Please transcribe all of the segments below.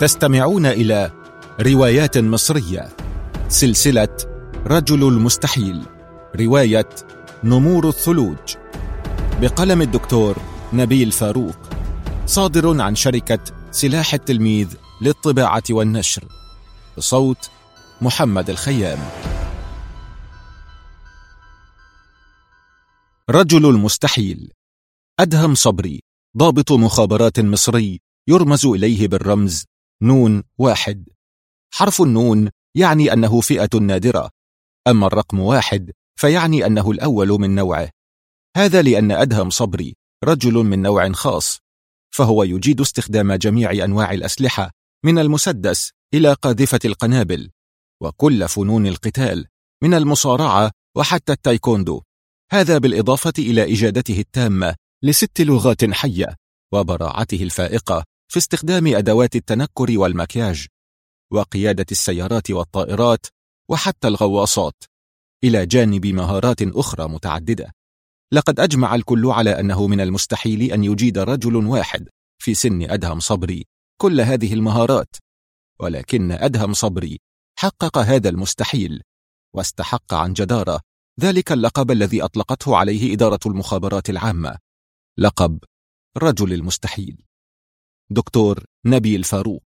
تستمعون إلى روايات مصرية، سلسلة رجل المستحيل، رواية نمور الثلوج، بقلم الدكتور نبيل فاروق، صادر عن شركة سلاح التلميذ للطباعة والنشر، بصوت محمد الخيام. رجل المستحيل. أدهم صبري، ضابط مخابرات مصري، يرمز إليه بالرمز نون 1. حرف النون يعني أنه فئة نادرة، أما الرقم 1 فيعني أنه الأول من نوعه. هذا لأن أدهم صبري رجل من نوع خاص، فهو يجيد استخدام جميع أنواع الأسلحة من المسدس إلى قاذفة القنابل، وكل فنون القتال من المصارعة وحتى التايكوندو، هذا بالإضافة إلى إجادته التامة ل6 لغات حية وبراعته الفائقة في استخدام أدوات التنكر والمكياج وقيادة السيارات والطائرات وحتى الغواصات، إلى جانب مهارات أخرى متعددة. لقد أجمع الكل على أنه من المستحيل أن يجيد رجل واحد في سن أدهم صبري كل هذه المهارات، ولكن أدهم صبري حقق هذا المستحيل، واستحق عن جدارة ذلك اللقب الذي أطلقته عليه إدارة المخابرات العامة، لقب رجل المستحيل. دكتور نبيل فاروق.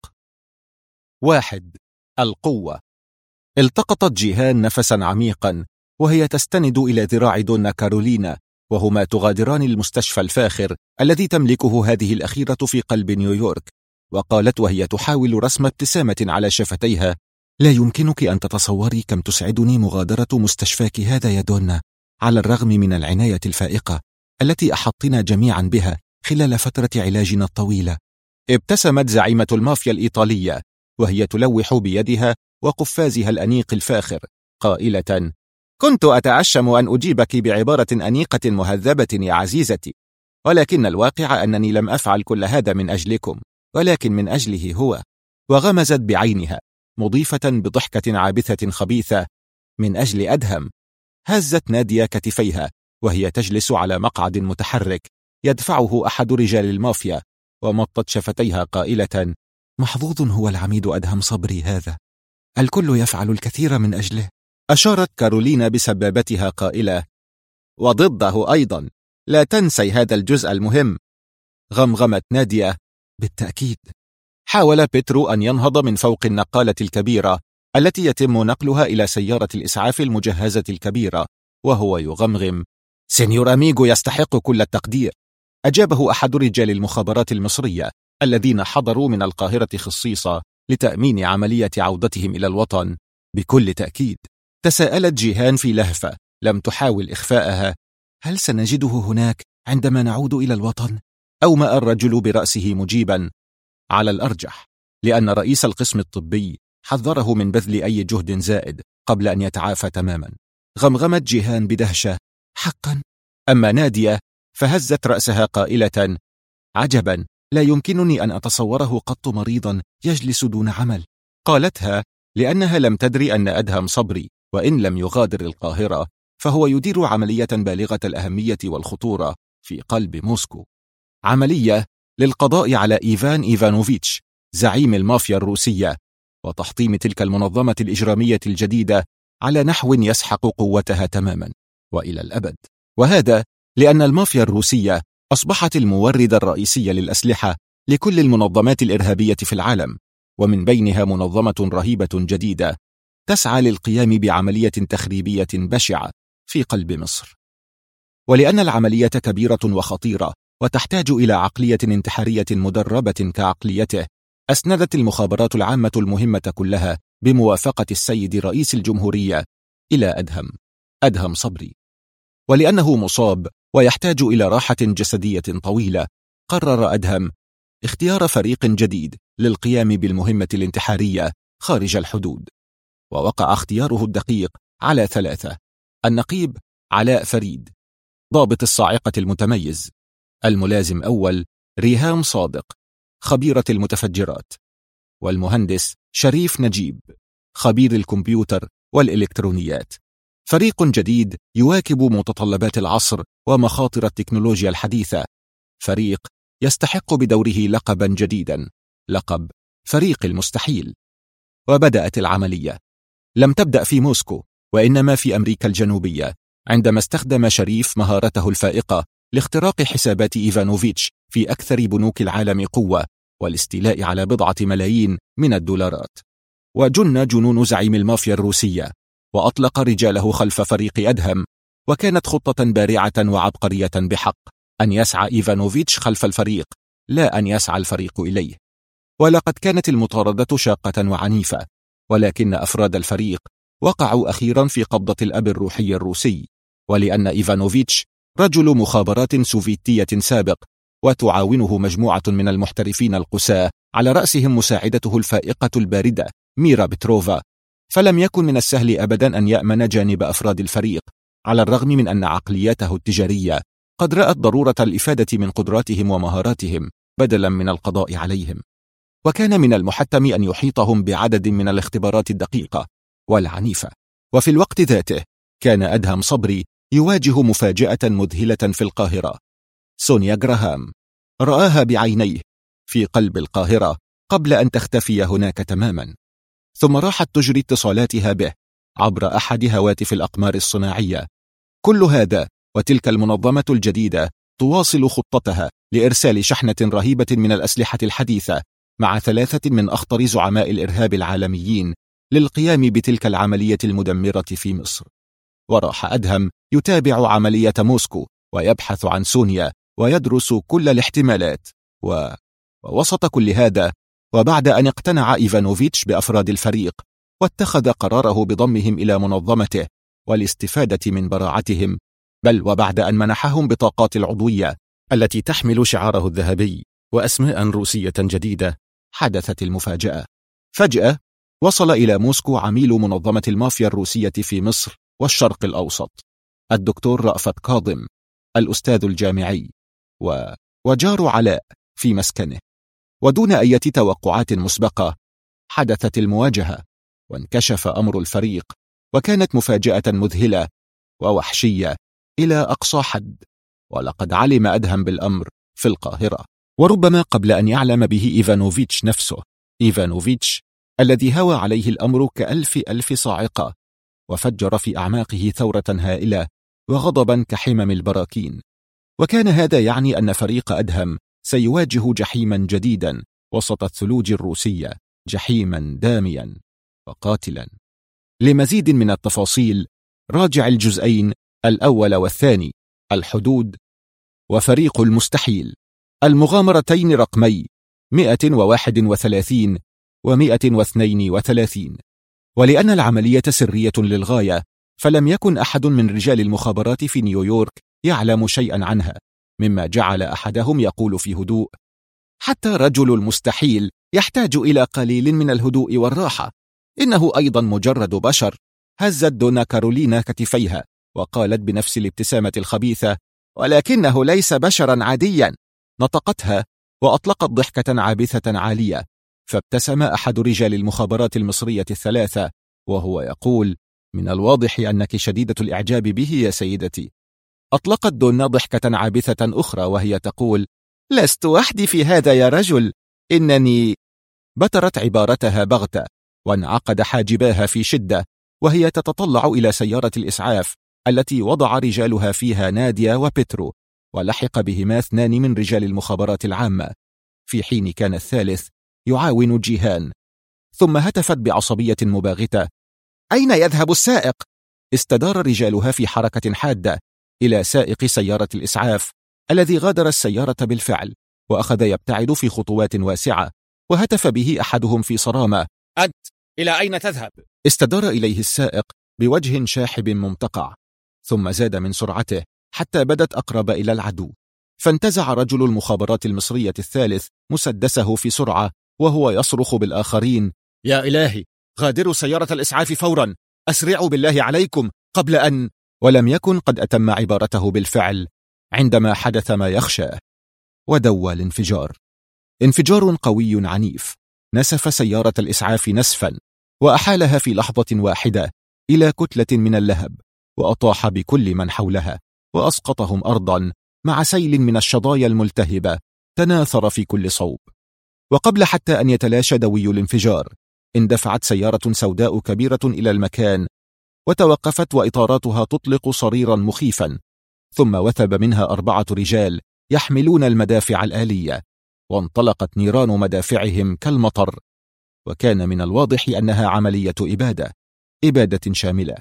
1. القوة. التقطت جيهان نفسا عميقا وهي تستند إلى ذراع دونا كارولينا، وهما تغادران المستشفى الفاخر الذي تملكه هذه الأخيرة في قلب نيويورك، وقالت وهي تحاول رسم ابتسامة على شفتيها: لا يمكنك أن تتصوري كم تسعدني مغادرة مستشفاك هذا يا دونا، على الرغم من العناية الفائقة التي أحطنا جميعا بها خلال فترة علاجنا الطويلة. ابتسمت زعيمة المافيا الإيطالية وهي تلوح بيدها وقفازها الأنيق الفاخر قائلة: كنت أتعشم أن أجيبك بعبارة أنيقة مهذبة يا عزيزتي، ولكن الواقع أنني لم أفعل كل هذا من أجلكم، ولكن من أجله هو. وغمزت بعينها مضيفة بضحكة عابثة خبيثة: من أجل أدهم. هزت نادية كتفيها وهي تجلس على مقعد متحرك يدفعه أحد رجال المافيا، ومطت شفتيها قائلة: محظوظ هو العميد أدهم صبري هذا، الكل يفعل الكثير من أجله. أشارت كارولينا بسبابتها قائلة: وضده أيضا، لا تنسي هذا الجزء المهم. غمغمت نادية: بالتأكيد. حاول بيترو أن ينهض من فوق النقالة الكبيرة التي يتم نقلها إلى سيارة الإسعاف المجهزة الكبيرة وهو يغمغم: سينيور أميغو يستحق كل التقدير. أجابه أحد رجال المخابرات المصرية الذين حضروا من القاهرة خصيصة لتأمين عملية عودتهم إلى الوطن: بكل تأكيد. تساءلت جيهان في لهفة لم تحاول إخفاءها: هل سنجده هناك عندما نعود إلى الوطن؟ أومأ الرجل برأسه مجيبا: على الأرجح، لأن رئيس القسم الطبي حذره من بذل أي جهد زائد قبل أن يتعافى تماما. غمغمت جيهان بدهشة: حقا؟ أما نادية فهزت رأسها قائلة: عجبا، لا يمكنني أن أتصوره قط مريضا يجلس دون عمل. قالتها لأنها لم تدري أن أدهم صبري وإن لم يغادر القاهرة فهو يدير عملية بالغة الأهمية والخطورة في قلب موسكو، عملية للقضاء على إيفان إيفانوفيتش زعيم المافيا الروسية، وتحطيم تلك المنظمة الإجرامية الجديدة على نحو يسحق قوتها تماما وإلى الأبد. وهذا لأن المافيا الروسية أصبحت المورد الرئيسي للأسلحة لكل المنظمات الإرهابية في العالم، ومن بينها منظمة رهيبة جديدة تسعى للقيام بعملية تخريبية بشعة في قلب مصر. ولأن العملية كبيرة وخطيرة وتحتاج إلى عقلية انتحارية مدربة كعقليته، أسندت المخابرات العامة المهمة كلها بموافقة السيد رئيس الجمهورية إلى أدهم صبري. ولأنه مصاب ويحتاج إلى راحة جسدية طويلة، قرر أدهم اختيار فريق جديد للقيام بالمهمة الانتحارية خارج الحدود، ووقع اختياره الدقيق على 3: النقيب علاء فريد، ضابط الصاعقة المتميز، الملازم أول ريهام صادق، خبيرة المتفجرات، والمهندس شريف نجيب، خبير الكمبيوتر والإلكترونيات. فريق جديد يواكب متطلبات العصر ومخاطر التكنولوجيا الحديثة، فريق يستحق بدوره لقبا جديدا، لقب فريق المستحيل. وبدأت العملية. لم تبدأ في موسكو، وإنما في أمريكا الجنوبية، عندما استخدم شريف مهارته الفائقة لاختراق حسابات إيفانوفيتش في أكثر بنوك العالم قوة والاستيلاء على بضعة ملايين من الدولارات. وجن جنون زعيم المافيا الروسية، وأطلق رجاله خلف فريق أدهم، وكانت خطة بارعة وعبقرية بحق أن يسعى إيفانوفيتش خلف الفريق، لا أن يسعى الفريق إليه. ولقد كانت المطاردة شاقة وعنيفة، ولكن أفراد الفريق وقعوا أخيرا في قبضة الأب الروحي الروسي، ولأن إيفانوفيتش رجل مخابرات سوفيتية سابق، وتعاونه مجموعة من المحترفين القساة على رأسهم مساعدته الفائقة الباردة ميرا بتروفا، فلم يكن من السهل أبدا أن يأمن جانب أفراد الفريق، على الرغم من أن عقليته التجارية قد رأت ضرورة الإفادة من قدراتهم ومهاراتهم بدلا من القضاء عليهم. وكان من المحتم أن يحيطهم بعدد من الاختبارات الدقيقة والعنيفة. وفي الوقت ذاته كان أدهم صبري يواجه مفاجأة مذهلة في القاهرة. سونيا جراهام رآها بعينيه في قلب القاهرة قبل أن تختفي هناك تماما، ثم راحت تجري اتصالاتها به عبر أحد هواتف الأقمار الصناعية. كل هذا وتلك المنظمة الجديدة تواصل خطتها لإرسال شحنة رهيبة من الأسلحة الحديثة مع 3 من أخطر زعماء الإرهاب العالميين للقيام بتلك العملية المدمرة في مصر. وراح أدهم يتابع عملية موسكو ويبحث عن سونيا ويدرس كل الاحتمالات. ووسط كل هذا، وبعد أن اقتنع إيفانوفيتش بأفراد الفريق واتخذ قراره بضمهم إلى منظمته والاستفادة من براعتهم، بل وبعد أن منحهم بطاقات العضوية التي تحمل شعاره الذهبي وأسماء روسية جديدة، حدثت المفاجأة. فجأة وصل إلى موسكو عميل منظمة المافيا الروسية في مصر والشرق الأوسط، الدكتور رأفت كاظم، الأستاذ الجامعي وجار علاء في مسكنه. ودون أي توقعات مسبقة حدثت المواجهة، وانكشف أمر الفريق، وكانت مفاجأة مذهلة ووحشية إلى أقصى حد. ولقد علم أدهم بالأمر في القاهرة، وربما قبل أن يعلم به إيفانوفيتش نفسه، إيفانوفيتش الذي هوى عليه الأمر كألف صاعقة، وفجر في أعماقه ثورة هائلة وغضبا كحمم البراكين. وكان هذا يعني أن فريق أدهم سيواجه جحيما جديدا وسط الثلوج الروسية، جحيما داميا وقاتلا. لمزيد من التفاصيل راجع الجزئين الأول والثاني، الحدود وفريق المستحيل، المغامرتين رقمي 131 و132. ولأن العملية سرية للغاية، فلم يكن أحد من رجال المخابرات في نيويورك يعلم شيئا عنها، مما جعل أحدهم يقول في هدوء: حتى رجل المستحيل يحتاج إلى قليل من الهدوء والراحة، إنه أيضا مجرد بشر. هزت دونا كارولينا كتفيها وقالت بنفس الابتسامة الخبيثة: ولكنه ليس بشرا عاديا. نطقتها وأطلقت ضحكة عابثة عالية، فابتسم أحد رجال المخابرات المصرية الثلاثة وهو يقول: من الواضح أنك شديدة الإعجاب به يا سيدتي. أطلقت دونا ضحكة عابثة أخرى وهي تقول: لست وحدي في هذا يا رجل، إنني... بترت عبارتها بغتة، وانعقد حاجباها في شدة وهي تتطلع إلى سيارة الإسعاف التي وضع رجالها فيها ناديا وبيترو، ولحق بهما 2 من رجال المخابرات العامة، في حين كان الثالث يعاون جيهان. ثم هتفت بعصبية مباغتة: أين يذهب السائق؟ استدار رجالها في حركة حادة إلى سائق سيارة الإسعاف الذي غادر السيارة بالفعل، وأخذ يبتعد في خطوات واسعة، وهتف به أحدهم في صرامة: أنت إلى أين تذهب؟ استدار إليه السائق بوجه شاحب ممتقع، ثم زاد من سرعته حتى بدت أقرب إلى العدو، فانتزع رجل المخابرات المصرية الثالث مسدسه في سرعة وهو يصرخ بالآخرين: يا إلهي، غادروا سيارة الإسعاف فورا، أسرعوا بالله عليكم قبل أن... ولم يكن قد أتم عبارته بالفعل عندما حدث ما يخشاه، ودوى الانفجار. انفجار قوي عنيف نسف سيارة الإسعاف نسفا، وأحالها في لحظة واحدة إلى كتلة من اللهب، وأطاح بكل من حولها وأسقطهم أرضا مع سيل من الشظايا الملتهبة تناثر في كل صوب. وقبل حتى أن يتلاشى دوي الانفجار اندفعت سيارة سوداء كبيرة إلى المكان وتوقفت وإطاراتها تطلق صريرا مخيفا، ثم وثب منها 4 رجال يحملون المدافع الآلية، وانطلقت نيران مدافعهم كالمطر. وكان من الواضح أنها عملية إبادة شاملة.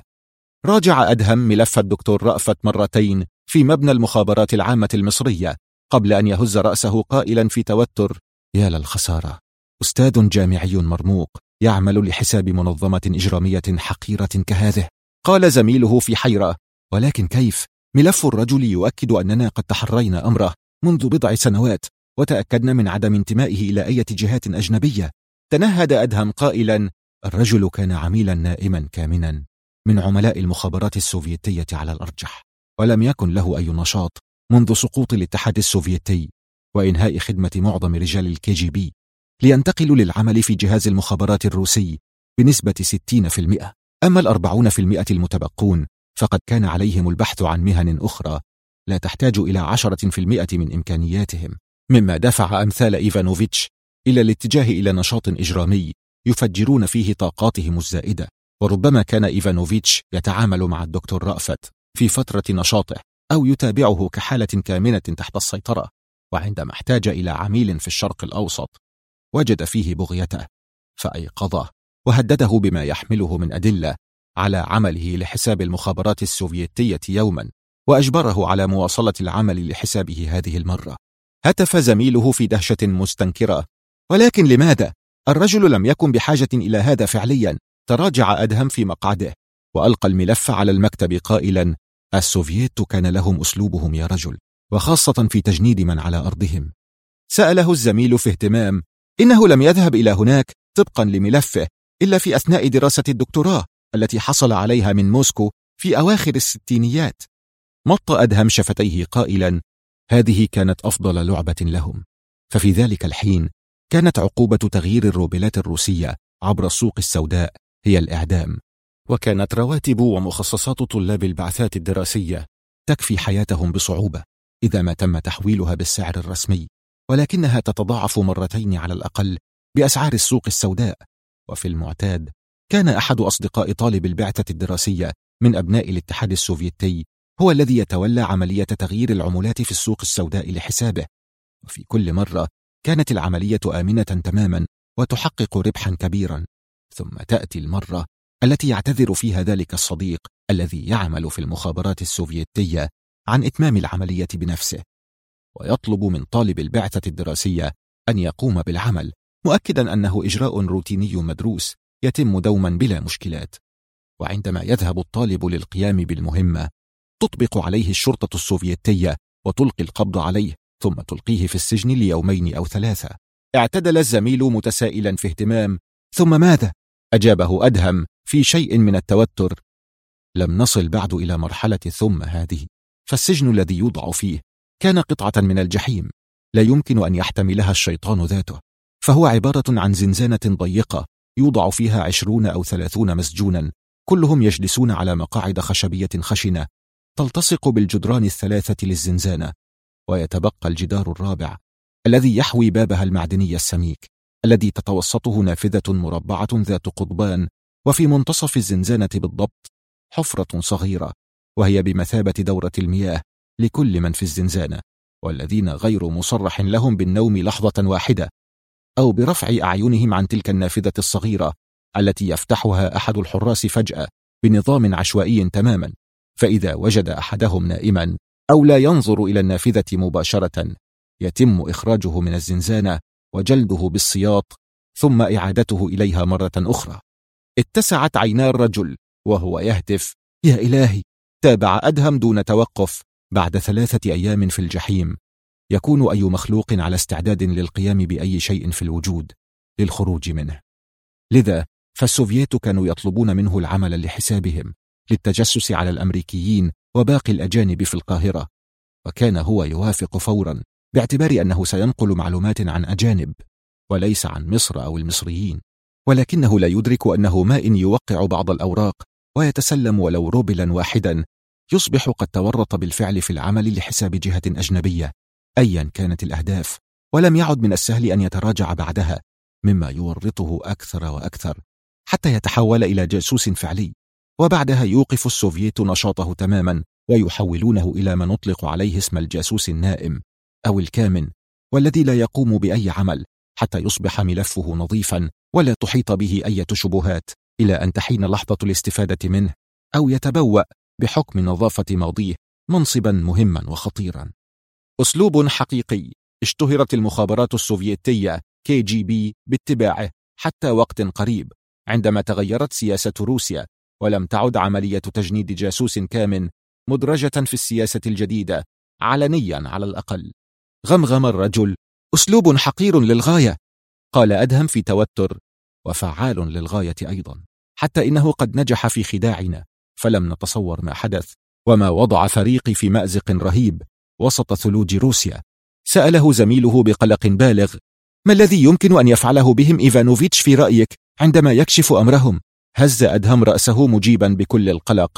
راجع أدهم ملف الدكتور رأفت مرتين في مبنى المخابرات العامة المصرية قبل أن يهز رأسه قائلا في توتر: يا للخسارة، أستاذ جامعي مرموق يعمل لحساب منظمة إجرامية حقيرة كهذه. قال زميله في حيرة: ولكن كيف؟ ملف الرجل يؤكد أننا قد تحرينا أمره منذ بضع سنوات وتأكدنا من عدم انتمائه إلى أي جهات أجنبية. تنهد أدهم قائلا: الرجل كان عميلا نائما كامنا من عملاء المخابرات السوفيتية على الأرجح، ولم يكن له أي نشاط منذ سقوط الاتحاد السوفيتي وإنهاء خدمة معظم رجال الكي جي بي لينتقلوا للعمل في جهاز المخابرات الروسي بنسبة 60%. أما 40% المتبقون فقد كان عليهم البحث عن مهن أخرى لا تحتاج إلى 10% من إمكانياتهم، مما دفع أمثال إيفانوفيتش إلى الاتجاه إلى نشاط إجرامي يفجرون فيه طاقاتهم الزائدة. وربما كان إيفانوفيتش يتعامل مع الدكتور رأفت في فترة نشاطه أو يتابعه كحالة كامنة تحت السيطرة، وعندما احتاج إلى عميل في الشرق الأوسط وجد فيه بغيته فأيقظه وهدده بما يحمله من أدلة على عمله لحساب المخابرات السوفيتية يوما، وأجبره على مواصلة العمل لحسابه هذه المرة. هتف زميله في دهشة مستنكرة: ولكن لماذا؟ الرجل لم يكن بحاجة إلى هذا فعليا. تراجع أدهم في مقعده وألقى الملف على المكتب قائلا: السوفييت كان لهم أسلوبهم يا رجل، وخاصة في تجنيد من على أرضهم. سأله الزميل في اهتمام: إنه لم يذهب إلى هناك طبقا لملفه إلا في أثناء دراسة الدكتوراه التي حصل عليها من موسكو في أواخر الستينيات. مط أدهم شفتيه قائلا: هذه كانت أفضل لعبة لهم. ففي ذلك الحين كانت عقوبة تغيير الروبلات الروسية عبر السوق السوداء هي الإعدام، وكانت رواتب ومخصصات طلاب البعثات الدراسية تكفي حياتهم بصعوبة إذا ما تم تحويلها بالسعر الرسمي، ولكنها تتضاعف مرتين على الأقل بأسعار السوق السوداء. وفي المعتاد كان أحد أصدقاء طالب البعثة الدراسية من أبناء الاتحاد السوفيتي هو الذي يتولى عملية تغيير العملات في السوق السوداء لحسابه، وفي كل مرة كانت العملية آمنة تماما وتحقق ربحا كبيرا. ثم تأتي المرة التي يعتذر فيها ذلك الصديق الذي يعمل في المخابرات السوفيتية عن إتمام العملية بنفسه، ويطلب من طالب البعثة الدراسية أن يقوم بالعمل، مؤكدا أنه إجراء روتيني مدروس يتم دوما بلا مشكلات. وعندما يذهب الطالب للقيام بالمهمة تطبق عليه الشرطة السوفيتية وتلقي القبض عليه ثم تلقيه في السجن ليومين أو 3. اعتدل الزميل متسائلا في اهتمام: ثم ماذا؟ أجابه أدهم في شيء من التوتر: لم نصل بعد إلى مرحلة ثم هذه، فالسجن الذي يوضع فيه كان قطعة من الجحيم لا يمكن أن يحتملها الشيطان ذاته، فهو عبارة عن زنزانة ضيقة يوضع فيها 20 أو 30 مسجونا، كلهم يجلسون على مقاعد خشبية خشنة تلتصق بالجدران 3 للزنزانة، ويتبقى الجدار الرابع الذي يحوي بابها المعدني السميك الذي تتوسطه نافذة مربعة ذات قضبان، وفي منتصف الزنزانة بالضبط حفرة صغيرة وهي بمثابة دورة المياه لكل من في الزنزانة والذين غير مصرح لهم بالنوم لحظة واحدة أو برفع أعينهم عن تلك النافذة الصغيرة التي يفتحها أحد الحراس فجأة بنظام عشوائي تماما، فإذا وجد أحدهم نائما أو لا ينظر إلى النافذة مباشرة يتم إخراجه من الزنزانة وجلده بالسياط ثم إعادته إليها مرة أخرى. اتسعت عينا الرجل وهو يهتف: يا إلهي! تابع أدهم دون توقف: بعد 3 أيام في الجحيم يكون أي مخلوق على استعداد للقيام بأي شيء في الوجود للخروج منه. لذا فالسوفييت كانوا يطلبون منه العمل لحسابهم للتجسس على الأمريكيين وباقي الأجانب في القاهرة، وكان هو يوافق فورا باعتبار أنه سينقل معلومات عن أجانب وليس عن مصر أو المصريين، ولكنه لا يدرك أنه ما إن يوقع بعض الأوراق ويتسلم ولو روبلا واحدا يصبح قد تورط بالفعل في العمل لحساب جهة أجنبية أيا كانت الأهداف ولم يعد من السهل أن يتراجع بعدها، مما يورطه أكثر وأكثر حتى يتحول إلى جاسوس فعلي. وبعدها يوقف السوفييت نشاطه تماما ويحولونه إلى ما نطلق عليه اسم الجاسوس النائم أو الكامن، والذي لا يقوم بأي عمل حتى يصبح ملفه نظيفا ولا تحيط به أي شبهات، إلى أن تحين لحظة الاستفادة منه أو يتبوأ بحكم نظافة ماضيه منصبا مهما وخطيرا. أسلوب حقيقي اشتهرت المخابرات السوفيتية KGB باتباعه حتى وقت قريب، عندما تغيرت سياسة روسيا ولم تعد عملية تجنيد جاسوس كامن مدرجة في السياسة الجديدة علنيا على الأقل. غمغم الرجل: أسلوب حقير للغاية، قال أدهم في توتر، وفعال للغاية أيضا، حتى إنه قد نجح في خداعنا، فلم نتصور ما حدث وما وضع فريقي في مأزق رهيب وسط ثلوج روسيا. سأله زميله بقلق بالغ: ما الذي يمكن أن يفعله بهم إيفانوفيتش في رأيك عندما يكشف أمرهم؟ هز أدهم رأسه مجيبا بكل القلق: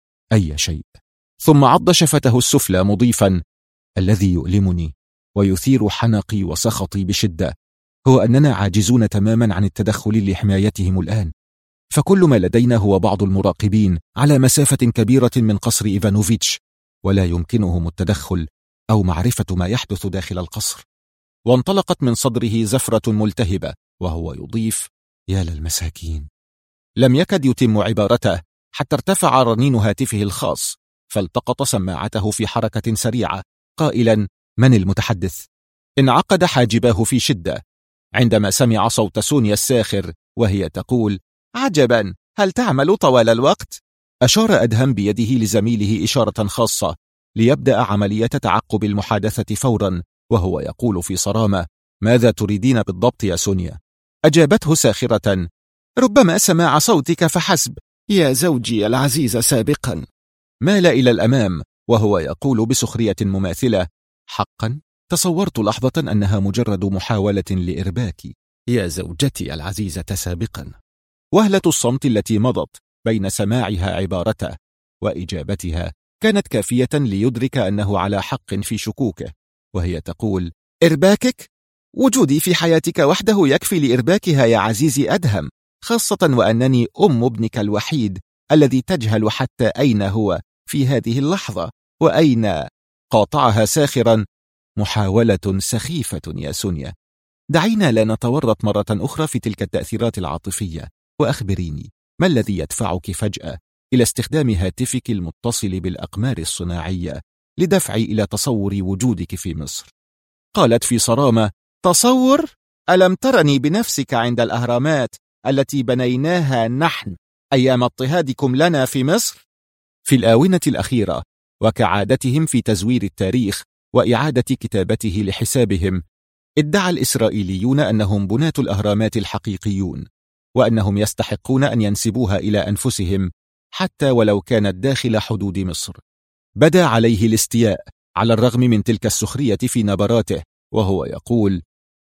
أي شيء. ثم عض شفته السفلى مضيفا: الذي يؤلمني ويثير حنقي وسخطي بشدة هو أننا عاجزون تماما عن التدخل لحمايتهم الآن، فكل ما لدينا هو بعض المراقبين على مسافة كبيرة من قصر إيفانوفيتش، ولا يمكنهم التدخل أو معرفة ما يحدث داخل القصر. وانطلقت من صدره زفرة ملتهبة وهو يضيف: يا للمساكين. لم يكد يتم عبارته حتى ارتفع رنين هاتفه الخاص، فالتقط سماعته في حركة سريعة قائلا: من المتحدث؟ انعقد حاجباه في شدة عندما سمع صوت سونيا الساخر وهي تقول: عجبا، هل تعمل طوال الوقت؟ أشار أدهم بيده لزميله إشارة خاصة ليبدأ عملية تعقب المحادثة فورا، وهو يقول في صرامة: ماذا تريدين بالضبط يا سونيا؟ أجابته ساخرة: ربما سماع صوتك فحسب يا زوجي العزيز سابقا. مال إلى الأمام وهو يقول بسخرية مماثلة: حقا تصورت لحظة أنها مجرد محاولة لإرباكي يا زوجتي العزيزة سابقا. وهلة الصمت التي مضت بين سماعها عبارته وإجابتها كانت كافية ليدرك أنه على حق في شكوكه، وهي تقول: إرباكك؟ وجودي في حياتك وحده يكفي لإرباكها يا عزيزي أدهم، خاصة وأنني أم ابنك الوحيد الذي تجهل حتى أين هو في هذه اللحظة وأين. قاطعها ساخرا: محاولة سخيفة يا سونيا، دعينا لا نتورط مرة أخرى في تلك التأثيرات العاطفية، وأخبريني ما الذي يدفعك فجأة إلى استخدام هاتفك المتصل بالأقمار الصناعية لدفعي إلى تصور وجودك في مصر؟ قالت في صرامة: تصور؟ ألم ترني بنفسك عند الأهرامات التي بنيناها نحن أيام اضطهادكم لنا في مصر؟ في الآونة الأخيرة، وكعادتهم في تزوير التاريخ وإعادة كتابته لحسابهم، ادعى الإسرائيليون أنهم بناة الأهرامات الحقيقيون، وأنهم يستحقون أن ينسبوها إلى أنفسهم حتى ولو كانت داخل حدود مصر. بدا عليه الاستياء على الرغم من تلك السخرية في نبراته، وهو يقول: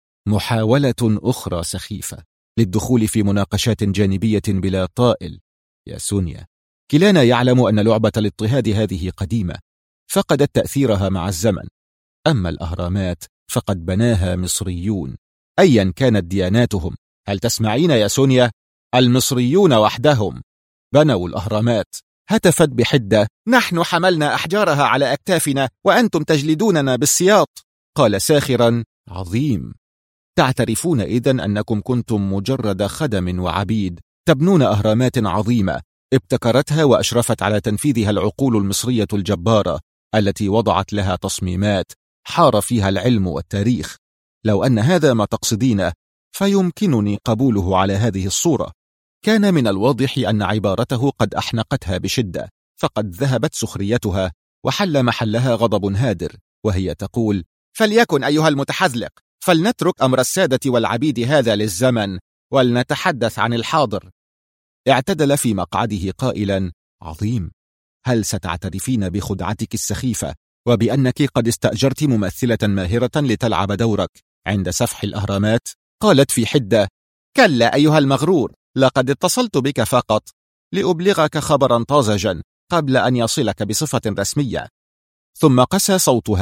محاولة أخرى سخيفة للدخول في مناقشات جانبية بلا طائل يا سونيا. كلانا يعلم أن لعبة الاضطهاد هذه قديمة، فقدت تأثيرها مع الزمن، أما الأهرامات فقد بناها مصريون أيا كانت دياناتهم. هل تسمعين يا سونيا؟ المصريون وحدهم بنوا الأهرامات. هتفت بحدة: نحن حملنا أحجارها على أكتافنا وأنتم تجلدوننا بالسياط. قال ساخرا: عظيم، تعترفون إذن أنكم كنتم مجرد خدم وعبيد تبنون أهرامات عظيمة ابتكرتها وأشرفت على تنفيذها العقول المصرية الجبارة التي وضعت لها تصميمات حار فيها العلم والتاريخ. لو أن هذا ما تقصدين فيمكنني قبوله على هذه الصورة. كان من الواضح أن عبارته قد أحنقتها بشدة، فقد ذهبت سخريتها وحل محلها غضب هادر، وهي تقول: فليكن أيها المتحذلق، فلنترك أمر السادة والعبيد هذا للزمن ولنتحدث عن الحاضر. اعتدل في مقعده قائلا: عظيم، هل ستعترفين بخدعتك السخيفة وبأنك قد استأجرت ممثلة ماهرة لتلعب دورك عند سفح الأهرامات؟ قالت في حدة: كلا أيها المغرور، لقد اتصلت بك فقط لأبلغك خبرا طازجا قبل أن يصلك بصفة رسمية. ثم قسى صوتها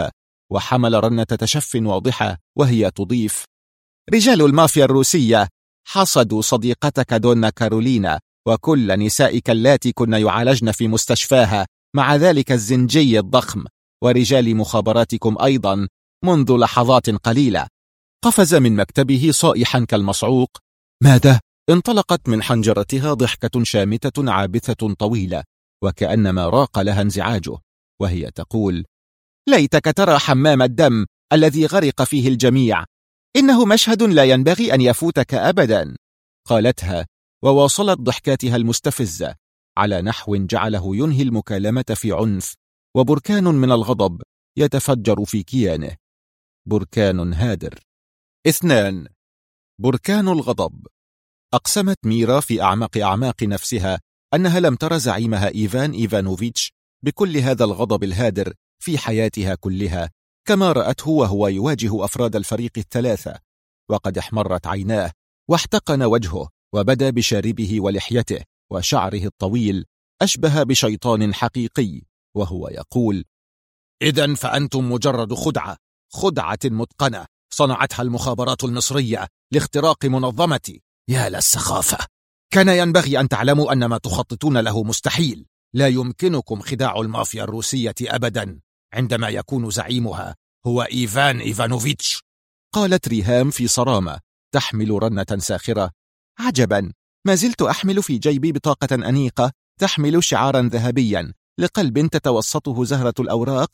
وحمل رنة تشف واضحة وهي تضيف: رجال المافيا الروسية حصدوا صديقتك دونا كارولينا وكل نسائك اللاتي كن يعالجن في مستشفاها، مع ذلك الزنجي الضخم، ورجال مخابراتكم أيضا منذ لحظات قليلة. قفز من مكتبه صائحا كالمصعوق: ماذا؟ انطلقت من حنجرتها ضحكة شامتة عابثة طويلة، وكأنما راق لها انزعاجه، وهي تقول: ليتك ترى حمام الدم الذي غرق فيه الجميع، إنه مشهد لا ينبغي أن يفوتك أبدا، قالتها وواصلت ضحكاتها المستفزة على نحو جعله ينهي المكالمة في عنف، وبركان من الغضب يتفجر في كيانه. بركان هادر. 2. بركان الغضب. أقسمت ميرا في أعماق نفسها أنها لم تر زعيمها إيفان إيفانوفيتش بكل هذا الغضب الهادر في حياتها كلها كما رأته وهو يواجه أفراد الفريق الثلاثة. وقد احمرت عيناه واحتقن وجهه، وبدا بشاربه ولحيته وشعره الطويل أشبه بشيطان حقيقي، وهو يقول: إذن فأنتم مجرد خدعة متقنة صنعتها المخابرات المصرية لاختراق منظمتي. يا للسخافة! كان ينبغي أن تعلموا أن ما تخططون له مستحيل. لا يمكنكم خداع المافيا الروسية أبدا عندما يكون زعيمها هو إيفان إيفانوفيتش. قالت ريهام في صرامة تحمل رنة ساخرة: عجبا، ما زلت أحمل في جيبي بطاقة أنيقة تحمل شعارا ذهبيا لقلب تتوسطه زهرة الأوراق.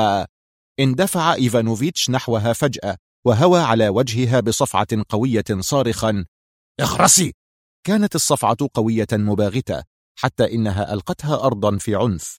اندفع إيفانوفيتش نحوها فجأة وهوى على وجهها بصفعة قوية صارخا: اخرسي! كانت الصفعة قوية مباغتة حتى إنها ألقتها أرضا في عنف،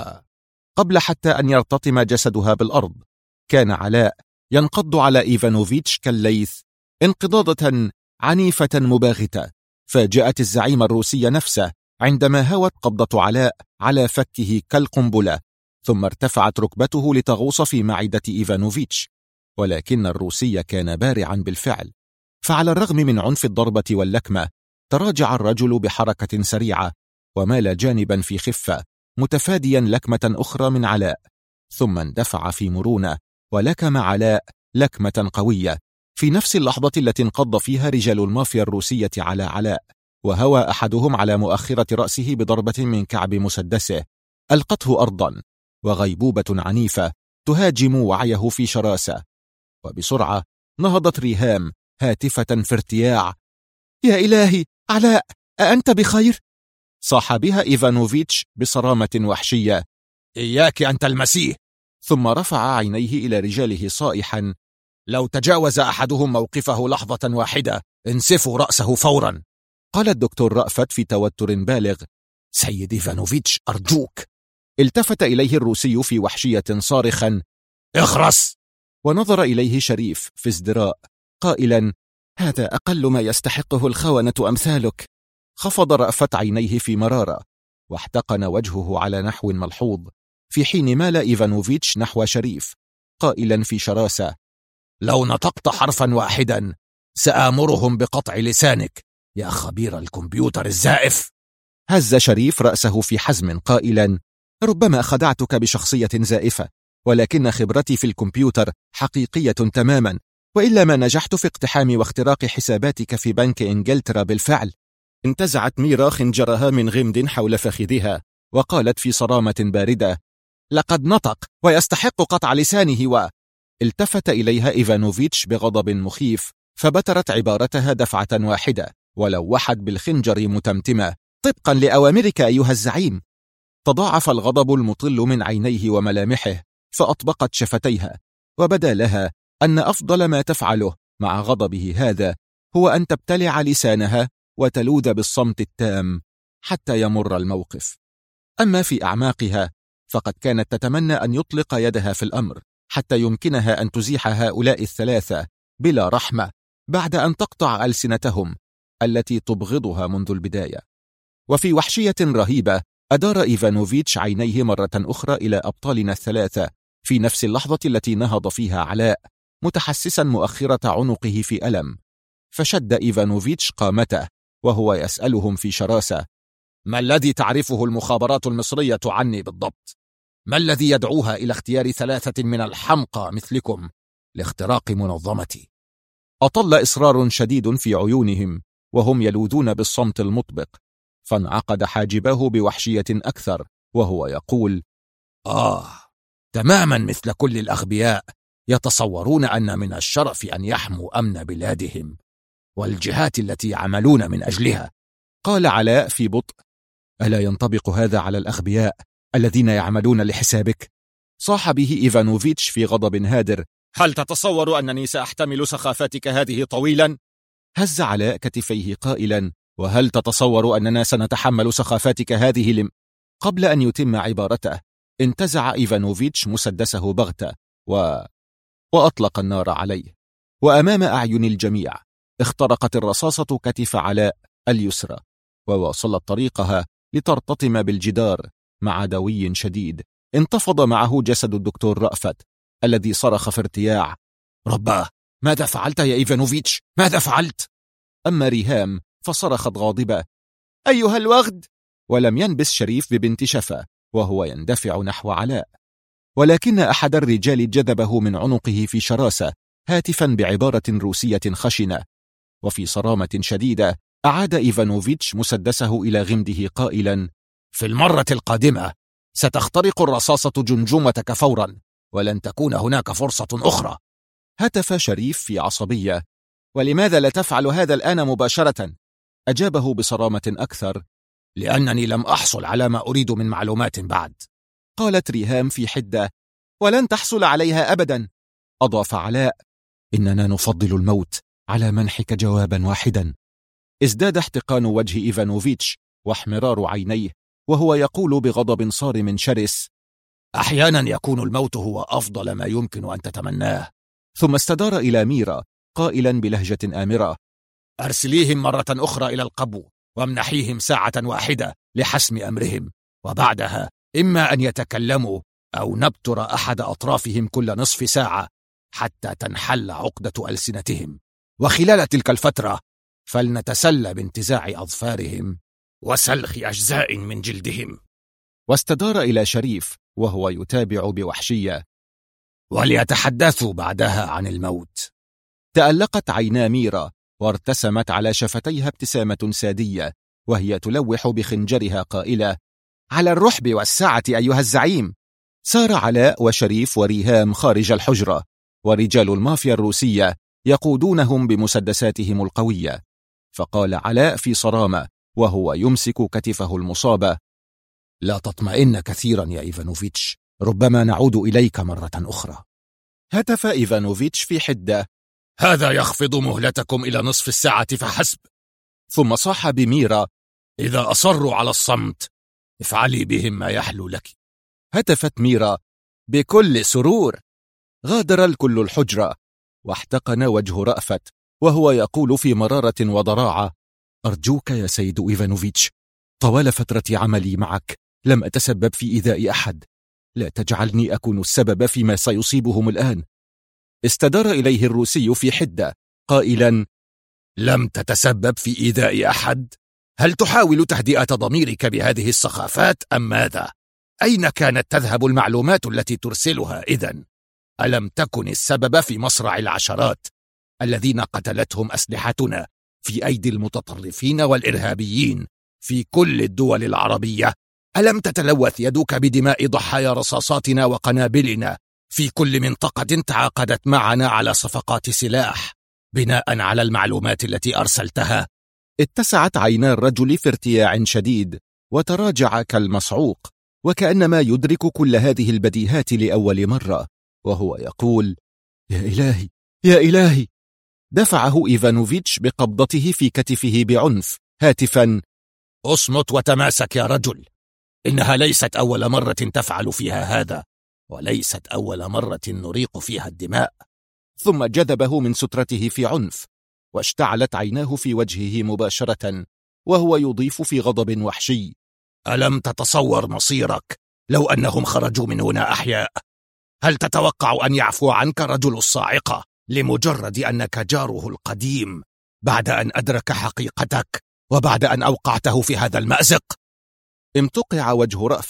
وقبل حتى أن يرتطم جسدها بالأرض كان علاء ينقض على إيفانوفيتش كالليث انقضاضة عنيفة مباغتة. فاجأت الزعيم الروسي نفسه عندما هوت قبضة علاء على فكه كالقنبلة، ثم ارتفعت ركبته لتغوص في معدة إيفانوفيتش. ولكن الروسي كان بارعا بالفعل، فعلى الرغم من عنف الضربة واللكمة تراجع الرجل بحركة سريعة ومال جانبا في خفة متفاديا لكمة أخرى من علاء، ثم اندفع في مرونة ولكم علاء لكمة قوية في نفس اللحظة التي انقض فيها رجال المافيا الروسية على علاء، وهوى أحدهم على مؤخرة رأسه بضربة من كعب مسدسه ألقته أرضا، وغيبوبة عنيفة تهاجم وعيه في شراسة. وبسرعة نهضت ريهام هاتفة في ارتياع: يا إلهي، علاء، أأنت بخير؟ صاح بها إيفانوفيتش بصرامة وحشية: إياك أنت المسيح! ثم رفع عينيه إلى رجاله صائحا: لو تجاوز أحدهم موقفه لحظة واحدة انسفوا رأسه فورا. قال الدكتور رأفت في توتر بالغ: سيد إيفانوفيتش أرجوك. التفت إليه الروسي في وحشية صارخا: اخرس! ونظر إليه شريف في ازدراء قائلا: هذا أقل ما يستحقه الخونة أمثالك. خفض رأفت عينيه في مرارة واحتقن وجهه على نحو ملحوظ، في حين مال إيفانوفيتش نحو شريف قائلا في شراسة: لو نطقت حرفا واحدا سآمرهم بقطع لسانك يا خبير الكمبيوتر الزائف. هز شريف رأسه في حزم قائلا: ربما خدعتك بشخصية زائفة، ولكن خبرتي في الكمبيوتر حقيقية تماما، وإلا ما نجحت في اقتحام واختراق حساباتك في بنك إنجلترا بالفعل. انتزعت ميرا خنجرها من غمد حول فخذها وقالت في صرامة باردة: لقد نطق ويستحق قطع لسانه. التفت إليها إيفانوفيتش بغضب مخيف فبترت عبارتها دفعة واحدة ولوحت بالخنجر متمتمة: طبقا لأوامرك أيها الزعيم. تضاعف الغضب المطل من عينيه وملامحه، فأطبقت شفتيها، وبدا لها أن أفضل ما تفعله مع غضبه هذا هو أن تبتلع لسانها وتلوذ بالصمت التام حتى يمر الموقف. أما في أعماقها فقد كانت تتمنى أن يطلق يدها في الأمر حتى يمكنها أن تزيح هؤلاء الثلاثة بلا رحمة بعد أن تقطع ألسنتهم التي تبغضها منذ البداية. وفي وحشية رهيبة أدار إيفانوفيتش عينيه مرة أخرى إلى أبطالنا الثلاثة في نفس اللحظة التي نهض فيها علاء متحسسا مؤخرة عنقه في ألم، فشد إيفانوفيتش قامته وهو يسألهم في شراسة: ما الذي تعرفه المخابرات المصرية عني بالضبط؟ ما الذي يدعوها إلى اختيار 3 من الحمقى مثلكم لاختراق منظمتي؟ أطل إصرار شديد في عيونهم وهم يلوذون بالصمت المطبق، فانعقد حاجباه بوحشية أكثر وهو يقول: تماما مثل كل الأغبياء يتصورون أن من الشرف أن يحموا أمن بلادهم والجهات التي يعملون من أجلها. قال علاء في بطء: ألا ينطبق هذا على الأغبياء الذين يعملون لحسابك؟ صاح به إيفانوفيتش في غضب هادر: هل تتصور أنني سأحتمل سخافتك هذه طويلا؟ هز علاء كتفيه قائلا: وهل تتصور أننا سنتحمل سخافتك هذه قبل أن يتم عبارته انتزع إيفانوفيتش مسدسه بغتة وأطلق النار عليه، وأمام أعين الجميع اخترقت الرصاصة كتف علاء اليسرى وواصلت طريقها لترتطم بالجدار مع دوي شديد. انتفض معه جسد الدكتور رأفت الذي صرخ في ارتياع: رباه، ماذا فعلت يا إيفانوفيتش؟ ماذا فعلت؟ أما ريهام فصرخت غاضبة: أيها الوغد! ولم ينبس شريف ببنت شفا وهو يندفع نحو علاء، ولكن أحد الرجال جذبه من عنقه في شراسة هاتفا بعبارة روسية خشنة، وفي صرامة شديدة أعاد إيفانوفيتش مسدسه إلى غمده قائلا: في المرة القادمة ستخترق الرصاصة جمجمتك فورا، ولن تكون هناك فرصة أخرى. هتف شريف في عصبية: ولماذا لا تفعل هذا الآن مباشرة؟ أجابه بصرامة أكثر: لأنني لم أحصل على ما أريد من معلومات بعد. قالت ريهام في حدة: ولن تحصل عليها أبدا. أضاف علاء: إننا نفضل الموت على منحك جوابا واحدا. ازداد احتقان وجه إيفانوفيتش واحمرار عينيه وهو يقول بغضب صارم شرس: أحيانا يكون الموت هو أفضل ما يمكن أن تتمناه. ثم استدار إلى ميرا قائلا بلهجة آمرة: أرسليهم مرة أخرى إلى القبو وامنحيهم ساعة واحدة لحسم أمرهم، وبعدها إما أن يتكلموا أو نبتر أحد أطرافهم كل نصف ساعة حتى تنحل عقدة ألسنتهم، وخلال تلك الفترة فلنتسلى بانتزاع أظفارهم وسلخ أجزاء من جلدهم. واستدار إلى شريف وهو يتابع بوحشية: وليتحدثوا بعدها عن الموت. تألقت عينا ميرا وارتسمت على شفتيها ابتسامة سادية وهي تلوح بخنجرها قائلة: على الرحب والسعة أيها الزعيم. سار علاء وشريف وريهام خارج الحجرة، ورجال المافيا الروسية يقودونهم بمسدساتهم القوية. فقال علاء في صرامة وهو يمسك كتفه المصابة: لا تطمئن كثيرا يا إيفانوفيتش، ربما نعود إليك مرة أخرى. هتف إيفانوفيتش في حدة: هذا يخفض مهلتكم إلى نصف الساعة فحسب. ثم صاح بميرا: إذا أصروا على الصمت افعلي بهم ما يحلو لك. هتفت ميرا: بكل سرور. غادر الكل الحجرة، واحتقن وجه رأفت وهو يقول في مرارة وضراعة: أرجوك يا سيد إيفانوفيتش، طوال فترة عملي معك لم أتسبب في إيذاء أحد، لا تجعلني أكون السبب فيما سيصيبهم الآن. استدار إليه الروسي في حدة قائلا: لم تتسبب في إيذاء أحد؟ هل تحاول تهدئة ضميرك بهذه السخافات أم ماذا؟ أين كانت تذهب المعلومات التي ترسلها إذن؟ ألم تكن السبب في مصرع العشرات الذين قتلتهم أسلحتنا في أيدي المتطرفين والإرهابيين في كل الدول العربية؟ ألم تتلوث يدك بدماء ضحايا رصاصاتنا وقنابلنا في كل منطقة تعاقدت معنا على صفقات سلاح بناء على المعلومات التي أرسلتها؟ اتسعت عينا الرجل في ارتياع شديد وتراجع كالمصعوق وكأنما يدرك كل هذه البديهات لأول مرة، وهو يقول: يا إلهي يا إلهي. دفعه إيفانوفيتش بقبضته في كتفه بعنف هاتفا: اصمت وتماسك يا رجل، إنها ليست أول مرة تفعل فيها هذا، وليست أول مرة نريق فيها الدماء. ثم جذبه من سترته في عنف، واشتعلت عيناه في وجهه مباشرة وهو يضيف في غضب وحشي: ألم تتصور مصيرك لو أنهم خرجوا من هنا أحياء؟ هل تتوقع أن يعفو عنك رجل الصاعقة لمجرد أنك جاره القديم بعد أن أدرك حقيقتك وبعد أن أوقعته في هذا المأزق؟ امتقع وجه رأفت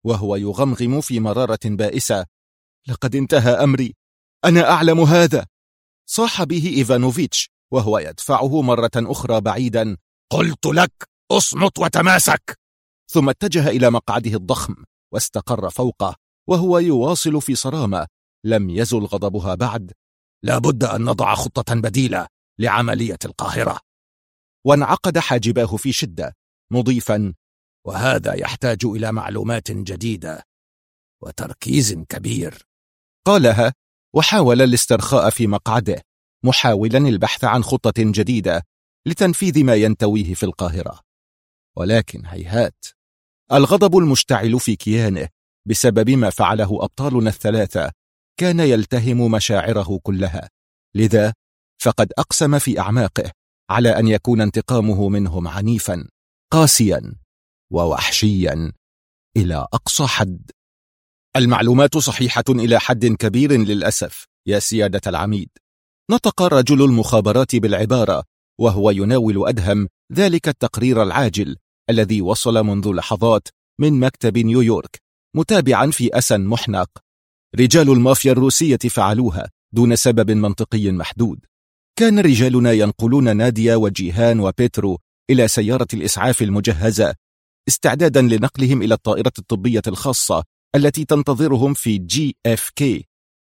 وهو يغمغم في مرارة بائسة: لقد انتهى أمري، أنا أعلم هذا. صاح به إيفانوفيتش وهو يدفعه مرة أخرى بعيدا: قلت لك اصمت وتماسك. ثم اتجه إلى مقعده الضخم واستقر فوقه وهو يواصل في صرامة لم يزل غضبها بعد: لا بد أن نضع خطة بديلة لعملية القاهرة. وانعقد حاجباه في شدة مضيفا: وهذا يحتاج إلى معلومات جديدة وتركيز كبير. قالها وحاول الاسترخاء في مقعده محاولا البحث عن خطة جديدة لتنفيذ ما ينتويه في القاهرة. ولكن هيهات، الغضب المشتعل في كيانه بسبب ما فعله أبطالنا الثلاثة كان يلتهم مشاعره كلها، لذا فقد أقسم في أعماقه على أن يكون انتقامه منهم عنيفا قاسيا ووحشيا إلى أقصى حد. المعلومات صحيحة إلى حد كبير للأسف يا سيادة العميد. نطق رجل المخابرات بالعبارة وهو يناول أدهم ذلك التقرير العاجل الذي وصل منذ لحظات من مكتب نيويورك، متابعا في أسى محنق: رجال المافيا الروسية فعلوها دون سبب منطقي محدود. كان رجالنا ينقلون ناديا وجيهان وبيترو إلى سيارة الإسعاف المجهزة استعدادا لنقلهم إلى الطائرة الطبية الخاصة التي تنتظرهم في JFK.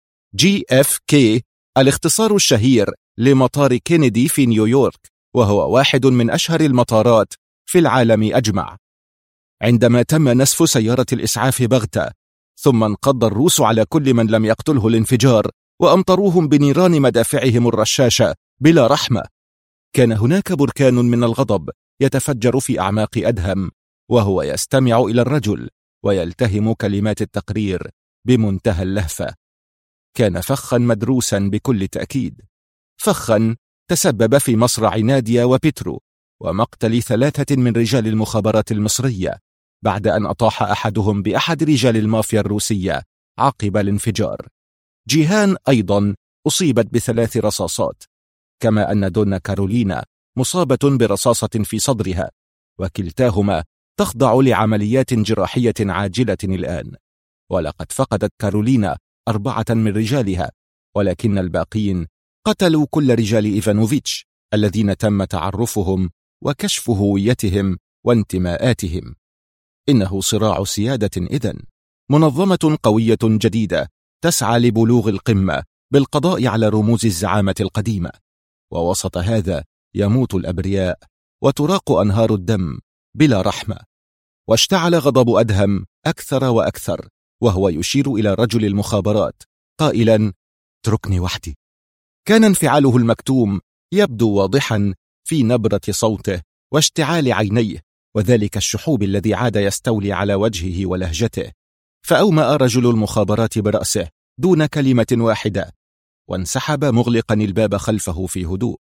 JFK الاختصار الشهير لمطار كينيدي في نيويورك، وهو واحد من أشهر المطارات في العالم أجمع. عندما تم نسف سيارة الإسعاف بغتة، ثم انقض الروس على كل من لم يقتله الانفجار وأمطروهم بنيران مدافعهم الرشاشة بلا رحمة، كان هناك بركان من الغضب يتفجر في أعماق أدهم وهو يستمع إلى الرجل ويلتهم كلمات التقرير بمنتهى اللهفة. كان فخا مدروسا بكل تأكيد، فخا تسبب في مصرع ناديا وبيترو ومقتل 3 من رجال المخابرات المصرية بعد أن أطاح أحدهم بأحد رجال المافيا الروسية عقب الانفجار. جيهان أيضا أصيبت ب3 رصاصات، كما أن دونا كارولينا مصابة برصاصة في صدرها، وكلتاهما تخضع لعمليات جراحية عاجلة الآن. ولقد فقدت كارولينا 4 من رجالها، ولكن الباقين قتلوا كل رجال إيفانوفيتش الذين تم تعرفهم وكشف هويتهم وانتماءاتهم. إنه صراع سيادة إذن، منظمة قوية جديدة تسعى لبلوغ القمة بالقضاء على رموز الزعامة القديمة. ووسط هذا يموت الأبرياء وتراق أنهار الدم بلا رحمة. واشتعل غضب أدهم أكثر وأكثر وهو يشير إلى رجل المخابرات قائلا: اتركني وحدي. كان انفعاله المكتوم يبدو واضحا في نبرة صوته واشتعال عينيه، وذلك الشحوب الذي عاد يستولي على وجهه ولهجته. فأومأ رجل المخابرات برأسه دون كلمة واحدة وانسحب مغلقا الباب خلفه في هدوء.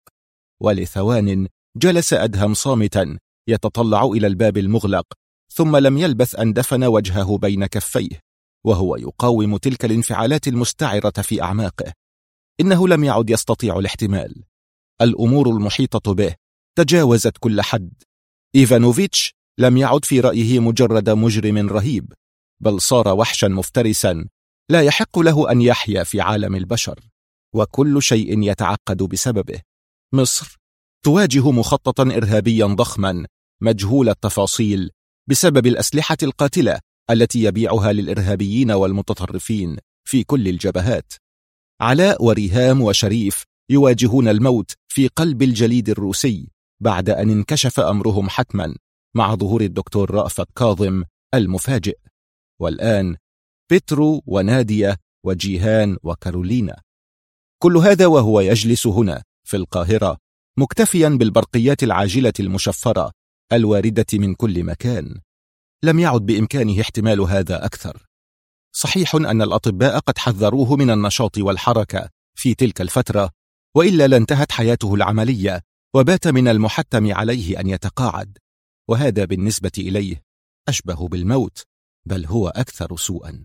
ولثوان جلس أدهم صامتا يتطلع إلى الباب المغلق، ثم لم يلبث أن دفن وجهه بين كفيه وهو يقاوم تلك الانفعالات المستعرة في أعماقه. إنه لم يعد يستطيع الاحتمال. الأمور المحيطة به تجاوزت كل حد. إيفانوفيتش لم يعد في رأيه مجرد مجرم رهيب، بل صار وحشا مفترسا لا يحق له أن يحيا في عالم البشر، وكل شيء يتعقد بسببه. مصر تواجه مخططا إرهابيا ضخما مجهول التفاصيل بسبب الأسلحة القاتلة التي يبيعها للإرهابيين والمتطرفين في كل الجبهات. علاء وريهام وشريف يواجهون الموت في قلب الجليد الروسي بعد أن انكشف أمرهم حتما مع ظهور الدكتور رأفت كاظم المفاجئ. والآن بيترو ونادية وجيهان وكارولينا. كل هذا وهو يجلس هنا في القاهرة مكتفيا بالبرقيات العاجلة المشفرة الواردة من كل مكان. لم يعد بإمكانه احتمال هذا أكثر. صحيح أن الأطباء قد حذروه من النشاط والحركة في تلك الفترة، وإلا لانتهت حياته العملية وبات من المحتم عليه أن يتقاعد، وهذا بالنسبة إليه أشبه بالموت، بل هو أكثر سوءا.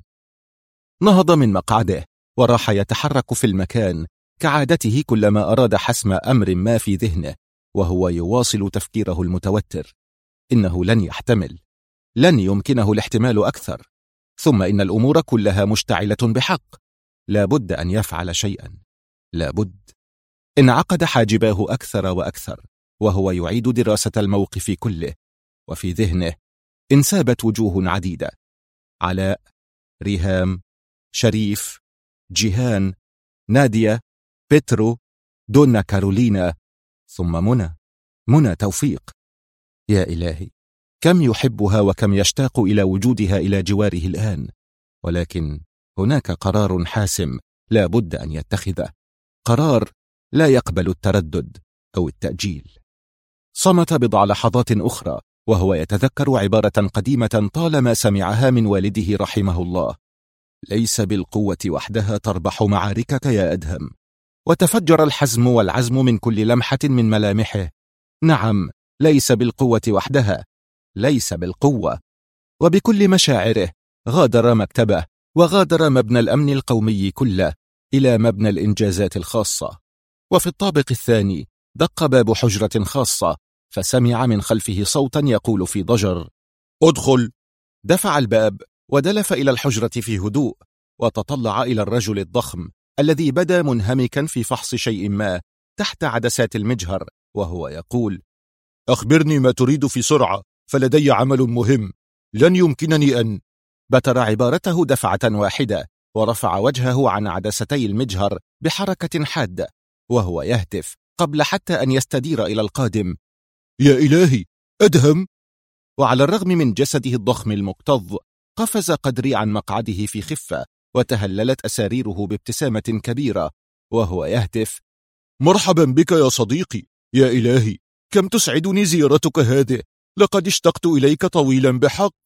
نهض من مقعده وراح يتحرك في المكان كعادته كلما أراد حسم أمر ما في ذهنه، وهو يواصل تفكيره المتوتر. إنه لن يحتمل، لن يمكنه الاحتمال أكثر. ثم إن الأمور كلها مشتعلة بحق، لا بد أن يفعل شيئا، لا بد. انعقد حاجباه أكثر وأكثر وهو يعيد دراسة الموقف كله، وفي ذهنه انسابت وجوه عديدة: علاء، ريهام، شريف، جيهان، نادية، بيترو، دونا كارولينا، ثم منى توفيق. يا إلهي، كم يحبها وكم يشتاق إلى وجودها إلى جواره الآن، ولكن هناك قرار حاسم لا بد أن يتخذه، قرار لا يقبل التردد أو التأجيل. صمت بضع لحظات أخرى وهو يتذكر عبارة قديمة طالما سمعها من والده رحمه الله: ليس بالقوة وحدها تربح معاركك يا أدهم. وتفجر الحزم والعزم من كل لمحة من ملامحه. نعم، ليس بالقوة وحدها، ليس بالقوة. وبكل مشاعره غادر مكتبه وغادر مبنى الأمن القومي كله إلى مبنى الإنجازات الخاصة. وفي الطابق الثاني دق باب حجرة خاصة، فسمع من خلفه صوتا يقول في ضجر: ادخل. دفع الباب ودلف إلى الحجرة في هدوء، وتطلع إلى الرجل الضخم الذي بدا منهمكا في فحص شيء ما تحت عدسات المجهر، وهو يقول: أخبرني ما تريد في سرعة، فلدي عمل مهم، لن يمكنني أن... بتر عبارته دفعة واحدة، ورفع وجهه عن عدستي المجهر بحركة حادة وهو يهتف قبل حتى أن يستدير إلى القادم: يا إلهي، أدهم! وعلى الرغم من جسده الضخم المكتظ، قفز قدري عن مقعده في خفة، وتهللت أساريره بابتسامة كبيرة وهو يهتف: مرحبا بك يا صديقي، يا إلهي، كم تسعدني زيارتك هذه، لقد اشتقت إليك طويلا بحق.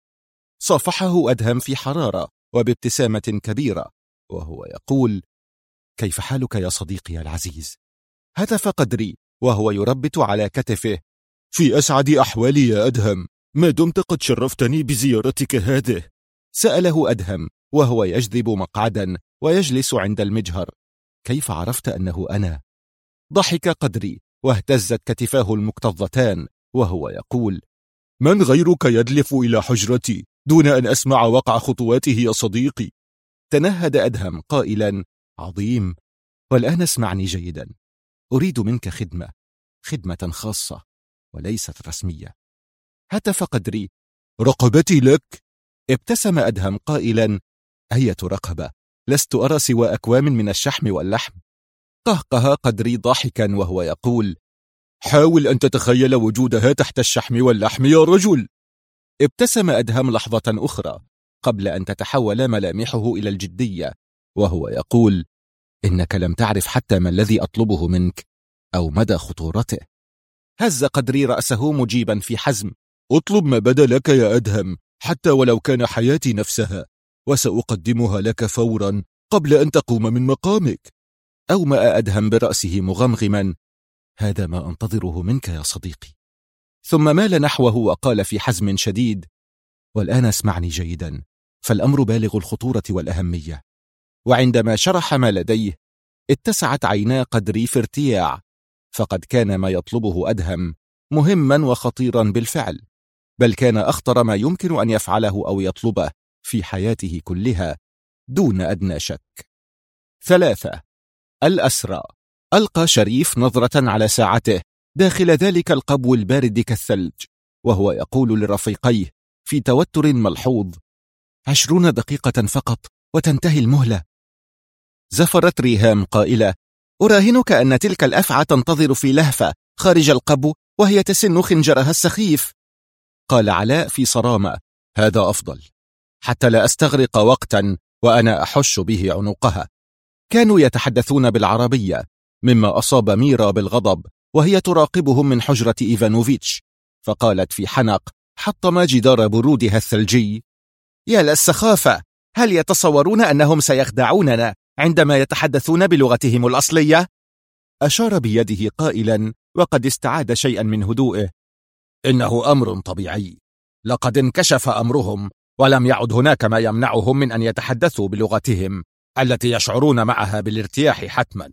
صافحه أدهم في حرارة وبابتسامة كبيرة وهو يقول: كيف حالك يا صديقي العزيز؟ هتف قدري وهو يربت على كتفه: في أسعد أحوالي يا أدهم، ما دمت قد شرفتني بزيارتك هذه. سأله أدهم وهو يجذب مقعدا ويجلس عند المجهر: كيف عرفت أنه أنا؟ ضحك قدري واهتزت كتفاه المكتظتان وهو يقول: من غيرك يدلف إلى حجرتي دون أن أسمع وقع خطواته يا صديقي؟ تنهد أدهم قائلا: عظيم، والآن اسمعني جيدا، أريد منك خدمة خاصة وليست رسمية. هتف قدري: رقبتي لك. ابتسم أدهم قائلا: أية رقبة؟ لست أرى سوى أكوام من الشحم واللحم. قهقه قدري ضاحكا وهو يقول: حاول أن تتخيل وجودها تحت الشحم واللحم يا رجل. ابتسم أدهم لحظة أخرى قبل أن تتحول ملامحه إلى الجدية وهو يقول: إنك لم تعرف حتى ما الذي أطلبه منك أو مدى خطورته. هز قدري رأسه مجيبا في حزم: اطلب ما بدا لك يا أدهم، حتى ولو كان حياتي نفسها، وسأقدمها لك فورا قبل أن تقوم من مقامك. أومأ أدهم برأسه مغمغما: هذا ما أنتظره منك يا صديقي. ثم مال نحوه وقال في حزم شديد: والآن اسمعني جيدا، فالأمر بالغ الخطورة والأهمية. وعندما شرح ما لديه اتسعت عينا قدري في ارتياع، فقد كان ما يطلبه أدهم مهما وخطيرا بالفعل، بل كان أخطر ما يمكن أن يفعله أو يطلبه في حياته كلها دون أدنى شك. 3. الأسرى. ألقى شريف نظرة على ساعته داخل ذلك القبو البارد كالثلج وهو يقول لرفيقيه في توتر ملحوظ: 20 دقيقة فقط وتنتهي المهلة. زفرت ريهام قائلة: أراهنك أن تلك الأفعى تنتظر في لهفة خارج القبو وهي تسن خنجرها السخيف. قال علاء في صرامة: هذا أفضل، حتى لا أستغرق وقتا وأنا أحش به عنقها. كانوا يتحدثون بالعربية، مما أصاب ميرا بالغضب وهي تراقبهم من حجرة إيفانوفيتش، فقالت في حنق حطم جدار برودها الثلجي: يا للسخافة، هل يتصورون أنهم سيخدعوننا عندما يتحدثون بلغتهم الأصلية؟ أشار بيده قائلا وقد استعاد شيئا من هدوئه: إنه أمر طبيعي، لقد انكشف أمرهم ولم يعد هناك ما يمنعهم من أن يتحدثوا بلغتهم التي يشعرون معها بالارتياح حتما.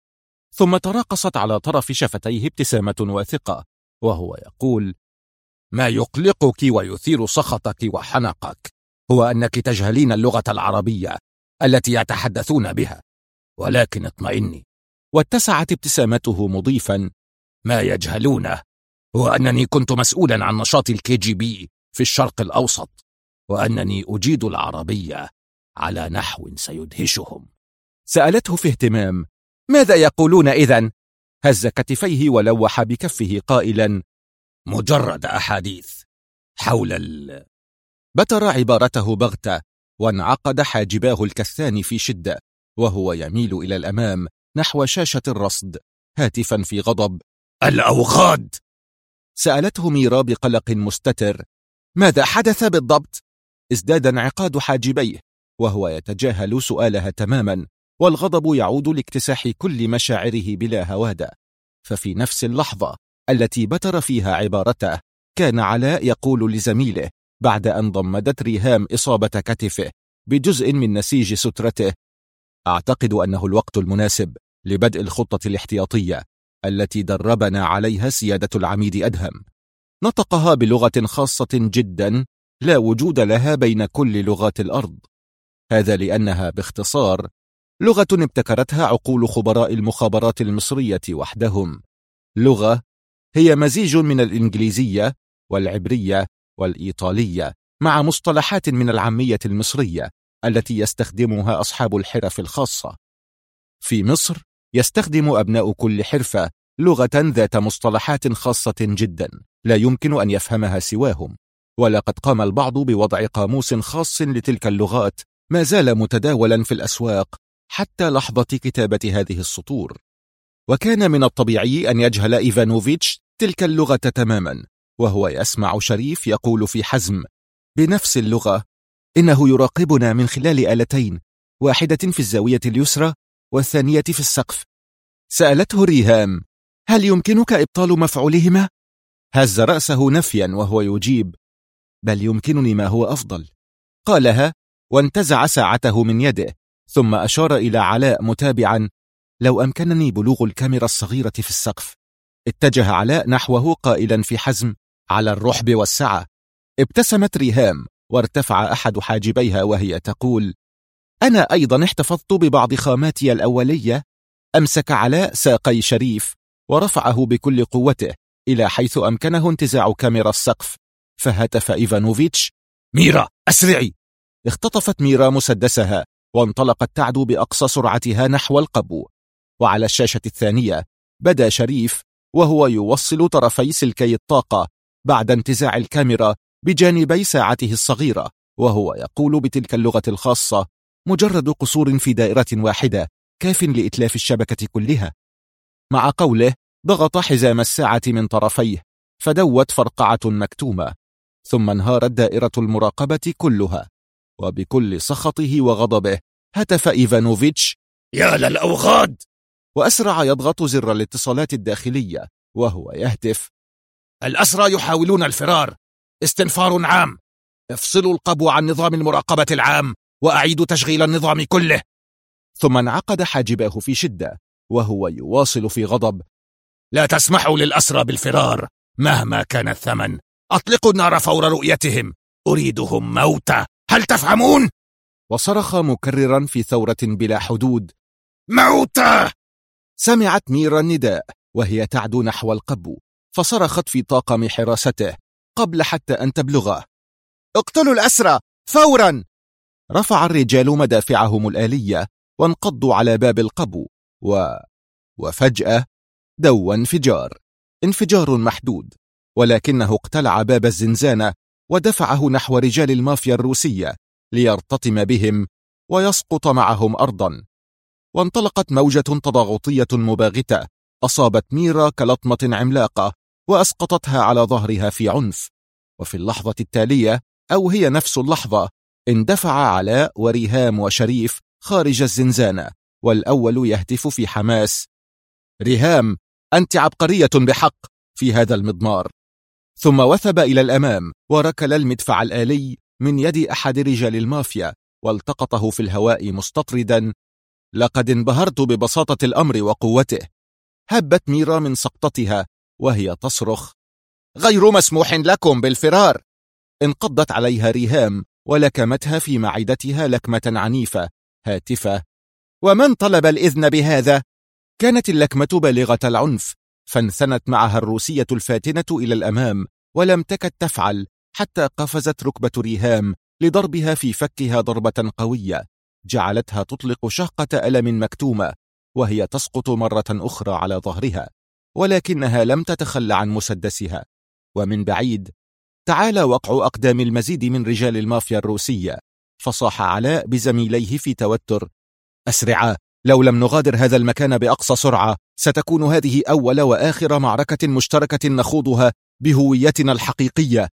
ثم تراقصت على طرف شفتيه ابتسامة واثقة وهو يقول: ما يقلقك ويثير سخطك وحنقك هو أنك تجهلين اللغة العربية التي يتحدثون بها، ولكن اطمئني. واتسعت ابتسامته مضيفا: ما يجهلونه هو أنني كنت مسؤولا عن نشاط الKGB في الشرق الأوسط، وأنني أجيد العربية على نحو سيدهشهم. سألته في اهتمام: ماذا يقولون إذن؟ هز كتفيه ولوح بكفه قائلا: مجرد أحاديث حول بتر عبارته بغتة، وانعقد حاجباه الكثان في شدة، وهو يميل إلى الأمام نحو شاشة الرصد هاتفا في غضب: الأوغاد! سألته ميرا بقلق مستتر: ماذا حدث بالضبط؟ ازداد انعقاد حاجبيه وهو يتجاهل سؤالها تماما، والغضب يعود لاكتساح كل مشاعره بلا هوادة. ففي نفس اللحظة التي بتر فيها عبارته، كان علاء يقول لزميله بعد أن ضمدت ريهام إصابة كتفه بجزء من نسيج سترته: أعتقد أنه الوقت المناسب لبدء الخطة الاحتياطية التي دربنا عليها سيادة العميد أدهم. نطقها بلغة خاصة جدا لا وجود لها بين كل لغات الأرض، هذا لأنها باختصار لغة ابتكرتها عقول خبراء المخابرات المصرية وحدهم. لغة هي مزيج من الإنجليزية والعبرية والإيطالية مع مصطلحات من العامية المصرية التي يستخدمها أصحاب الحرف الخاصة. في مصر يستخدم أبناء كل حرفة لغة ذات مصطلحات خاصة جدا لا يمكن أن يفهمها سواهم، ولقد قام البعض بوضع قاموس خاص لتلك اللغات ما زال متداولا في الأسواق حتى لحظة كتابة هذه السطور. وكان من الطبيعي أن يجهل إيفانوفيتش تلك اللغة تماما، وهو يسمع شريف يقول في حزم بنفس اللغة: إنه يراقبنا من خلال آلتين، واحدة في الزاوية اليسرى والثانية في السقف. سألته ريهام: هل يمكنك إبطال مفعولهما؟ هز رأسه نفيا وهو يجيب: بل يمكنني ما هو أفضل. قالها وانتزع ساعته من يده، ثم أشار إلى علاء متابعا: لو أمكنني بلوغ الكاميرا الصغيرة في السقف. اتجه علاء نحوه قائلا في حزم: على الرحب والسعة. ابتسمت ريهام وارتفع أحد حاجبيها وهي تقول: أنا أيضا احتفظت ببعض خاماتي الأولية. أمسك علاء ساقي شريف ورفعه بكل قوته إلى حيث أمكنه انتزاع كاميرا السقف، فهتف إيفانوفيتش: ميرا أسرعي! اختطفت ميرا مسدسها وانطلقت تعدو بأقصى سرعتها نحو القبو. وعلى الشاشة الثانية بدا شريف وهو يوصل طرفي سلكي الطاقة بعد انتزاع الكاميرا بجانبي ساعته الصغيرة، وهو يقول بتلك اللغة الخاصة: مجرد قصور في دائرة واحدة كاف لإتلاف الشبكة كلها. مع قوله ضغط حزام الساعة من طرفيه فدوت فرقعة مكتومة، ثم انهارت دائرة المراقبة كلها. وبكل سخطه وغضبه هتف إيفانوفيتش: يا للأوغاد! وأسرع يضغط زر الاتصالات الداخلية وهو يهتف: الأسرى يحاولون الفرار، استنفار عام، افصلوا القبو عن نظام المراقبة العام وأعيدوا تشغيل النظام كله. ثم انعقد حاجباه في شدة وهو يواصل في غضب: لا تسمحوا للأسرى بالفرار مهما كان الثمن، أطلقوا النار فور رؤيتهم، أريدهم موتى، هل تفهمون؟ وصرخ مكررا في ثورة بلا حدود: موتى! سمعت ميرا النداء وهي تعدو نحو القبو، فصرخت في طاقم حراسته قبل حتى أن تبلغه: اقتلوا الأسرى فورا! رفع الرجال مدافعهم الآلية وانقضوا على باب القبو وفجأة دو انفجار محدود، ولكنه اقتلع باب الزنزانة ودفعه نحو رجال المافيا الروسية ليرتطم بهم ويسقط معهم أرضا. وانطلقت موجة تضاغطية مباغتة أصابت ميرا كلطمة عملاقة وأسقطتها على ظهرها في عنف. وفي اللحظة التالية أو هي نفس اللحظة اندفع علاء وريهام وشريف خارج الزنزانة، والأول يهتف في حماس: ريهام، أنت عبقرية بحق في هذا المضمار. ثم وثب إلى الأمام وركل المدفع الآلي من يد أحد رجال المافيا والتقطه في الهواء مستطردا: لقد انبهرت ببساطة الأمر وقوته. هبت ميرا من سقطتها وهي تصرخ: غير مسموح لكم بالفرار. انقضت عليها ريهام ولكمتها في معدتها لكمة عنيفة هاتفة: ومن طلب الإذن بهذا؟ كانت اللكمة بالغة العنف، فانثنت معها الروسية الفاتنة إلى الأمام، ولم تكد تفعل حتى قفزت ركبة ريهام لضربها في فكها ضربة قوية جعلتها تطلق شهقة ألم مكتومة، وهي تسقط مرة أخرى على ظهرها، ولكنها لم تتخلى عن مسدسها. ومن بعيد تعالى وقع أقدام المزيد من رجال المافيا الروسية، فصاح علاء بزميليه في توتر: أسرعا، لو لم نغادر هذا المكان بأقصى سرعة ستكون هذه أول وآخر معركة مشتركة نخوضها بهويتنا الحقيقية.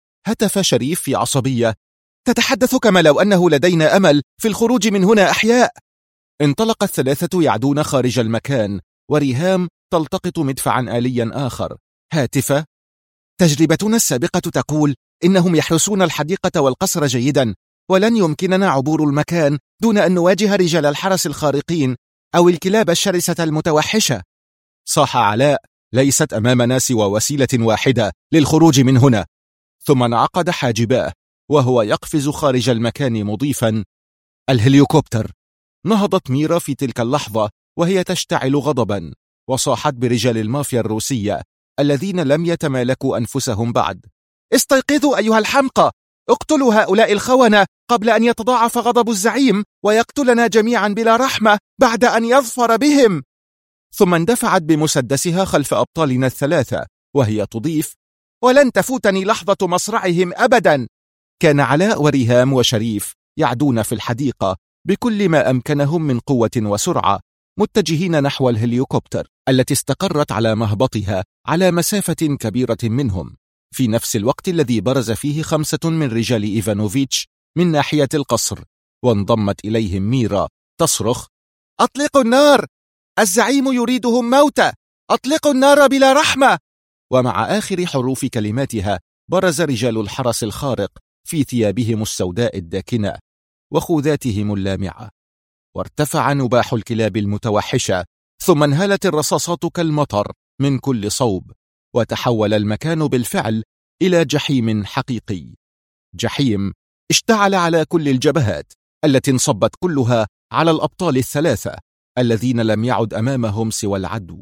هتف شريف في عصبية: تتحدث كما لو أنه لدينا أمل في الخروج من هنا أحياء. انطلق الثلاثة يعدون خارج المكان، وريهام تلتقط مدفعا آليا آخر هاتفة: تجربتنا السابقة تقول إنهم يحرسون الحديقة والقصر جيدا، ولن يمكننا عبور المكان دون أن نواجه رجال الحرس الخارقين أو الكلاب الشرسة المتوحشة. صاح علاء: ليست أمامنا سوى وسيلة واحدة للخروج من هنا. ثم انعقد حاجباه وهو يقفز خارج المكان مضيفا: الهليكوبتر. نهضت ميرا في تلك اللحظة وهي تشتعل غضبا، وصاحت برجال المافيا الروسية الذين لم يتمالكوا أنفسهم بعد: استيقظوا أيها الحمقى، اقتلوا هؤلاء الخونة قبل أن يتضاعف غضب الزعيم ويقتلنا جميعا بلا رحمة بعد أن يظفر بهم. ثم اندفعت بمسدسها خلف أبطالنا الثلاثة وهي تضيف: ولن تفوتني لحظة مصرعهم أبدا. كان علاء وريهام وشريف يعدون في الحديقة بكل ما أمكنهم من قوة وسرعة، متجهين نحو الهليكوبتر التي استقرت على مهبطها على مسافة كبيرة منهم، في نفس الوقت الذي برز فيه 5 من رجال إيفانوفيتش من ناحية القصر، وانضمت إليهم ميرا تصرخ: أطلقوا النار! الزعيم يريدهم موتى! أطلقوا النار بلا رحمة! ومع آخر حروف كلماتها برز رجال الحرس الخارق في ثيابهم السوداء الداكنة وخوذاتهم اللامعة، وارتفع نباح الكلاب المتوحشة، ثم انهالت الرصاصات كالمطر من كل صوب، وتحول المكان بالفعل إلى جحيم حقيقي، جحيم اشتعل على كل الجبهات التي انصبت كلها على الأبطال الثلاثة الذين لم يعد أمامهم سوى العدو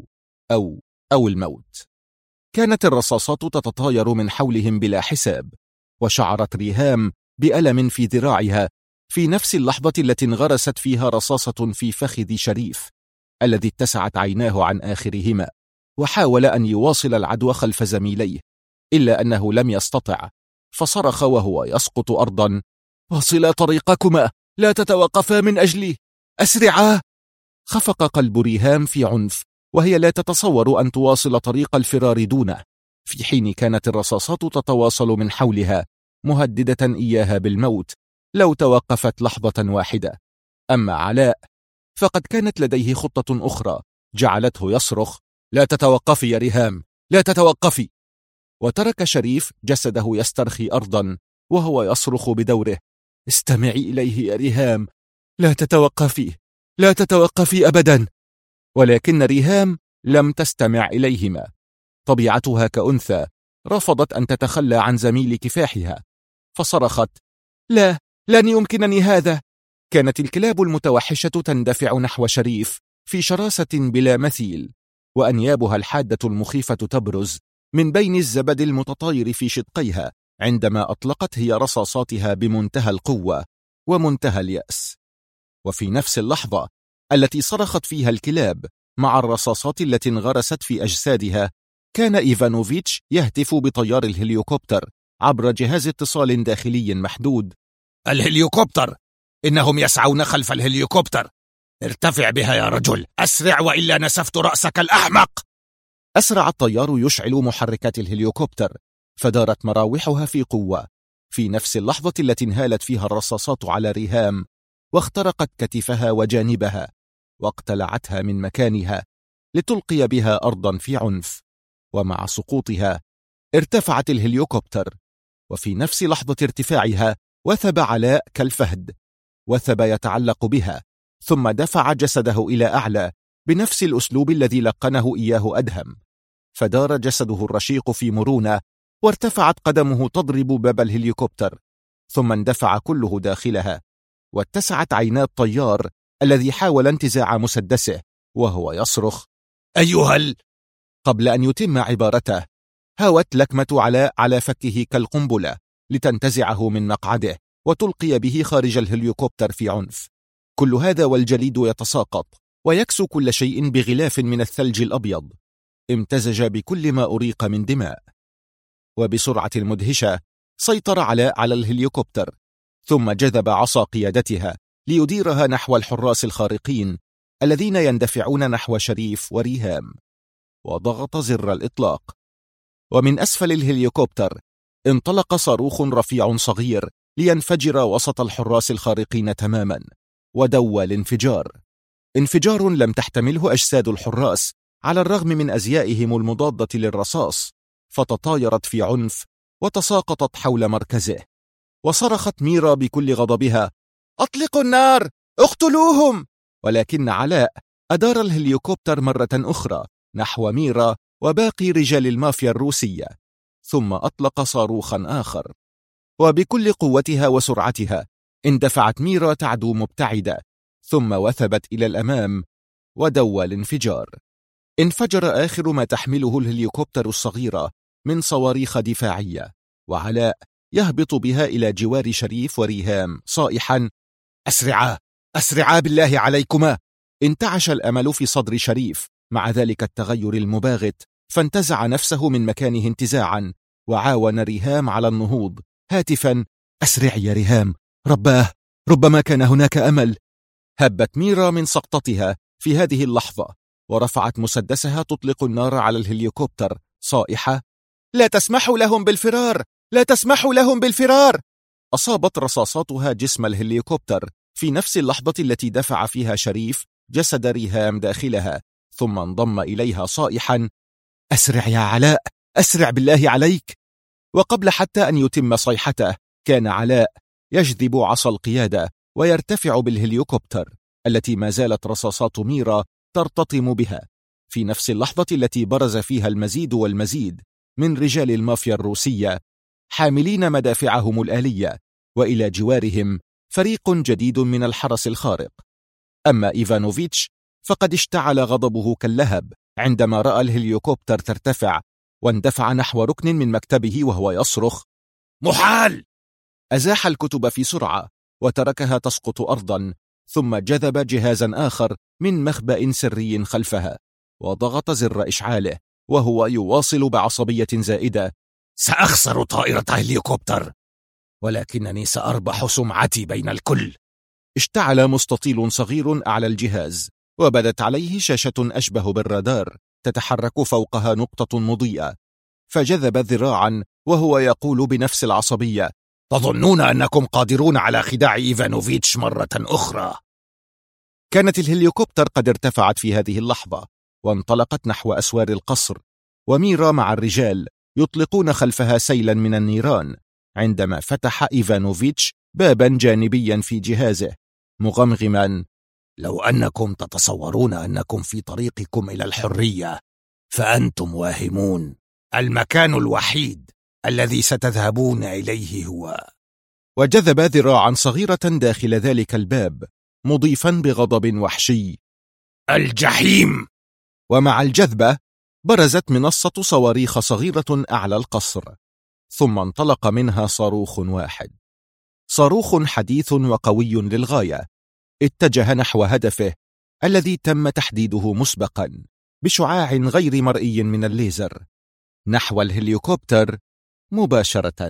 أو الموت. كانت الرصاصات تتطاير من حولهم بلا حساب، وشعرت ريهام بألم في ذراعها في نفس اللحظة التي انغرست فيها رصاصة في فخذ شريف الذي اتسعت عيناه عن آخرهما، وحاول أن يواصل العدو خلف زميليه، إلا أنه لم يستطع، فصرخ وهو يسقط أرضا: واصلا طريقكما، لا تتوقفا من أجلي، أسرعا! خفق قلب ريهام في عنف، وهي لا تتصور أن تواصل طريق الفرار دونه، في حين كانت الرصاصات تتواصل من حولها مهددة إياها بالموت لو توقفت لحظة واحدة. أما علاء فقد كانت لديه خطة أخرى جعلته يصرخ: لا تتوقفي يا ريهام، لا تتوقفي! وترك شريف جسده يسترخي أرضا وهو يصرخ بدوره: استمعي إليه يا ريهام، لا تتوقفي، لا تتوقفي أبدا! ولكن ريهام لم تستمع إليهما، طبيعتها كأنثى رفضت أن تتخلى عن زميل كفاحها، فصرخت: لا، لن يمكنني هذا! كانت الكلاب المتوحشة تندفع نحو شريف في شراسة بلا مثيل، وأنيابها الحادة المخيفة تبرز من بين الزبد المتطاير في شدقيها عندما أطلقت هي رصاصاتها بمنتهى القوة ومنتهى اليأس. وفي نفس اللحظة التي صرخت فيها الكلاب مع الرصاصات التي انغرست في أجسادها، كان إيفانوفيتش يهتف بطيار الهليكوبتر عبر جهاز اتصال داخلي محدود: الهليكوبتر! إنهم يسعون خلف الهليكوبتر! ارتفع بها يا رجل، أسرع وإلا نسفت رأسك الأحمق! أسرع الطيار يشعل محركات الهليكوبتر، فدارت مراوحها في قوة في نفس اللحظة التي انهالت فيها الرصاصات على ريهام، واخترقت كتفها وجانبها واقتلعتها من مكانها لتلقي بها أرضا في عنف. ومع سقوطها ارتفعت الهليكوبتر، وفي نفس لحظة ارتفاعها وثب علاء كالفهد، وثب يتعلق بها، ثم دفع جسده إلى أعلى بنفس الأسلوب الذي لقنه إياه أدهم، فدار جسده الرشيق في مرونة، وارتفعت قدمه تضرب باب الهليكوبتر، ثم اندفع كله داخلها، واتسعت عينا الطيار الذي حاول انتزاع مسدسه وهو يصرخ: أيها قبل أن يتم عبارته هاوت لكمة علاء على فكه كالقنبلة لتنتزعه من مقعده وتلقي به خارج الهليكوبتر في عنف. كل هذا والجليد يتساقط ويكسو كل شيء بغلاف من الثلج الأبيض امتزج بكل ما أريق من دماء. وبسرعة مدهشة سيطر علاء على الهليكوبتر، ثم جذب عصا قيادتها ليديرها نحو الحراس الخارقين الذين يندفعون نحو شريف وريهام، وضغط زر الإطلاق. ومن أسفل الهليكوبتر انطلق صاروخ رفيع صغير لينفجر وسط الحراس الخارقين تماما، ودوى الانفجار. انفجار لم تحتمله أجساد الحراس على الرغم من أزيائهم المضادة للرصاص، فتطايرت في عنف وتساقطت حول مركزه. وصرخت ميرا بكل غضبها: أطلقوا النار! اقتلوهم! ولكن علاء أدار الهليكوبتر مرة أخرى نحو ميرا وباقي رجال المافيا الروسية، ثم أطلق صاروخا آخر. وبكل قوتها وسرعتها اندفعت ميرا تعدو مبتعدة، ثم وثبت إلى الأمام ودوى الانفجار. انفجر آخر ما تحمله الهليكوبتر الصغيرة من صواريخ دفاعية، وعلاء يهبط بها إلى جوار شريف وريهام صائحا: أسرعا أسرعا بالله عليكما! انتعش الأمل في صدر شريف مع ذلك التغير المباغت، فانتزع نفسه من مكانه انتزاعا وعاون ريهام على النهوض هاتفا: أسرع يا ريهام، رباه ربما كان هناك أمل. هبت ميرا من سقطتها في هذه اللحظة ورفعت مسدسها تطلق النار على الهليكوبتر صائحة: لا تسمحوا لهم بالفرار، لا تسمحوا لهم بالفرار. أصابت رصاصاتها جسم الهليكوبتر في نفس اللحظة التي دفع فيها شريف جسد ريهام داخلها، ثم انضم إليها صائحا: أسرع يا علاء، أسرع بالله عليك. وقبل حتى أن يتم صيحته كان علاء يجذب عصا القيادة ويرتفع بالهليكوبتر التي ما زالت رصاصات ميرا ترتطم بها، في نفس اللحظة التي برز فيها المزيد والمزيد من رجال المافيا الروسية حاملين مدافعهم الآلية، وإلى جوارهم فريق جديد من الحرس الخارق. أما إيفانوفيتش فقد اشتعل غضبه كاللهب عندما رأى الهليكوبتر ترتفع، واندفع نحو ركن من مكتبه وهو يصرخ: محال! أزاح الكتب في سرعة وتركها تسقط أرضا، ثم جذب جهازا آخر من مخبأ سري خلفها وضغط زر إشعاله وهو يواصل بعصبية زائدة: سأخسر طائرة هليكوبتر، ولكنني سأربح سمعتي بين الكل. اشتعل مستطيل صغير أعلى الجهاز، وبدت عليه شاشة أشبه بالرادار تتحرك فوقها نقطة مضيئة، فجذب ذراعا وهو يقول بنفس العصبية: تظنون أنكم قادرون على خداع إيفانوفيتش مرة أخرى؟ كانت الهليكوبتر قد ارتفعت في هذه اللحظة وانطلقت نحو أسوار القصر، وميرا مع الرجال يطلقون خلفها سيلا من النيران، عندما فتح إيفانوفيتش بابا جانبيا في جهازه مغمغما: لو أنكم تتصورون أنكم في طريقكم إلى الحرية فأنتم واهمون. المكان الوحيد الذي ستذهبون إليه هو... وجذب ذراعا صغيرة داخل ذلك الباب مضيفا بغضب وحشي: الجحيم. ومع الجذبة برزت منصة صواريخ صغيرة أعلى القصر، ثم انطلق منها صاروخ واحد، صاروخ حديث وقوي للغاية، اتجه نحو هدفه الذي تم تحديده مسبقا بشعاع غير مرئي من الليزر، نحو الهليكوبتر مباشرة.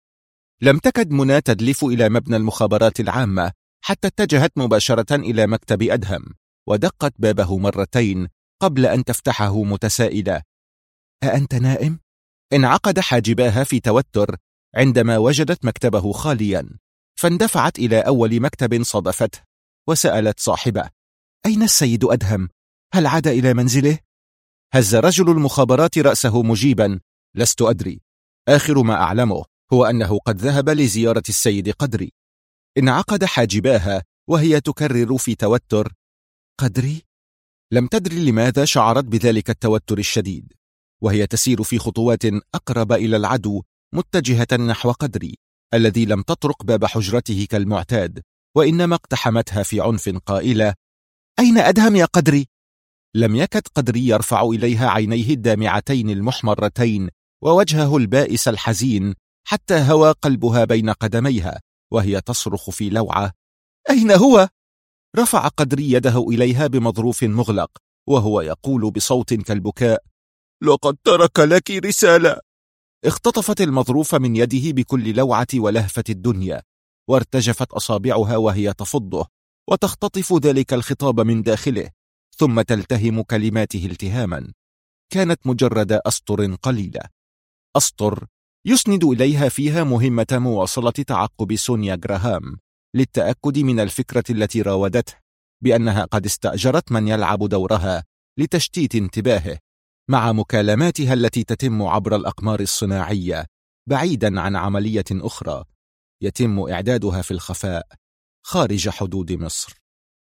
لم تكد منى تدلف إلى مبنى المخابرات العامة حتى اتجهت مباشرة إلى مكتب أدهم ودقت بابه مرتين قبل أن تفتحه متسائلة: أأنت نائم؟ انعقد حاجباها في توتر عندما وجدت مكتبه خاليا، فاندفعت إلى أول مكتب صادفته وسألت صاحبه: أين السيد أدهم؟ هل عاد إلى منزله؟ هز رجل المخابرات رأسه مجيبا: لست أدري، آخر ما أعلمه هو أنه قد ذهب لزيارة السيد قدري. انعقد حاجباها وهي تكرر في توتر: قدري؟ لم تدري لماذا شعرت بذلك التوتر الشديد، وهي تسير في خطوات أقرب إلى العدو متجهة نحو قدري الذي لم تطرق باب حجرته كالمعتاد، وإنما اقتحمتها في عنف قائلة: أين أدهم يا قدري؟ لم يكد قدري يرفع إليها عينيه الدامعتين المحمرتين ووجهه البائس الحزين حتى هوى قلبها بين قدميها وهي تصرخ في لوعة: أين هو؟ رفع قدري يده إليها بمظروف مغلق وهو يقول بصوت كالبكاء: لقد ترك لك رسالة. اختطفت المظروف من يده بكل لوعة ولهفة الدنيا، وارتجفت أصابعها وهي تفضه وتختطف ذلك الخطاب من داخله، ثم تلتهم كلماته التهاما. كانت مجرد أسطر قليلة، أسطر يسند إليها فيها مهمة مواصلة تعقب سونيا جراهام للتأكد من الفكرة التي راودته بأنها قد استأجرت من يلعب دورها لتشتيت انتباهه، مع مكالماتها التي تتم عبر الأقمار الصناعية بعيدا عن عملية أخرى يتم إعدادها في الخفاء خارج حدود مصر.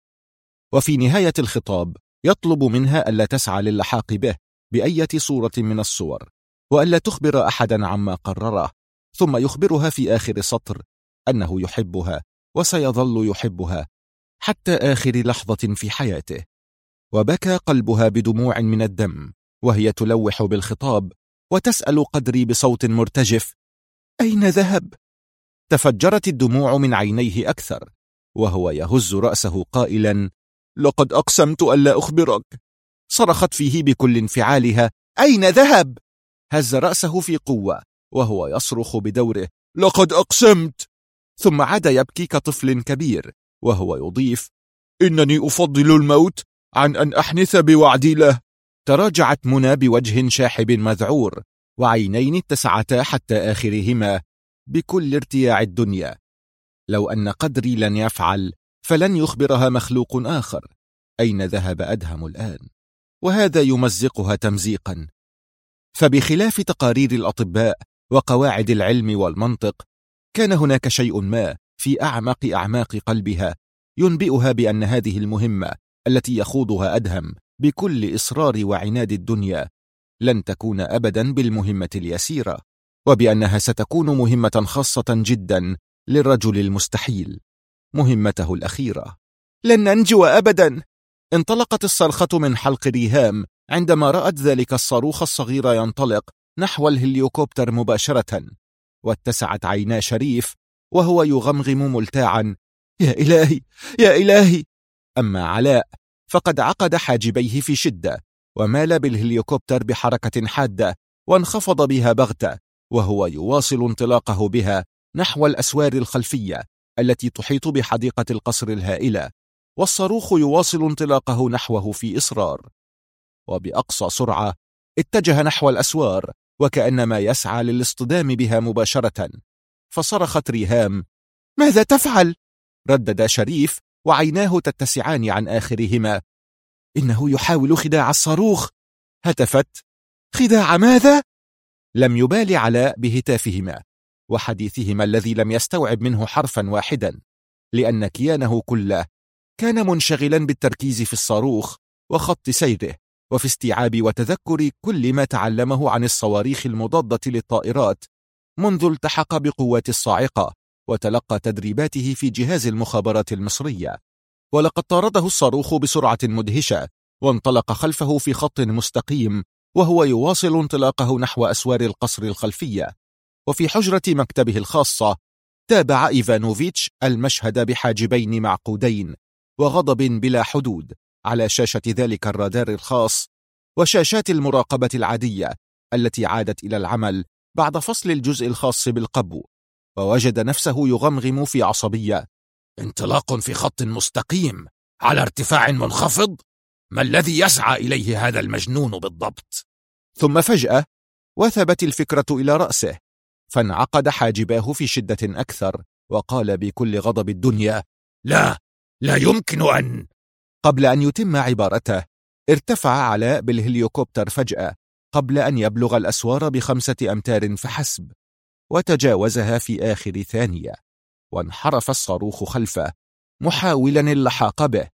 وفي نهاية الخطاب يطلب منها ألا تسعى للحاق به بأية صورة من الصور، وألا تخبر أحدا عما قرره، ثم يخبرها في آخر سطر أنه يحبها وسيظل يحبها حتى آخر لحظة في حياته. وبكى قلبها بدموع من الدم وهي تلوح بالخطاب وتسأل قدري بصوت مرتجف: أين ذهب؟ تفجرت الدموع من عينيه أكثر وهو يهز رأسه قائلا: لقد أقسمت ألا أخبرك. صرخت فيه بكل انفعالها: أين ذهب؟ هز رأسه في قوة وهو يصرخ بدوره: لقد أقسمت. ثم عاد يبكي كطفل كبير وهو يضيف: إنني أفضل الموت عن أن أحنث بوعدي له. تراجعت منى بوجه شاحب مذعور وعينين اتسعتا حتى آخرهما بكل ارتياع الدنيا. لو أن قدري لن يفعل فلن يخبرها مخلوق آخر. أين ذهب أدهم الآن؟ وهذا يمزقها تمزيقا. فبخلاف تقارير الأطباء وقواعد العلم والمنطق، كان هناك شيء ما في أعماق قلبها ينبئها بأن هذه المهمة التي يخوضها أدهم بكل إصرار وعناد الدنيا لن تكون أبدا بالمهمة اليسيرة، وبأنها ستكون مهمة خاصة جدا للرجل المستحيل، مهمته الأخيرة. لن ننجو أبدا. انطلقت الصرخة من حلق ريهام عندما رأت ذلك الصاروخ الصغير ينطلق نحو الهليكوبتر مباشرة، واتسعت عينا شريف وهو يغمغم ملتاعا: يا إلهي يا إلهي. أما علاء فقد عقد حاجبيه في شدة ومال بالهليكوبتر بحركة حادة وانخفض بها بغتة، وهو يواصل انطلاقه بها نحو الأسوار الخلفية التي تحيط بحديقة القصر الهائلة، والصاروخ يواصل انطلاقه نحوه في إصرار. وبأقصى سرعة اتجه نحو الأسوار وكأنما يسعى للاصطدام بها مباشرة. فصرخت ريهام: ماذا تفعل؟ ردد شريف وعيناه تتسعان عن آخرهما: إنه يحاول خداع الصاروخ. هتفت: خداع ماذا؟ لم يبال علاء بهتافهما وحديثهما الذي لم يستوعب منه حرفا واحدا، لأن كيانه كله كان منشغلا بالتركيز في الصاروخ وخط سيره وفي استيعاب وتذكر كل ما تعلمه عن الصواريخ المضادة للطائرات منذ التحق بقوات الصاعقة وتلقى تدريباته في جهاز المخابرات المصرية. ولقد طارده الصاروخ بسرعة مدهشة وانطلق خلفه في خط مستقيم وهو يواصل انطلاقه نحو أسوار القصر الخلفية. وفي حجرة مكتبه الخاصة تابع إيفانوفيتش المشهد بحاجبين معقودين وغضب بلا حدود على شاشة ذلك الرادار الخاص وشاشات المراقبة العادية التي عادت إلى العمل بعد فصل الجزء الخاص بالقبو، ووجد نفسه يغمغم في عصبية: انطلاق في خط مستقيم على ارتفاع منخفض؟ ما الذي يسعى إليه هذا المجنون بالضبط؟ ثم فجأة وثبت الفكرة إلى رأسه، فانعقد حاجباه في شدة أكثر وقال بكل غضب الدنيا: لا يمكن أن... قبل أن يتم عبارته ارتفع علاء بالهليكوبتر فجأة قبل أن يبلغ الأسوار ب5 أمتار فحسب، وتجاوزها في آخر ثانية، وانحرف الصاروخ خلفه محاولا اللحاق به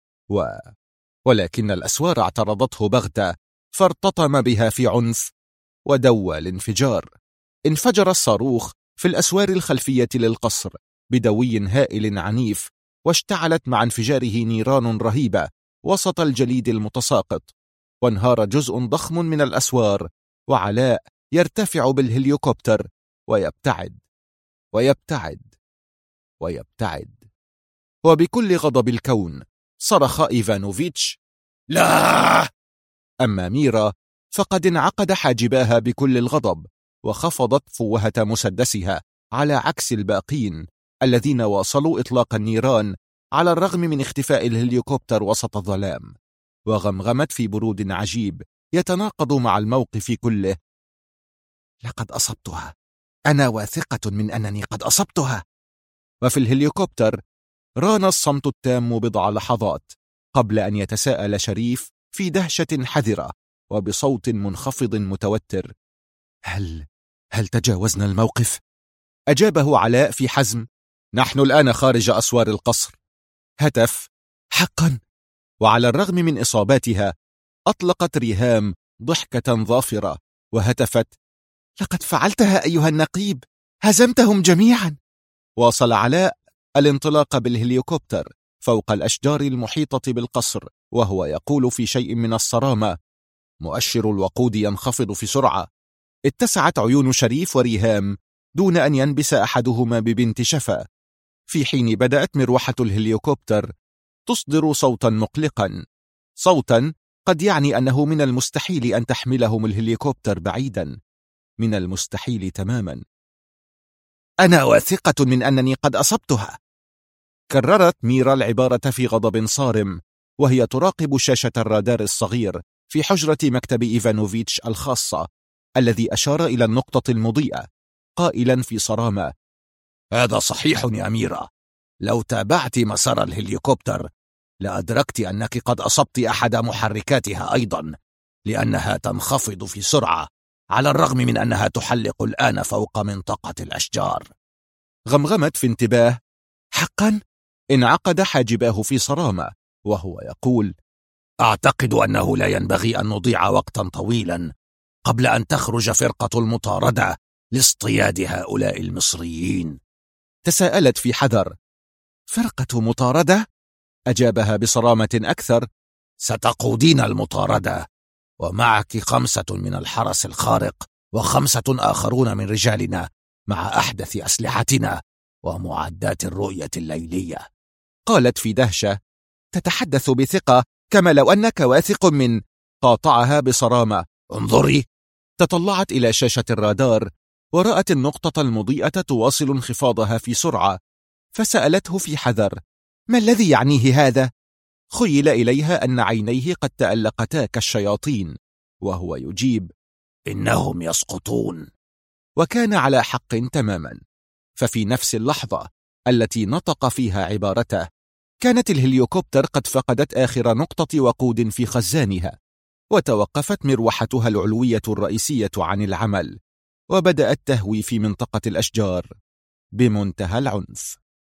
ولكن الأسوار اعترضته بغتة فارتطم بها في عنف ودوى الانفجار. انفجر الصاروخ في الأسوار الخلفية للقصر بدوي هائل عنيف، واشتعلت مع انفجاره نيران رهيبة وسط الجليد المتساقط، وانهار جزء ضخم من الأسوار، وعلاء يرتفع بالهليكوبتر ويبتعد ويبتعد ويبتعد. وبكل غضب الكون صرخ إيفانوفيتش: لا! أما ميرا فقد انعقد حاجباها بكل الغضب، وخفضت فوهة مسدسها على عكس الباقين الذين واصلوا إطلاق النيران على الرغم من اختفاء الهليكوبتر وسط الظلام، وغمغمت في برود عجيب يتناقض مع الموقف كله: لقد أصبتها، أنا واثقة من أنني قد أصبتها. وفي الهليكوبتر ران الصمت التام بضع لحظات قبل أن يتساءل شريف في دهشة حذرة وبصوت منخفض متوتر: هل تجاوزنا الموقف؟ أجابه علاء في حزم: نحن الآن خارج أسوار القصر. هتف: حقا؟ وعلى الرغم من إصاباتها أطلقت ريهام ضحكة ظافرة وهتفت: لقد فعلتها أيها النقيب، هزمتهم جميعا. واصل علاء الانطلاق بالهليكوبتر فوق الأشجار المحيطة بالقصر، وهو يقول في شيء من الصرامة: مؤشر الوقود ينخفض في سرعة. اتسعت عيون شريف وريهام دون أن ينبس أحدهما ببنت شفا، في حين بدأت مروحة الهليكوبتر تصدر صوتا مقلقا، صوتا قد يعني أنه من المستحيل أن تحملهم الهليكوبتر بعيدا، من المستحيل تماما. أنا واثقة من أنني قد أصبتها. كررت ميرا العبارة في غضب صارم، وهي تراقب شاشة الرادار الصغير في حجرة مكتب إيفانوفيتش الخاصة الذي أشار إلى النقطة المضيئة، قائلا في صرامة: هذا صحيح يا ميرا، لو تابعت مسار الهليكوبتر لأدركت أنك قد أصبت أحد محركاتها أيضا، لأنها تنخفض في سرعة على الرغم من أنها تحلق الآن فوق منطقة الأشجار. غمغمت في انتباه: حقا؟ انعقد حاجباه في صرامة وهو يقول: أعتقد أنه لا ينبغي أن نضيع وقتا طويلا قبل أن تخرج فرقة المطاردة لاصطياد هؤلاء المصريين. تساءلت في حذر: فرقة مطاردة؟ أجابها بصرامة أكثر: ستقودين المطاردة، ومعك 5 من الحرس الخارق و5 آخرون من رجالنا مع أحدث أسلحتنا ومعدات الرؤية الليلية. قالت في دهشة: تتحدث بثقة كما لو أنك واثق من. قاطعها بصرامة: انظري. تطلعت إلى شاشة الرادار ورأت النقطة المضيئة تواصل انخفاضها في سرعة، فسألته في حذر: ما الذي يعنيه هذا؟ خيل إليها أن عينيه قد تألقتا كالشياطين، وهو يجيب: إنهم يسقطون. وكان على حق تماما، ففي نفس اللحظة التي نطق فيها عبارته كانت الهليكوبتر قد فقدت آخر نقطة وقود في خزانها، وتوقفت مروحتها العلوية الرئيسية عن العمل، وبدأت تهوي في منطقة الأشجار بمنتهى العنف.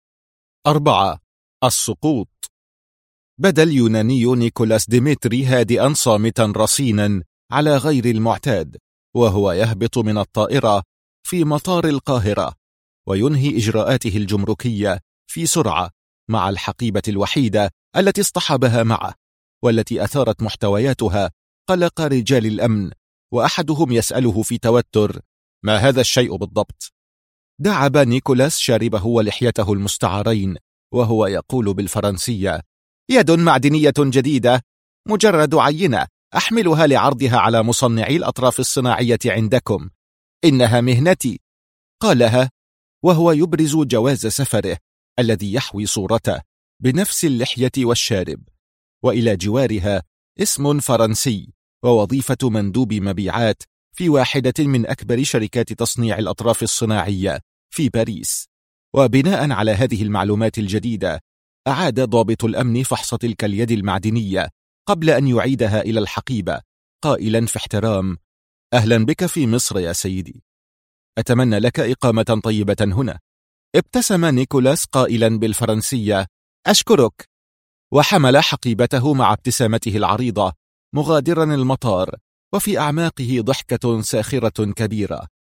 4. السقوط. بدا اليوناني نيكولاس ديمتري هادئا صامتا رصينا على غير المعتاد وهو يهبط من الطائرة في مطار القاهرة، وينهي إجراءاته الجمركية في سرعة مع الحقيبة الوحيدة التي اصطحبها معه، والتي أثارت محتوياتها قلق رجال الأمن، وأحدهم يسأله في توتر: ما هذا الشيء بالضبط؟ دعب نيكولاس شاربه ولحيته المستعارين وهو يقول بالفرنسية: يد معدنية جديدة، مجرد عينة أحملها لعرضها على مصنعي الأطراف الصناعية عندكم، إنها مهنتي. قالها وهو يبرز جواز سفره الذي يحوي صورته بنفس اللحية والشارب، وإلى جوارها اسم فرنسي ووظيفة مندوب مبيعات في واحدة من أكبر شركات تصنيع الأطراف الصناعية في باريس. وبناء على هذه المعلومات الجديدة أعاد ضابط الأمن فحص تلك اليد المعدنية قبل أن يعيدها إلى الحقيبة، قائلا في احترام: أهلا بك في مصر يا سيدي، أتمنى لك إقامة طيبة هنا. ابتسم نيكولاس قائلا بالفرنسية: أشكرك، وحمل حقيبته مع ابتسامته العريضة مغادرا المطار، وفي أعماقه ضحكة ساخرة كبيرة.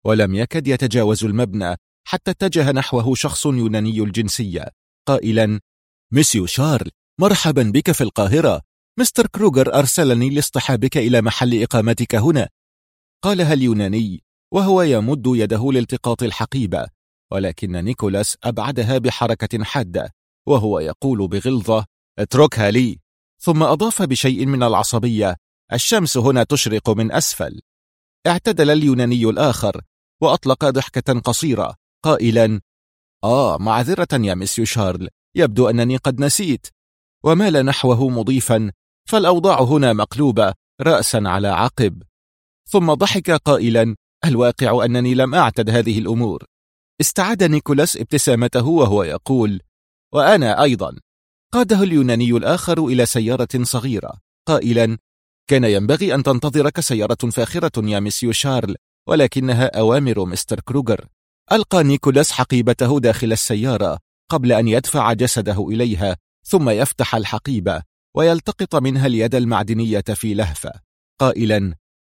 ولم يكد يتجاوز المبنى حتى اتجه نحوه شخص يوناني الجنسية قائلا: مسيو شارل، مرحبا بك في القاهرة. مستر كروغر أرسلني لاصطحابك إلى محل إقامتك هنا. قالها اليوناني وهو يمد يده لالتقاط الحقيبة، ولكن نيكولاس أبعدها بحركة حادة وهو يقول بغلظة: اتركها لي. ثم أضاف بشيء من العصبية: الشمس هنا تشرق من أسفل. اعتدل اليوناني الآخر وأطلق ضحكة قصيرة قائلا: معذرة يا مسيو شارل، يبدو أنني قد نسيت. ومال نحوه مضيفا: فالأوضاع هنا مقلوبة رأسا على عقب. ثم ضحك قائلا: الواقع أنني لم أعتد هذه الأمور. استعاد نيكولاس ابتسامته وهو يقول: وأنا أيضا. قاده اليوناني الآخر إلى سيارة صغيرة قائلا: كان ينبغي أن تنتظرك سيارة فاخرة يا مسيو شارل، ولكنها أوامر مستر كروغر. ألقى نيكولاس حقيبته داخل السيارة قبل أن يدفع جسده إليها، ثم يفتح الحقيبة ويلتقط منها اليد المعدنية في لهفة قائلا: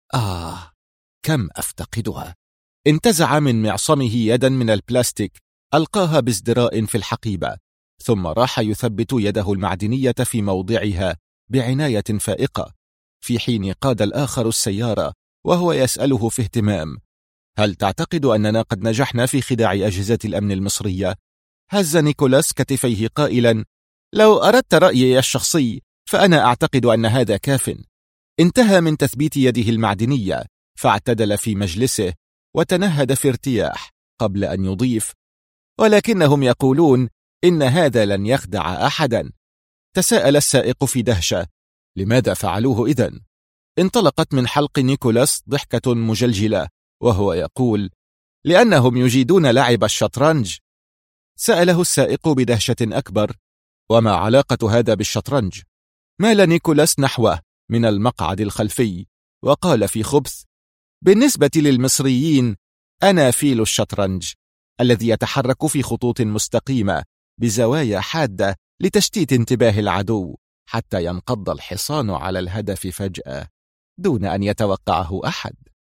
كم أفتقدها. انتزع من معصمه يدا من البلاستيك، ألقاها بازدراء في الحقيبة، ثم راح يثبت يده المعدنية في موضعها بعناية فائقة، في حين قاد الآخر السيارة وهو يسأله في اهتمام: هل تعتقد أننا قد نجحنا في خداع أجهزة الأمن المصرية؟ هز نيكولاس كتفيه قائلا: لو أردت رأيي الشخصي فأنا أعتقد أن هذا كاف. انتهى من تثبيت يده المعدنية، فاعتدل في مجلسه وتنهد في ارتياح قبل أن يضيف: ولكنهم يقولون إن هذا لن يخدع أحدا. تساءل السائق في دهشة: لماذا فعلوه إذن؟ انطلقت من حلق نيكولاس ضحكة مجلجلة وهو يقول: لأنهم يجيدون لعب الشطرنج. سأله السائق بدهشة أكبر: وما علاقة هذا بالشطرنج؟ مال نيكولاس نحوه من المقعد الخلفي وقال في خبث: بالنسبة للمصريين أنا فيل الشطرنج، الذي يتحرك في خطوط مستقيمة بزوايا حادة لتشتيت انتباه العدو حتى ينقض الحصان على الهدف فجأة دون أن يتوقعه أحد.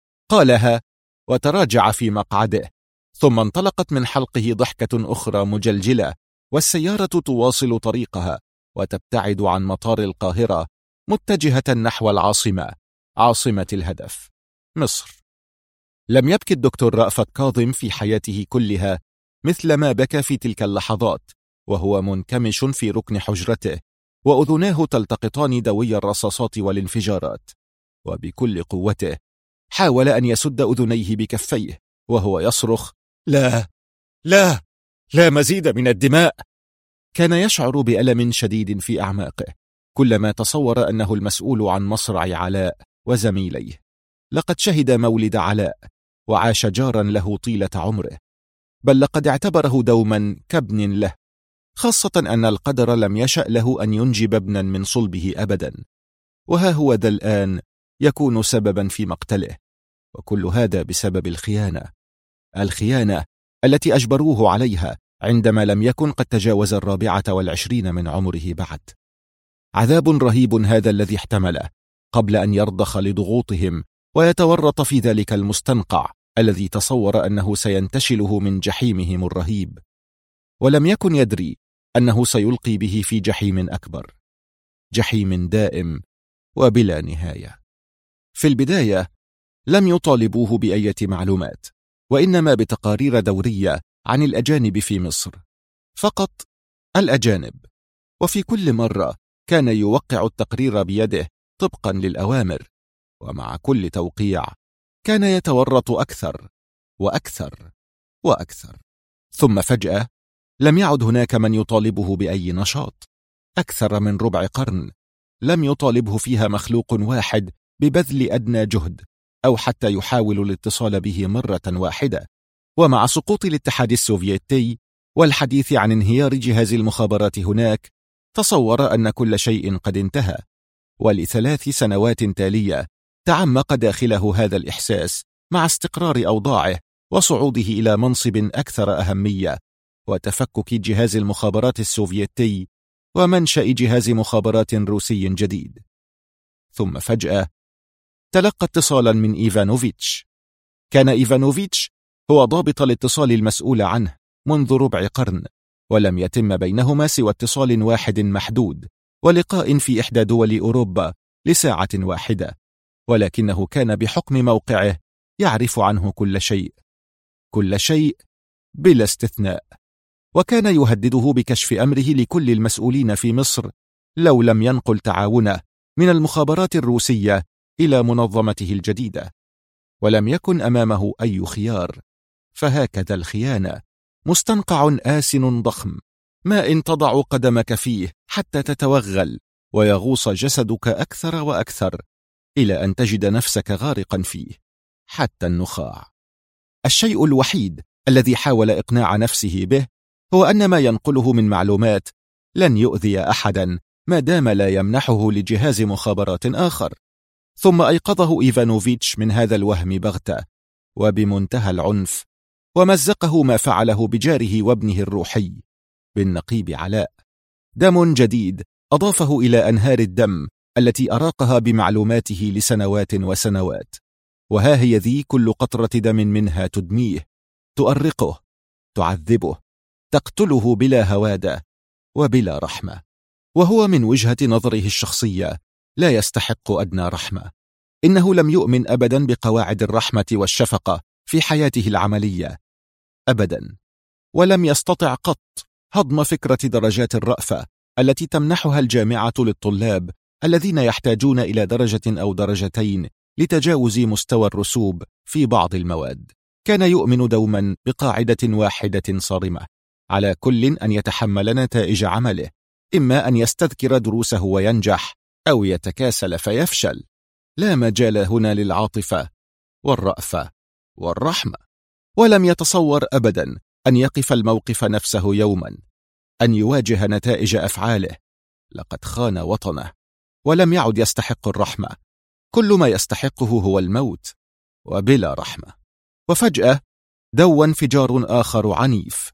قالها وتراجع في مقعده، ثم انطلقت من حلقه ضحكة أخرى مجلجلة، والسيارة تواصل طريقها وتبتعد عن مطار القاهرة متجهة نحو العاصمة، عاصمة الهدف، مصر. لم يبكي الدكتور رأفت كاظم في حياته كلها مثل ما بكى في تلك اللحظات وهو منكمش في ركن حجرته وأذناه تلتقطان دوي الرصاصات والانفجارات، وبكل قوته حاول أن يسد أذنيه بكفيه وهو يصرخ: لا لا لا مزيد من الدماء. كان يشعر بألم شديد في أعماقه كلما تصور أنه المسؤول عن مصرع علاء وزميليه. لقد شهد مولد علاء وعاش جارا له طيلة عمره، بل لقد اعتبره دوما كابن له، خاصة أن القدر لم يشأ له أن ينجب ابنا من صلبه أبدا، وها هو ذا الآن يكون سببا في مقتله، وكل هذا بسبب الخيانة التي أجبروه عليها عندما لم يكن قد تجاوز 24 من عمره بعد. عذاب رهيب هذا الذي احتمله قبل أن يرضخ لضغوطهم ويتورط في ذلك المستنقع الذي تصور أنه سينتشله من جحيمهم الرهيب، ولم يكن يدري أنه سيلقي به في جحيم أكبر، جحيم دائم وبلا نهاية. في البداية لم يطالبوه بأية معلومات، وإنما بتقارير دورية عن الأجانب في مصر، فقط الأجانب، وفي كل مرة كان يوقع التقرير بيده طبقا للأوامر، ومع كل توقيع كان يتورط أكثر وأكثر وأكثر. ثم فجأة لم يعد هناك من يطالبه بأي نشاط. أكثر من ربع قرن لم يطالبه فيها مخلوق واحد ببذل أدنى جهد أو حتى يحاول الاتصال به مرة واحدة. ومع سقوط الاتحاد السوفيتي والحديث عن انهيار جهاز المخابرات هناك، تصور أن كل شيء قد انتهى. ول3 سنوات تالية تعمق داخله هذا الإحساس مع استقرار أوضاعه وصعوده إلى منصب أكثر أهمية وتفكك جهاز المخابرات السوفيتي ومنشأ جهاز مخابرات روسي جديد. ثم فجأة تلقى اتصالا من إيفانوفيتش. كان إيفانوفيتش هو ضابط الاتصال المسؤول عنه منذ ربع قرن، ولم يتم بينهما سوى اتصال واحد محدود ولقاء في إحدى دول أوروبا لساعة واحدة، ولكنه كان بحكم موقعه يعرف عنه كل شيء بلا استثناء، وكان يهدده بكشف أمره لكل المسؤولين في مصر لو لم ينقل تعاونه من المخابرات الروسية إلى منظمته الجديدة. ولم يكن أمامه أي خيار، فهكذا الخيانة، مستنقع آسن ضخم، ماء تضع قدمك فيه حتى تتوغل ويغوص جسدك أكثر وأكثر إلى أن تجد نفسك غارقا فيه حتى النخاع. الشيء الوحيد الذي حاول إقناع نفسه به هو أن ما ينقله من معلومات لن يؤذي أحدا ما دام لا يمنحه لجهاز مخابرات آخر. ثم أيقظه إيفانوفيتش من هذا الوهم بغتة وبمنتهى العنف، ومزقه ما فعله بجاره وابنه الروحي بالنقيب علاء. دم جديد أضافه إلى أنهار الدم التي أراقها بمعلوماته لسنوات وسنوات، وها هي ذي كل قطرة دم منها تدميه، تؤرقه، تعذبه، تقتله بلا هوادة وبلا رحمة، وهو من وجهة نظره الشخصية لا يستحق أدنى رحمة. إنه لم يؤمن أبدا بقواعد الرحمة والشفقة في حياته العملية أبدا، ولم يستطع قط هضم فكرة درجات الرأفة التي تمنحها الجامعة للطلاب الذين يحتاجون إلى درجة أو درجتين لتجاوز مستوى الرسوب في بعض المواد. كان يؤمن دوما بقاعدة واحدة صارمة: على كل أن يتحمل نتائج عمله، إما أن يستذكر دروسه وينجح أو يتكاسل فيفشل. لا مجال هنا للعاطفة والرأفة والرحمة. ولم يتصور أبدا أن يقف الموقف نفسه يوما، أن يواجه نتائج أفعاله. لقد خان وطنه ولم يعد يستحق الرحمة، كل ما يستحقه هو الموت وبلا رحمة. وفجأة دو انفجار آخر عنيف،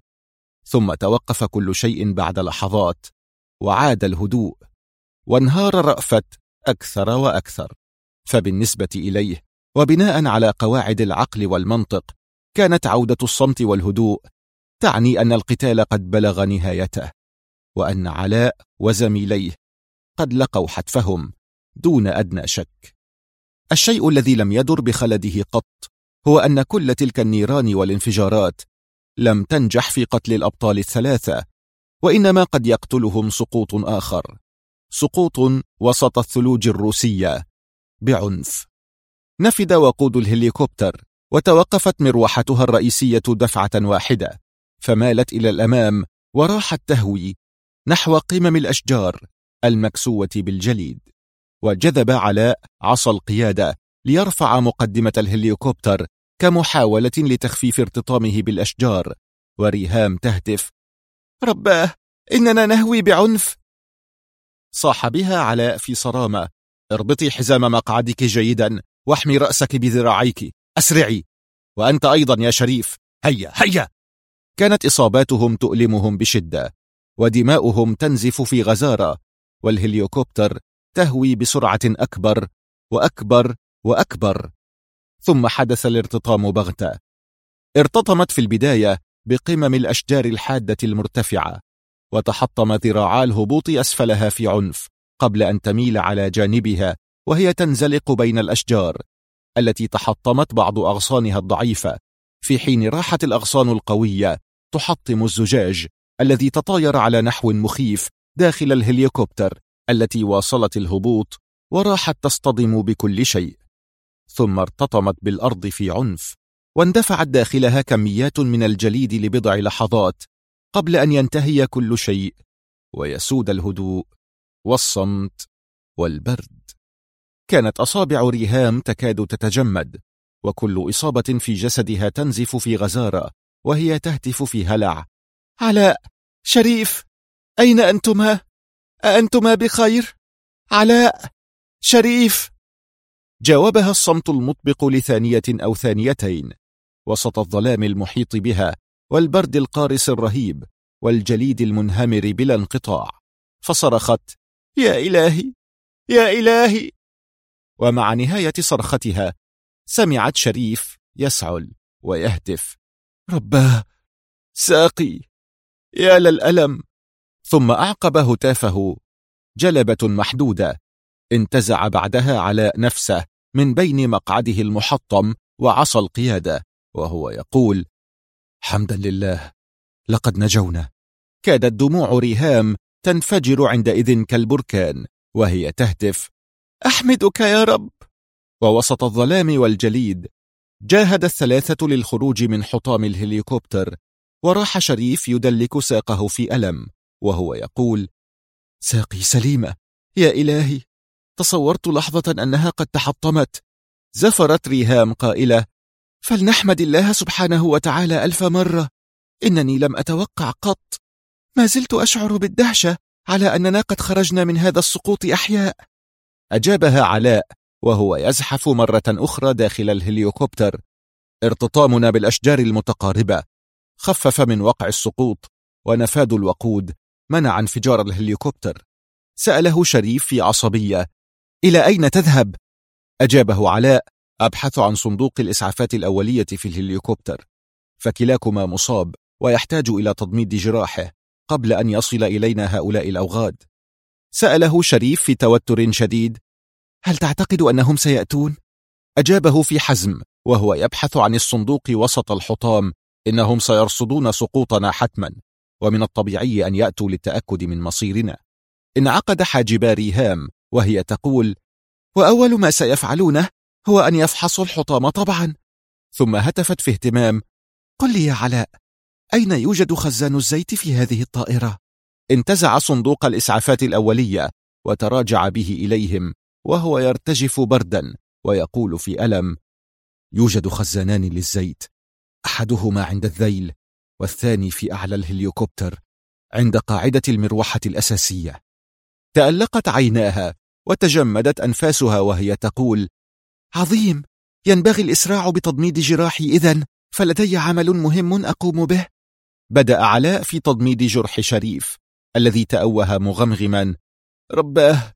ثم توقف كل شيء بعد لحظات، وعاد الهدوء، وانهار رأفت أكثر وأكثر. فبالنسبة إليه وبناء على قواعد العقل والمنطق، كانت عودة الصمت والهدوء تعني أن القتال قد بلغ نهايته، وأن علاء وزميليه قد لقوا حتفهم دون أدنى شك. الشيء الذي لم يدر بخلده قط هو أن كل تلك النيران والانفجارات لم تنجح في قتل الأبطال الثلاثة، وإنما قد يقتلهم سقوط آخر، سقوط وسط الثلوج الروسية بعنف. نفد وقود الهليكوبتر، وتوقفت مروحتها الرئيسية دفعة واحدة، فمالت إلى الأمام وراحت تهوي نحو قمم الأشجار المكسوة بالجليد. وجذب علاء عصا القيادة ليرفع مقدمة الهليكوبتر كمحاولة لتخفيف ارتطامه بالأشجار، وريهام تهتف: رباه، إننا نهوي بعنف. صاح بها علاء في صرامة: اربطي حزام مقعدك جيدا واحمي رأسك بذراعيك، أسرعي، وأنت أيضا يا شريف، هيا هيا. كانت إصاباتهم تؤلمهم بشدة، ودماؤهم تنزف في غزارة، والهليكوبتر تهوي بسرعة أكبر وأكبر وأكبر. ثم حدث الارتطام بغتة. ارتطمت في البداية بقمم الأشجار الحادة المرتفعة، وتحطم ذراعا الهبوط أسفلها في عنف قبل أن تميل على جانبها وهي تنزلق بين الأشجار التي تحطمت بعض أغصانها الضعيفة، في حين راحت الأغصان القوية تحطم الزجاج الذي تطاير على نحو مخيف داخل الهليكوبتر التي واصلت الهبوط، وراحت تصطدم بكل شيء. ثم ارتطمت بالأرض في عنف، واندفعت داخلها كميات من الجليد لبضع لحظات قبل أن ينتهي كل شيء ويسود الهدوء والصمت والبرد. كانت أصابع ريهام تكاد تتجمد، وكل إصابة في جسدها تنزف في غزارة، وهي تهتف في هلع: علاء، شريف، أين أنتما؟ أأنتما بخير؟ علاء، شريف. جاوبها الصمت المطبق لثانية أو ثانيتين وسط الظلام المحيط بها والبرد القارس الرهيب والجليد المنهمر بلا انقطاع، فصرخت: يا إلهي، يا إلهي. ومع نهاية صرختها سمعت شريف يسعل ويهتف: رباه، ساقي، يا للألم. ثم أعقب هتافه جلبة محدودة. انتزع بعدها علاء نفسه من بين مقعده المحطم وعصا القيادة وهو يقول: حمدا لله، لقد نجونا. كادت دموع ريهام تنفجر عندئذ كالبركان وهي تهتف: أحمدك يا رب. ووسط الظلام والجليد جاهد الثلاثة للخروج من حطام الهليكوبتر، وراح شريف يدلك ساقه في ألم وهو يقول: ساقي سليمة، يا إلهي، تصورت لحظة أنها قد تحطمت. زفرت ريهام قائلة: فلنحمد الله سبحانه وتعالى 1000 مرة، إنني لم أتوقع قط. ما زلت أشعر بالدهشة على أننا قد خرجنا من هذا السقوط أحياء. أجابها علاء وهو يزحف مرة أخرى داخل الهليكوبتر: ارتطامنا بالأشجار المتقاربة خفف من وقع السقوط، ونفاذ الوقود منع انفجار الهليكوبتر. سأله شريف في عصبية: إلى أين تذهب؟ أجابه علاء: أبحث عن صندوق الإسعافات الأولية في الهليكوبتر، فكلاكما مصاب ويحتاج إلى تضميد جراحه قبل أن يصل إلينا هؤلاء الأوغاد. سأله شريف في توتر شديد: هل تعتقد أنهم سيأتون؟ أجابه في حزم وهو يبحث عن الصندوق وسط الحطام: إنهم سيرصدون سقوطنا حتما، ومن الطبيعي أن يأتوا للتأكد من مصيرنا. انعقد حاجبا ريهام وهي تقول: وأول ما سيفعلونه هو أن يفحصوا الحطام طبعا. ثم هتفت في اهتمام: قل لي يا علاء، أين يوجد خزان الزيت في هذه الطائرة؟ انتزع صندوق الإسعافات الأولية وتراجع به إليهم وهو يرتجف بردا ويقول في ألم: يوجد خزانان للزيت، أحدهما عند الذيل، والثاني في أعلى الهليكوبتر عند قاعدة المروحة الأساسية. تألقت عيناها وتجمدت أنفاسها وهي تقول: عظيم، ينبغي الإسراع بتضميد جراحي إذن، فلدي عمل مهم أقوم به. بدأ علاء في تضميد جرح شريف الذي تأوه مغمغما: رباه،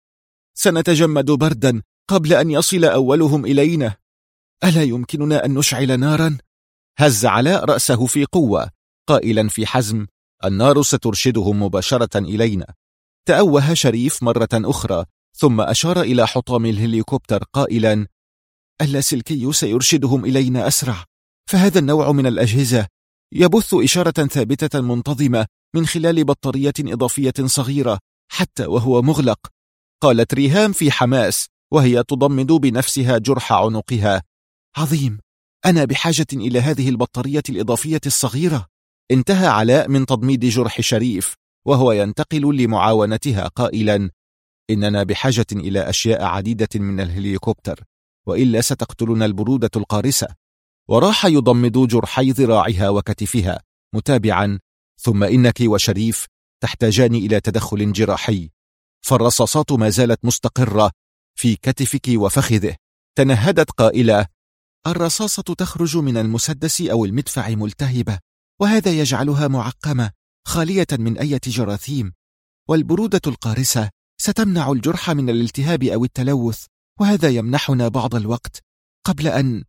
سنتجمد بردا قبل أن يصل أولهم إلينا، ألا يمكننا أن نشعل نارا؟ هز علاء رأسه في قوة قائلا في حزم: النار سترشدهم مباشرة إلينا. تأوه شريف مرة أخرى ثم أشار إلى حطام الهليكوبتر قائلا: اللاسلكي سيرشدهم إلينا أسرع، فهذا النوع من الأجهزة يبث إشارة ثابتة منتظمة من خلال بطارية إضافية صغيرة حتى وهو مغلق. قالت ريهام في حماس وهي تضمد بنفسها جرح عنقها: عظيم، أنا بحاجة إلى هذه البطارية الإضافية الصغيرة. انتهى علاء من تضميد جرح شريف وهو ينتقل لمعاونتها قائلا: إننا بحاجة إلى أشياء عديدة من الهليكوبتر، وإلا ستقتلنا البرودة القارسة. وراح يضمد جرحي ذراعها وكتفها متابعا: ثم إنك وشريف تحتاجان إلى تدخل جراحي، فالرصاصات ما زالت مستقرة في كتفك وفخذه. تنهدت قائلة: الرصاصة تخرج من المسدس أو المدفع ملتهبة، وهذا يجعلها معقمة خالية من أي جراثيم، والبرودة القارسة ستمنع الجرح من الالتهاب أو التلوث، وهذا يمنحنا بعض الوقت قبل أن...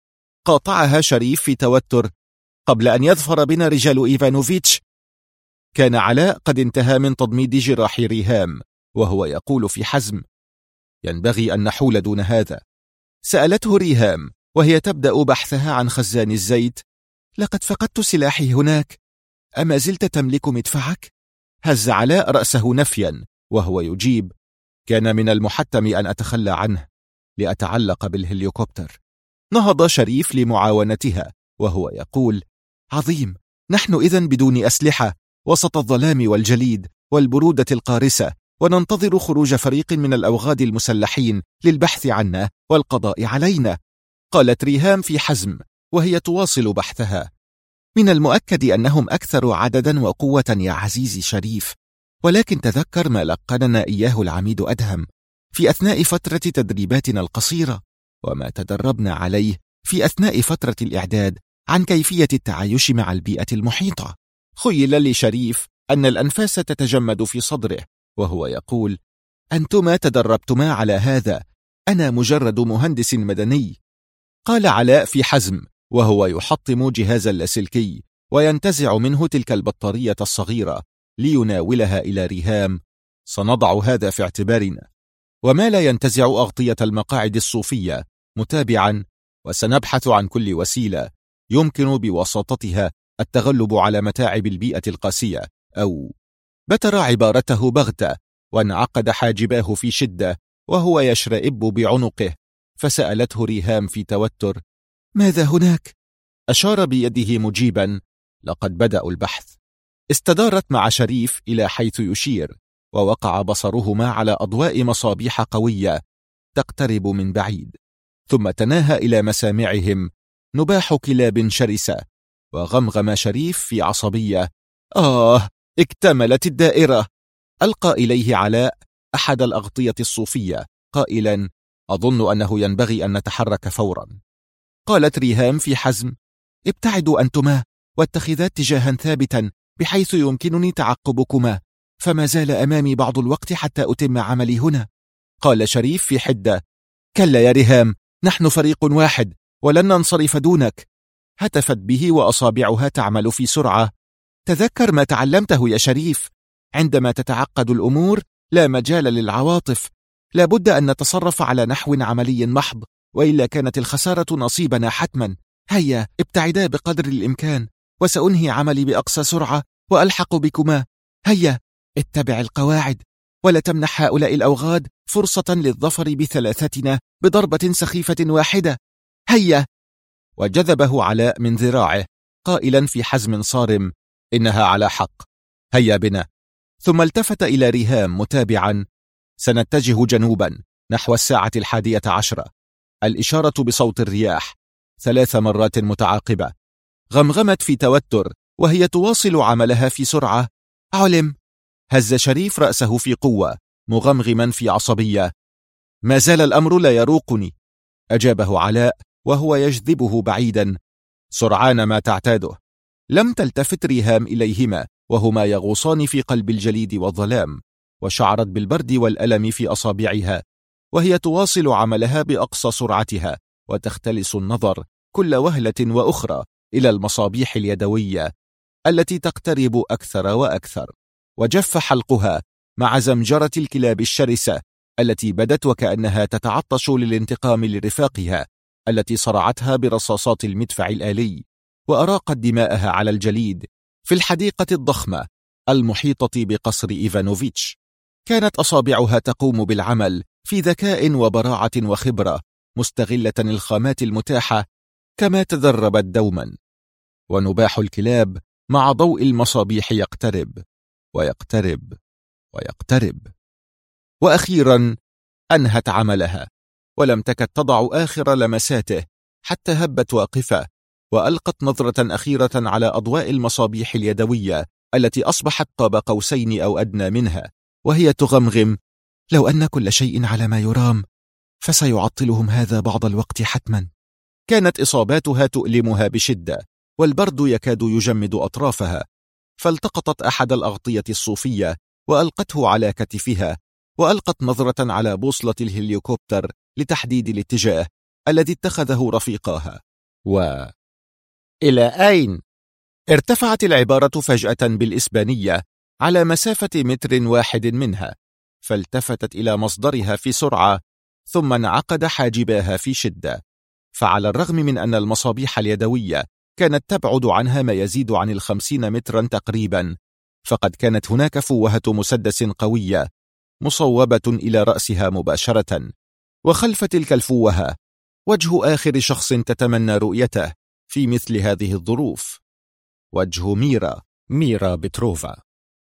قاطعها شريف في توتر: قبل أن يظفر بنا رجال إيفانوفيتش. كان علاء قد انتهى من تضميد جراح ريهام وهو يقول في حزم: ينبغي أن نحول دون هذا. سألته ريهام وهي تبدأ بحثها عن خزان الزيت: لقد فقدت سلاحي هناك، أما زلت تملك مدفعك؟ هز علاء رأسه نفيا وهو يجيب: كان من المحتم أن أتخلى عنه لأتعلق بالهليكوبتر. نهض شريف لمعاونتها وهو يقول: عظيم، نحن إذن بدون أسلحة وسط الظلام والجليد والبرودة القارسة، وننتظر خروج فريق من الأوغاد المسلحين للبحث عنا والقضاء علينا. قالت ريهام في حزم وهي تواصل بحثها: من المؤكد أنهم أكثر عددا وقوة يا عزيزي شريف، ولكن تذكر ما لقننا إياه العميد أدهم في أثناء فترة تدريباتنا القصيرة، وما تدربنا عليه في أثناء فترة الإعداد عن كيفية التعايش مع البيئة المحيطة. خيل لشريف أن الأنفاس تتجمد في صدره وهو يقول: أنتما تدربتما على هذا، أنا مجرد مهندس مدني. قال علاء في حزم وهو يحطم جهاز اللاسلكي وينتزع منه تلك البطارية الصغيرة ليناولها إلى ريهام. سنضع هذا في اعتبارنا. وما لا ينتزع أغطية المقاعد الصوفية متابعا، وسنبحث عن كل وسيلة يمكن بواسطتها التغلب على متاعب البيئة القاسية. أو بتر عبارته بغتة، وانعقد حاجباه في شدة وهو يشرئب بعنقه، فسألته ريهام في توتر: ماذا هناك؟ أشار بيده مجيبا: لقد بدأوا البحث. استدارت مع شريف إلى حيث يشير، ووقع بصرهما على أضواء مصابيح قوية تقترب من بعيد، ثم تناهى إلى مسامعهم نباح كلاب شرسة. وغمغم شريف في عصبية: اكتملت الدائرة. ألقى إليه علاء أحد الأغطية الصوفية قائلا: أظن أنه ينبغي أن نتحرك فورا. قالت ريهام في حزم: ابتعدوا أنتما واتخذا اتجاها ثابتا بحيث يمكنني تعقبكما، فما زال أمامي بعض الوقت حتى أتم عملي هنا. قال شريف في حدة: كلا يا ريهام، نحن فريق واحد ولن ننصرف دونك. هتفت به وأصابعها تعمل في سرعة: تذكر ما تعلمته يا شريف، عندما تتعقد الأمور لا مجال للعواطف، لا بد أن نتصرف على نحو عملي محض، وإلا كانت الخسارة نصيبنا حتما. هيا ابتعدا بقدر الإمكان، وسأنهي عملي بأقصى سرعة وألحق بكما. هيا اتبع القواعد، ولا تمنح هؤلاء الأوغاد فرصة للظفر بثلاثتنا بضربة سخيفة واحدة. هيا. وجذبه علاء من ذراعه قائلا في حزم صارم: إنها على حق، هيا بنا. ثم التفت إلى ريهام متابعا: سنتجه جنوبا نحو 11:10. الإشارة بصوت الرياح 3 مرات متعاقبة. غمغمت في توتر وهي تواصل عملها في سرعة: علم. هز شريف رأسه في قوة مغمغما في عصبية: ما زال الأمر لا يروقني. أجابه علاء وهو يجذبه بعيدا: سرعان ما تعتاده. لم تلتفت ريهام إليهما وهما يغوصان في قلب الجليد والظلام، وشعرت بالبرد والألم في أصابعها وهي تواصل عملها بأقصى سرعتها، وتختلس النظر كل وهلة وأخرى إلى المصابيح اليدوية التي تقترب أكثر وأكثر. وجف حلقها مع زمجرة الكلاب الشرسة التي بدت وكأنها تتعطش للانتقام لرفاقها التي صرعتها برصاصات المدفع الآلي، وأراقت دماءها على الجليد في الحديقة الضخمة المحيطة بقصر إيفانوفيتش. كانت أصابعها تقوم بالعمل في ذكاء وبراعة وخبرة، مستغلة الخامات المتاحة كما تدربت دوما. ونباح الكلاب مع ضوء المصابيح يقترب ويقترب ويقترب. وأخيرا أنهت عملها، ولم تكد تضع آخر لمساته حتى هبت واقفة، وألقت نظرة أخيرة على أضواء المصابيح اليدوية التي أصبحت قاب قوسين أو أدنى منها، وهي تغمغم: لو أن كل شيء على ما يرام فسيعطلهم هذا بعض الوقت حتما. كانت إصاباتها تؤلمها بشدة، والبرد يكاد يجمد أطرافها، فالتقطت أحد الأغطية الصوفية وألقته على كتفها، وألقت نظرة على بوصلة الهليكوبتر لتحديد الاتجاه الذي اتخذه رفيقاها. إلى أين؟ ارتفعت العبارة فجأة بالإسبانية على مسافة 1 متر منها، فالتفتت إلى مصدرها في سرعة، ثم انعقد حاجباها في شدة. فعلى الرغم من أن المصابيح اليدوية كانت تبعد عنها ما يزيد عن 50 مترا تقريبا، فقد كانت هناك فوهة مسدس قوية مصوبة إلى رأسها مباشرة، وخلف تلك الفوهة وجه آخر شخص تتمنى رؤيته في مثل هذه الظروف: وجه ميرا بتروفا.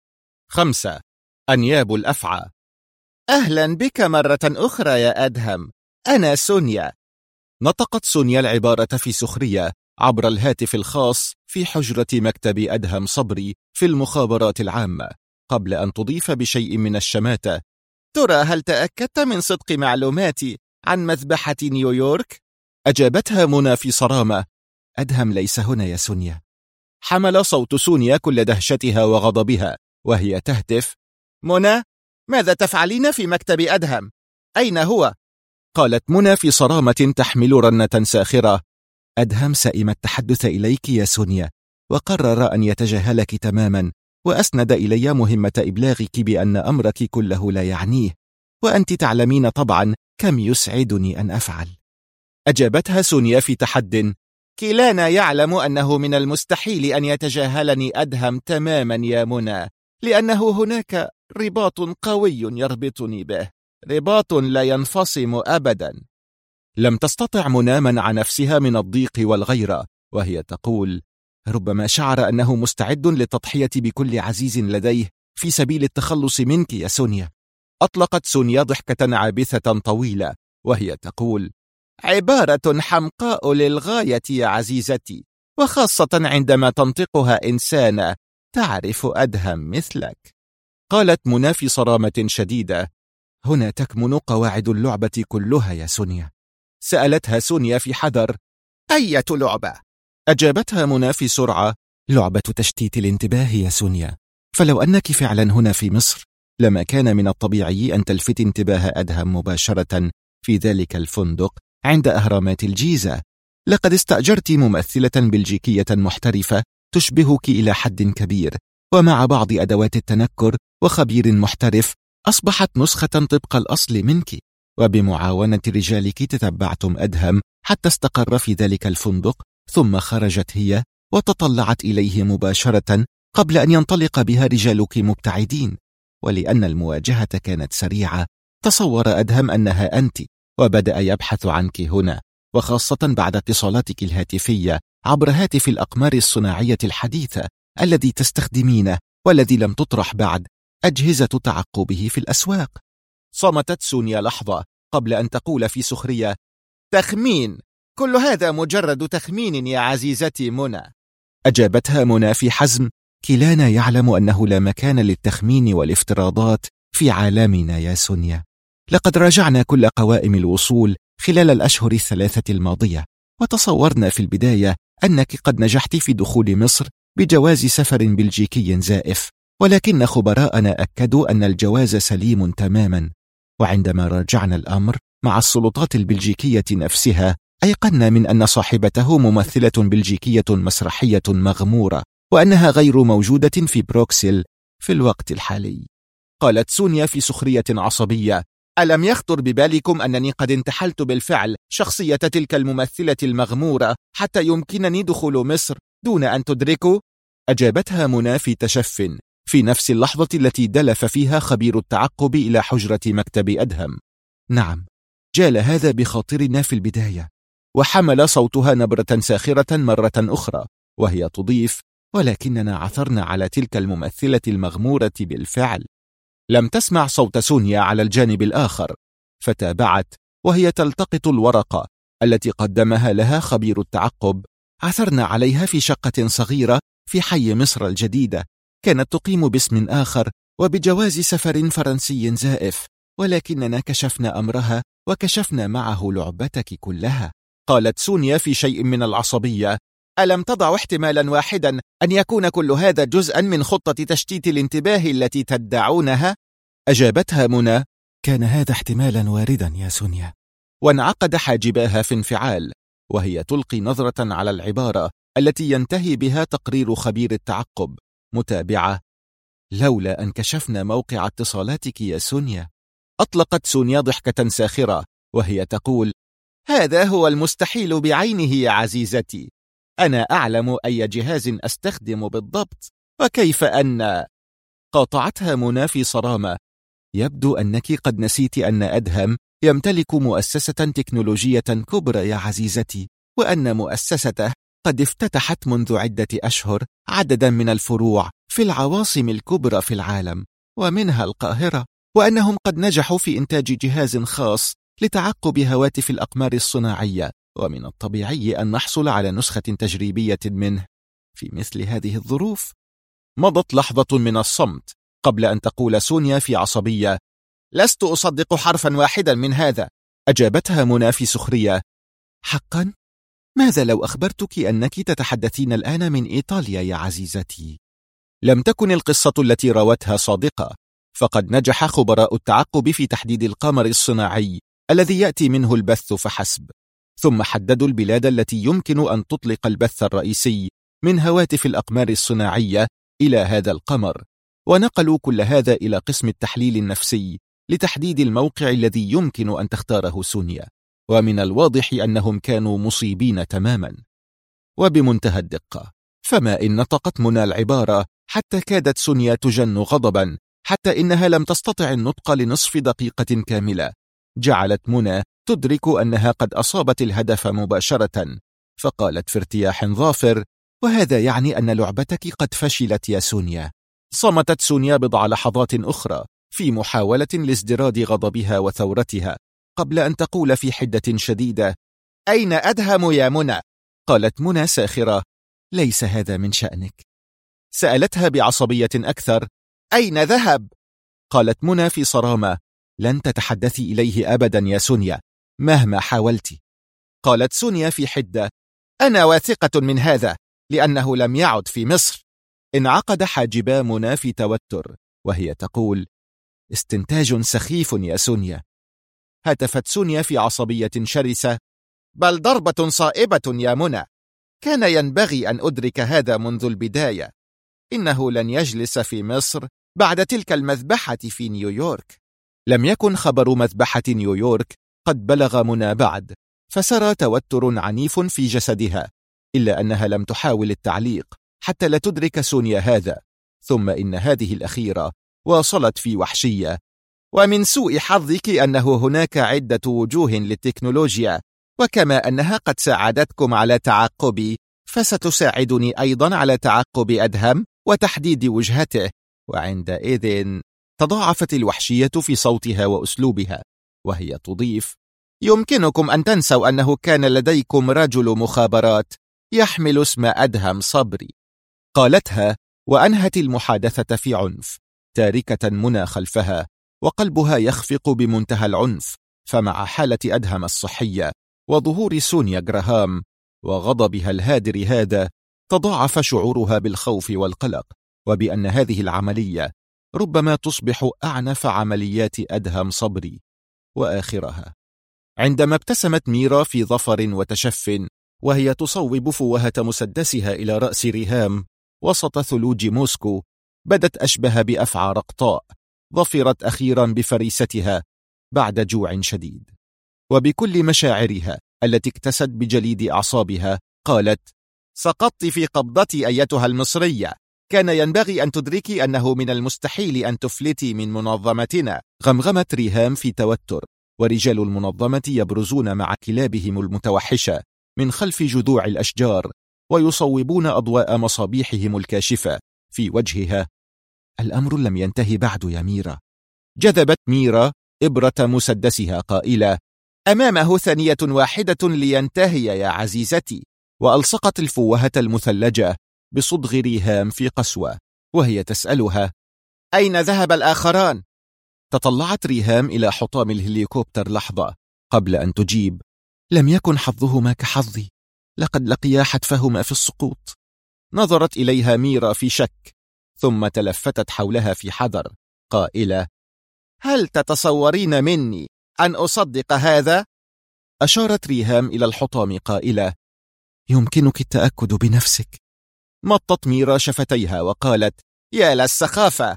5. أنياب الأفعى. أهلا بك مرة أخرى يا أدهم، أنا سونيا. نطقت سونيا العبارة في سخرية عبر الهاتف الخاص في حجرة مكتب أدهم صبري في المخابرات العامة، قبل أن تضيف بشيء من الشماتة: ترى هل تأكدت من صدق معلوماتي عن مذبحة نيويورك؟ أجابتها منى في صرامة: أدهم ليس هنا يا سونيا. حمل صوت سونيا كل دهشتها وغضبها وهي تهتف: منى، ماذا تفعلين في مكتب أدهم؟ أين هو؟ قالت منى في صرامة تحمل رنة ساخرة: أدهم سئم التحدث إليك يا سونيا، وقرر أن يتجاهلك تماما، وأسند إلي مهمة إبلاغك بأن أمرك كله لا يعنيه، وأنت تعلمين طبعا كم يسعدني أن أفعل. أجابتها سونيا في تحد: كلانا يعلم أنه من المستحيل أن يتجاهلني أدهم تماما يا منى، لأنه هناك رباط قوي يربطني به، رباط لا ينفصم أبدا. لم تستطع منى منع نفسها من الضيق والغيرة، وهي تقول: ربما شعر أنه مستعد للتضحية بكل عزيز لديه في سبيل التخلص منك يا سونيا. أطلقت سونيا ضحكة عابثة طويلة، وهي تقول: عبارة حمقاء للغاية يا عزيزتي، وخاصة عندما تنطقها إنسانة تعرف أدهم مثلك. قالت منى في صرامة شديدة: هنا تكمن قواعد اللعبة كلها يا سونيا. سألتها سونيا في حذر: أية لعبة؟ أجابتها منى في سرعة: لعبة تشتيت الانتباه يا سونيا، فلو أنك فعلا هنا في مصر لما كان من الطبيعي أن تلفت انتباه أدهم مباشرة في ذلك الفندق عند أهرامات الجيزة. لقد استأجرت ممثلة بلجيكية محترفة تشبهك إلى حد كبير، ومع بعض أدوات التنكر وخبير محترف أصبحت نسخة طبق الأصل منك، وبمعاونة رجالك تتبعتم أدهم حتى استقر في ذلك الفندق، ثم خرجت هي وتطلعت إليه مباشرة قبل أن ينطلق بها رجالك مبتعدين. ولأن المواجهة كانت سريعة تصور أدهم أنها أنت، وبدأ يبحث عنك هنا، وخاصة بعد اتصالاتك الهاتفية عبر هاتف الأقمار الصناعية الحديثة الذي تستخدمينه والذي لم تطرح بعد أجهزة تعقبه في الأسواق. صمتت سونيا لحظة قبل أن تقول في سخرية: تخمين، كل هذا مجرد تخمين يا عزيزتي منى. أجابتها منى في حزم: كلانا يعلم أنه لا مكان للتخمين والافتراضات في عالمنا يا سونيا. لقد راجعنا كل قوائم الوصول خلال الأشهر الثلاثة الماضية، وتصورنا في البداية أنك قد نجحت في دخول مصر بجواز سفر بلجيكي زائف، ولكن خبراءنا أكدوا أن الجواز سليم تماما. وعندما راجعنا الأمر مع السلطات البلجيكية نفسها أيقنا من أن صاحبته ممثلة بلجيكية مسرحية مغمورة، وأنها غير موجودة في بروكسل في الوقت الحالي. قالت سونيا في سخرية عصبية: ألم يخطر ببالكم أنني قد انتحلت بالفعل شخصية تلك الممثلة المغمورة حتى يمكنني دخول مصر دون أن تدركوا؟ أجابتها منى في تشف في نفس اللحظة التي دلف فيها خبير التعقب إلى حجرة مكتب أدهم. نعم، جال هذا بخاطرنا في البداية. وحمل صوتها نبرة ساخرة مرة أخرى، وهي تضيف: ولكننا عثرنا على تلك الممثلة المغمورة بالفعل. لم تسمع صوت سونيا على الجانب الآخر، فتابعت وهي تلتقط الورقة التي قدمها لها خبير التعقب. عثرنا عليها في شقة صغيرة في حي مصر الجديدة، كانت تقيم باسم آخر وبجواز سفر فرنسي زائف، ولكننا كشفنا أمرها وكشفنا معه لعبتك كلها. قالت سونيا في شيء من العصبية: ألم تضع احتمالا واحدا أن يكون كل هذا جزءا من خطة تشتيت الانتباه التي تدعونها؟ أجابتها منى: كان هذا احتمالا واردا يا سونيا. وانعقد حاجباها في انفعال، وهي تلقي نظرة على العبارة التي ينتهي بها تقرير خبير التعقب متابعة: لولا أن كشفنا موقع اتصالاتك يا سونيا. أطلقت سونيا ضحكة ساخرة، وهي تقول: هذا هو المستحيل بعينه يا عزيزتي، أنا أعلم أي جهاز أستخدم بالضبط، وكيف أن... قاطعتها منى في صرامة: يبدو أنك قد نسيت أن أدهم يمتلك مؤسسة تكنولوجية كبرى يا عزيزتي، وأن مؤسسته قد افتتحت منذ عدة أشهر عددا من الفروع في العواصم الكبرى في العالم ومنها القاهرة، وأنهم قد نجحوا في إنتاج جهاز خاص لتعقب هواتف الأقمار الصناعية، ومن الطبيعي أن نحصل على نسخة تجريبية منه في مثل هذه الظروف. مضت لحظة من الصمت قبل أن تقول سونيا في عصبية: لست أصدق حرفا واحدا من هذا. أجابتها منى في سخرية: حقا؟ ماذا لو أخبرتك أنك تتحدثين الآن من إيطاليا يا عزيزتي؟ لم تكن القصة التي روتها صادقة، فقد نجح خبراء التعقب في تحديد القمر الصناعي الذي يأتي منه البث فحسب. ثم حددوا البلاد التي يمكن أن تطلق البث الرئيسي من هواتف الأقمار الصناعية إلى هذا القمر، ونقلوا كل هذا إلى قسم التحليل النفسي لتحديد الموقع الذي يمكن أن تختاره سونيا. ومن الواضح أنهم كانوا مصيبين تماما وبمنتهى الدقة، فما إن نطقت منى العبارة حتى كادت سونيا تجن غضبا، حتى إنها لم تستطع النطق لنصف دقيقة كاملة. جعلت منى تدرك أنها قد أصابت الهدف مباشرة، فقالت في ارتياح ظافر: وهذا يعني أن لعبتك قد فشلت يا سونيا. صمتت سونيا بضع لحظات أخرى في محاولة لازدراد غضبها وثورتها، قبل أن تقول في حدة شديدة: أين أدهم يا منى؟ قالت منى ساخرة: ليس هذا من شأنك. سألتها بعصبية أكثر: أين ذهب؟ قالت منى في صرامة: لن تتحدثي إليه أبدا يا سونيا مهما حاولت. قالت سونيا في حدة: أنا واثقة من هذا، لأنه لم يعد في مصر. انعقد حاجبا منى في توتر وهي تقول: استنتاج سخيف يا سونيا. هتفت سونيا في عصبية شرسة: بل ضربة صائبة يا منى، كان ينبغي أن أدرك هذا منذ البداية. إنه لن يجلس في مصر بعد تلك المذبحة في نيويورك. لم يكن خبر مذبحة نيويورك قد بلغ منى بعد، فسرى توتر عنيف في جسدها، إلا أنها لم تحاول التعليق حتى لا تدرك سونيا هذا. ثم إن هذه الأخيرة واصلت في وحشية: ومن سوء حظك أنه هناك عدة وجوه للتكنولوجيا، وكما أنها قد ساعدتكم على تعقبي، فستساعدني أيضا على تعقب أدهم وتحديد وجهته. وعندئذ تضاعفت الوحشية في صوتها وأسلوبها، وهي تضيف: يمكنكم أن تنسوا أنه كان لديكم رجل مخابرات يحمل اسم أدهم صبري. قالتها وأنهت المحادثة في عنف، تاركة منى خلفها وقلبها يخفق بمنتهى العنف. فمع حالة أدهم الصحية وظهور سونيا جراهام وغضبها الهادر هذا، تضاعف شعورها بالخوف والقلق، وبأن هذه العملية ربما تصبح أعنف عمليات أدهم صبري وآخرها. عندما ابتسمت ميرا في ظفر وتشف وهي تصوب فوهة مسدسها إلى رأس ريهام وسط ثلوج موسكو، بدت أشبه بأفعى رقطاء ظفرت أخيرا بفريستها بعد جوع شديد. وبكل مشاعرها التي اكتست بجليد أعصابها قالت: سقطت في قبضتي أيتها المصرية، كان ينبغي أن تدركي أنه من المستحيل أن تفلتي من منظمتنا. غمغمت ريهام في توتر، ورجال المنظمة يبرزون مع كلابهم المتوحشة من خلف جذوع الأشجار ويصوبون أضواء مصابيحهم الكاشفة في وجهها. الأمر لم ينتهي بعد يا ميرا. جذبت ميرا إبرة مسدسها قائلة: أمامه ثانية واحدة لينتهي يا عزيزتي. وألصقت الفوهة المثلجة بصدغ ريهام في قسوة وهي تسألها: أين ذهب الآخران؟ تطلعت ريهام إلى حطام الهليكوبتر لحظة قبل أن تجيب: لم يكن حظهما كحظي، لقد لقيا حتفهما في السقوط. نظرت إليها ميرا في شك، ثم تلفتت حولها في حذر قائلة: هل تتصورين مني أن أصدق هذا؟ أشارت ريهام إلى الحطام قائلة: يمكنك التأكد بنفسك. مطت ميرا شفتيها وقالت: يا للسخافة.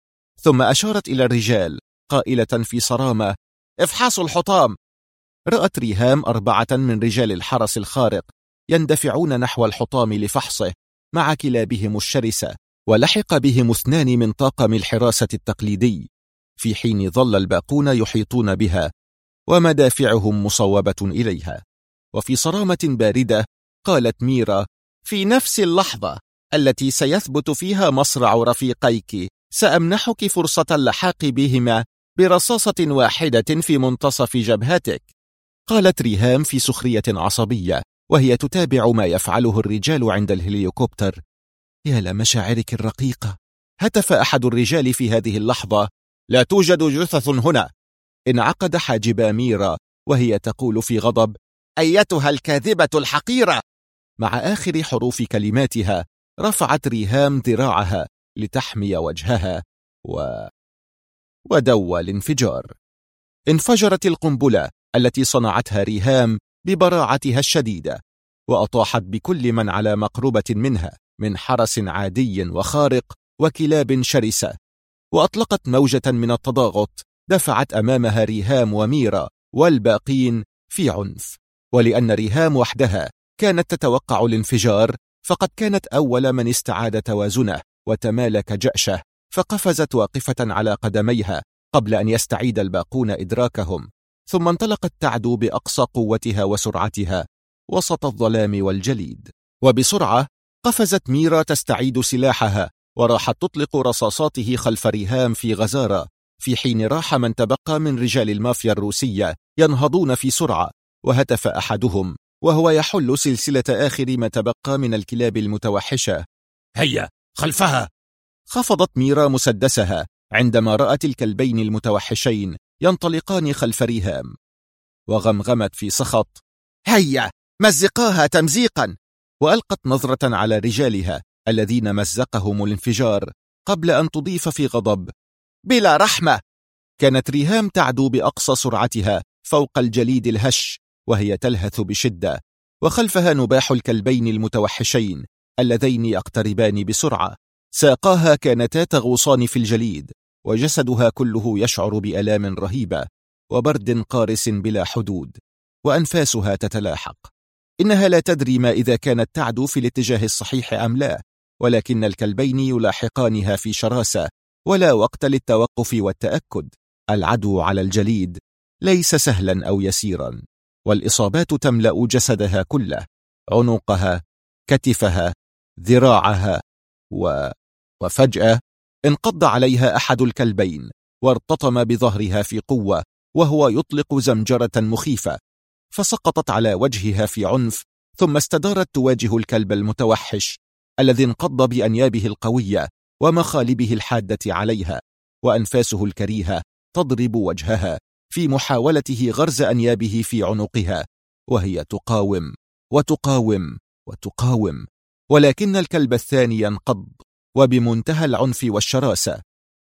ثم أشارت إلى الرجال قائلة في صرامة: افحصوا الحطام. رأت ريهام 4 من رجال الحرس الخارق يندفعون نحو الحطام لفحصه مع كلابهم الشرسة، ولحق بهم 2 من طاقم الحراسة التقليدي، في حين ظل الباقون يحيطون بها ومدافعهم مصوبة إليها. وفي صرامة باردة قالت ميرا: في نفس اللحظة التي سيثبت فيها مصرع رفيقيك، سأمنحك فرصة اللحاق بهما برصاصة واحدة في منتصف جبهتك. قالت ريهام في سخرية عصبية وهي تتابع ما يفعله الرجال عند الهليكوبتر: يا لمشاعرك الرقيقة. هتف أحد الرجال في هذه اللحظة: لا توجد جثث هنا. انعقد حاجبا ميرا وهي تقول في غضب: أيتها الكاذبة الحقيرة. مع آخر حروف كلماتها رفعت ريهام ذراعها لتحمي وجهها ودوى الانفجار. انفجرت القنبلة التي صنعتها ريهام ببراعتها الشديدة، وأطاحت بكل من على مقربة منها من حرس عادي وخارق وكلاب شرسة، وأطلقت موجة من التضاغط دفعت أمامها ريهام وميرا والباقين في عنف. ولأن ريهام وحدها كانت تتوقع الانفجار، فقد كانت أول من استعاد توازنه وتمالك جأشه، فقفزت واقفة على قدميها قبل أن يستعيد الباقون إدراكهم، ثم انطلقت تعدو بأقصى قوتها وسرعتها وسط الظلام والجليد. وبسرعة قفزت ميرا تستعيد سلاحها، وراحت تطلق رصاصاته خلف ريهام في غزارة، في حين راح من تبقى من رجال المافيا الروسية ينهضون في سرعة. وهتف أحدهم وهو يحل سلسلة آخر ما تبقى من الكلاب المتوحشة: هيا خلفها! خفضت ميرا مسدسها عندما رأت الكلبين المتوحشين ينطلقان خلف ريهام، وغمغمت في سخط: هيا مزقاها تمزيقا! وألقت نظرة على رجالها الذين مزقهم الانفجار، قبل أن تضيف في غضب: بلا رحمة! كانت ريهام تعدو بأقصى سرعتها فوق الجليد الهش وهي تلهث بشدة، وخلفها نباح الكلبين المتوحشين اللذين يقتربان بسرعة. ساقاها كانتا تغوصان في الجليد، وجسدها كله يشعر بآلام رهيبة وبرد قارس بلا حدود، وأنفاسها تتلاحق. إنها لا تدري ما إذا كانت تعدو في الاتجاه الصحيح أم لا، ولكن الكلبين يلاحقانها في شراسة، ولا وقت للتوقف والتأكد. العدو على الجليد ليس سهلا أو يسيرا، والإصابات تملأ جسدها كله: عنقها، كتفها، ذراعها، وفجأة انقض عليها أحد الكلبين وارتطم بظهرها في قوة وهو يطلق زمجرة مخيفة، فسقطت على وجهها في عنف، ثم استدارت تواجه الكلب المتوحش الذي انقض بأنيابه القوية ومخالبه الحادة عليها، وأنفاسه الكريهة تضرب وجهها في محاولته غرز أنيابه في عنقها، وهي تقاوم وتقاوم وتقاوم، ولكن الكلب الثاني ينقض وبمنتهى العنف والشراسة.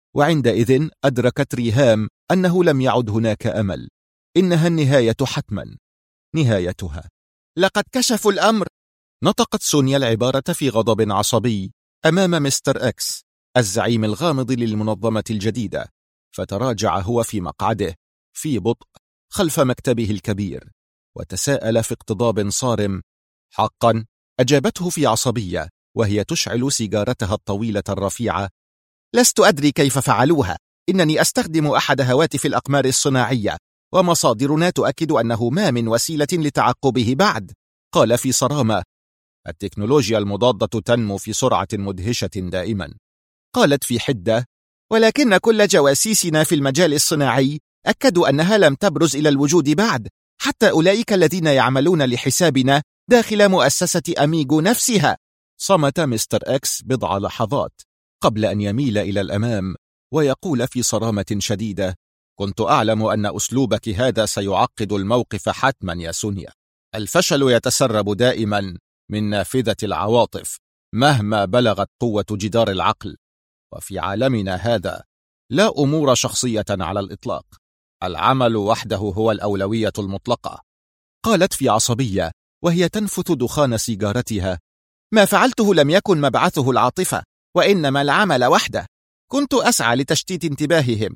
وعندئذ أدركت ريهام أنه لم يعد هناك أمل، إنها النهاية حتما، نهايتها. لقد كشفوا الأمر! نطقت سونيا العبارة في غضب عصبي أمام مستر إكس الزعيم الغامض للمنظمة الجديدة، فتراجع هو في مقعده في بطء خلف مكتبه الكبير، وتساءل في اقتضاب صارم: حقا؟ أجابته في عصبية وهي تشعل سيجارتها الطويلة الرفيعة: لست أدري كيف فعلوها، إنني أستخدم أحد هواتف الأقمار الصناعية، ومصادرنا تؤكد أنه ما من وسيلة لتعقبه بعد. قال في صرامة: التكنولوجيا المضادة تنمو في سرعة مدهشة دائما. قالت في حدة: ولكن كل جواسيسنا في المجال الصناعي أكدوا أنها لم تبرز إلى الوجود بعد، حتى أولئك الذين يعملون لحسابنا داخل مؤسسة أميغو نفسها. صمت مستر إكس بضع لحظات قبل أن يميل إلى الأمام ويقول في صرامة شديدة: كنت أعلم أن أسلوبك هذا سيعقد الموقف حتما يا سونيا. الفشل يتسرب دائما من نافذة العواطف مهما بلغت قوة جدار العقل، وفي عالمنا هذا لا أمور شخصية على الإطلاق، العمل وحده هو الأولوية المطلقة. قالت في عصبية وهي تنفث دخان سيجارتها: ما فعلته لم يكن مبعثه العاطفة، وإنما العمل وحده. كنت أسعى لتشتيت انتباههم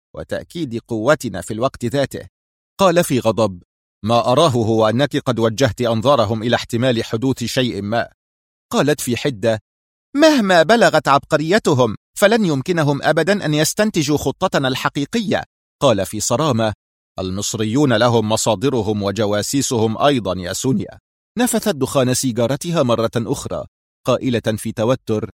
وتأكيد قوتنا في الوقت ذاته. قال في غضب: ما أراه هو أنك قد وجهت أنظارهم إلى احتمال حدوث شيء ما. قالت في حدة: مهما بلغت عبقريتهم فلن يمكنهم أبدا أن يستنتجوا خطتنا الحقيقية. قال في صرامة: المصريون لهم مصادرهم وجواسيسهم أيضا يا سونيا. نفثت دخان سيجارتها مرة أخرى قائلة في توتر: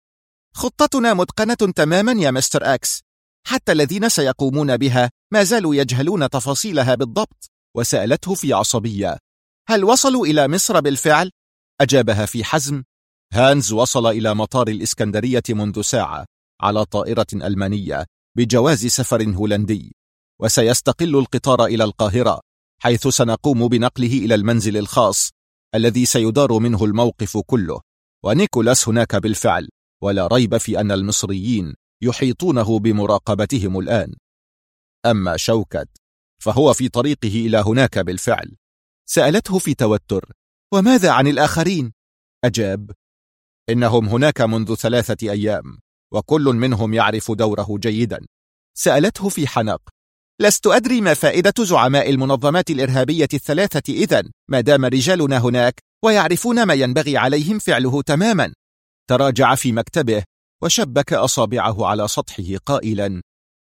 خطتنا متقنة تماما يا مستر إكس، حتى الذين سيقومون بها ما زالوا يجهلون تفاصيلها بالضبط. وسألته في عصبية: هل وصلوا إلى مصر بالفعل؟ أجابها في حزم: هانز وصل إلى مطار الإسكندرية منذ ساعة على طائرة ألمانية بجواز سفر هولندي، وسيستقل القطار إلى القاهرة، حيث سنقوم بنقله إلى المنزل الخاص الذي سيدار منه الموقف كله. ونيكولاس هناك بالفعل، ولا ريب في أن المصريين يحيطونه بمراقبتهم الآن. أما شوكت فهو في طريقه إلى هناك بالفعل، سألته في توتر: وماذا عن الآخرين؟ أجاب: إنهم هناك منذ 3 أيام، وكل منهم يعرف دوره جيدا. سألته في حنق: لست أدري ما فائدة زعماء المنظمات الإرهابية ال3 إذن ما دام رجالنا هناك ويعرفون ما ينبغي عليهم فعله تماما. تراجع في مكتبه وشبك أصابعه على سطحه قائلا: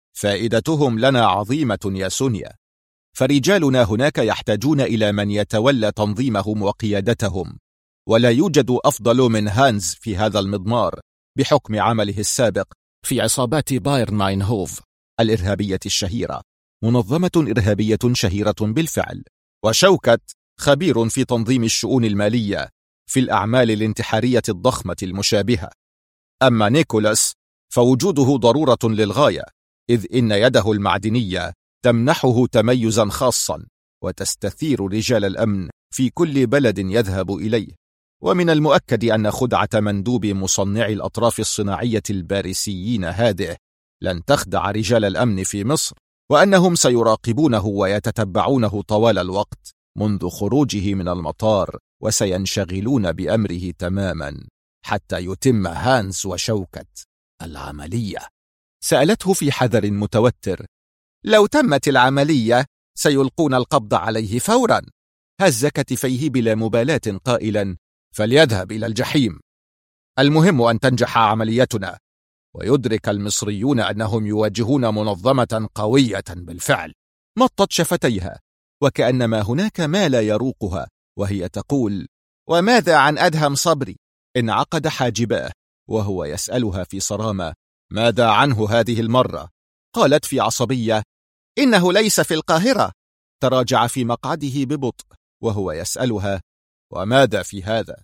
فائدتهم لنا عظيمة يا سونيا، فرجالنا هناك يحتاجون إلى من يتولى تنظيمهم وقيادتهم، ولا يوجد أفضل من هانز في هذا المضمار بحكم عمله السابق في عصابات بايرنماينهوف الإرهابية الشهيرة، منظمة إرهابية شهيرة بالفعل، وشوكت خبير في تنظيم الشؤون المالية في الأعمال الانتحارية الضخمة المشابهة. أما نيكولاس فوجوده ضرورة للغاية، إذ إن يده المعدنية تمنحه تميزا خاصا وتستثير رجال الأمن في كل بلد يذهب إليه. ومن المؤكد أن خدعة مندوب مصنعي الأطراف الصناعية الباريسيين هذه لن تخدع رجال الأمن في مصر، وأنهم سيراقبونه ويتتبعونه طوال الوقت منذ خروجه من المطار، وسينشغلون بأمره تماما حتى يتم هانز وشوكت العملية. سألته في حذر متوتر: لو تمت العملية سيلقون القبض عليه فورا. هز كتفيه بلا مبالاة قائلا: فليذهب إلى الجحيم، المهم أن تنجح عمليتنا، ويدرك المصريون أنهم يواجهون منظمة قوية بالفعل. مطت شفتيها وكأنما هناك ما لا يروقها وهي تقول: وماذا عن أدهم صبري؟ انعقد حاجباه وهو يسألها في صرامة: ماذا عنه هذه المرة؟ قالت في عصبية: إنه ليس في القاهرة. تراجع في مقعده ببطء وهو يسألها: وماذا في هذا؟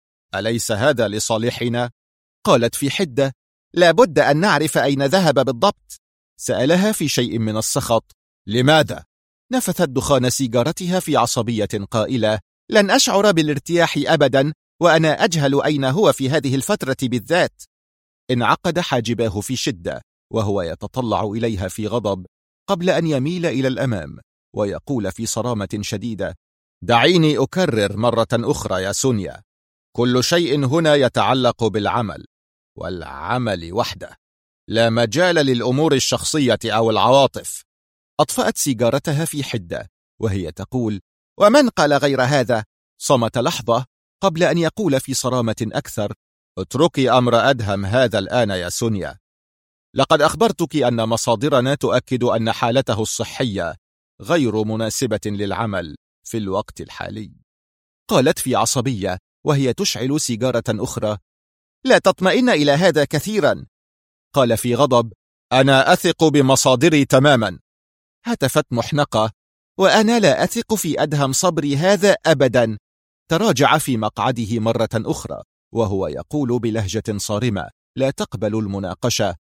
أليس هذا لصالحنا؟ قالت في حدة: لابد أن نعرف أين ذهب بالضبط. سألها في شيء من السخط: لماذا؟ نفثت دخان سيجارتها في عصبية قائلة: لن أشعر بالارتياح أبدا وأنا أجهل أين هو في هذه الفترة بالذات. انعقد حاجباه في شدة وهو يتطلع إليها في غضب قبل أن يميل إلى الأمام ويقول في صرامة شديدة: دعيني أكرر مرة أخرى يا سونيا، كل شيء هنا يتعلق بالعمل، والعمل وحده، لا مجال للأمور الشخصية أو العواطف. أطفأت سيجارتها في حدة وهي تقول: ومن قال غير هذا؟ صمت لحظة قبل أن يقول في صرامة أكثر: اتركي أمر أدهم هذا الآن يا سونيا، لقد أخبرتك أن مصادرنا تؤكد أن حالته الصحية غير مناسبة للعمل في الوقت الحالي. قالت في عصبية وهي تشعل سيجارة أخرى: لا تطمئن إلى هذا كثيرا. قال في غضب: أنا أثق بمصادري تماما. هتفت محنقة: وأنا لا أثق في أدهم صبري هذا أبدا. تراجع في مقعده مرة أخرى وهو يقول بلهجة صارمة لا تقبل المناقشة: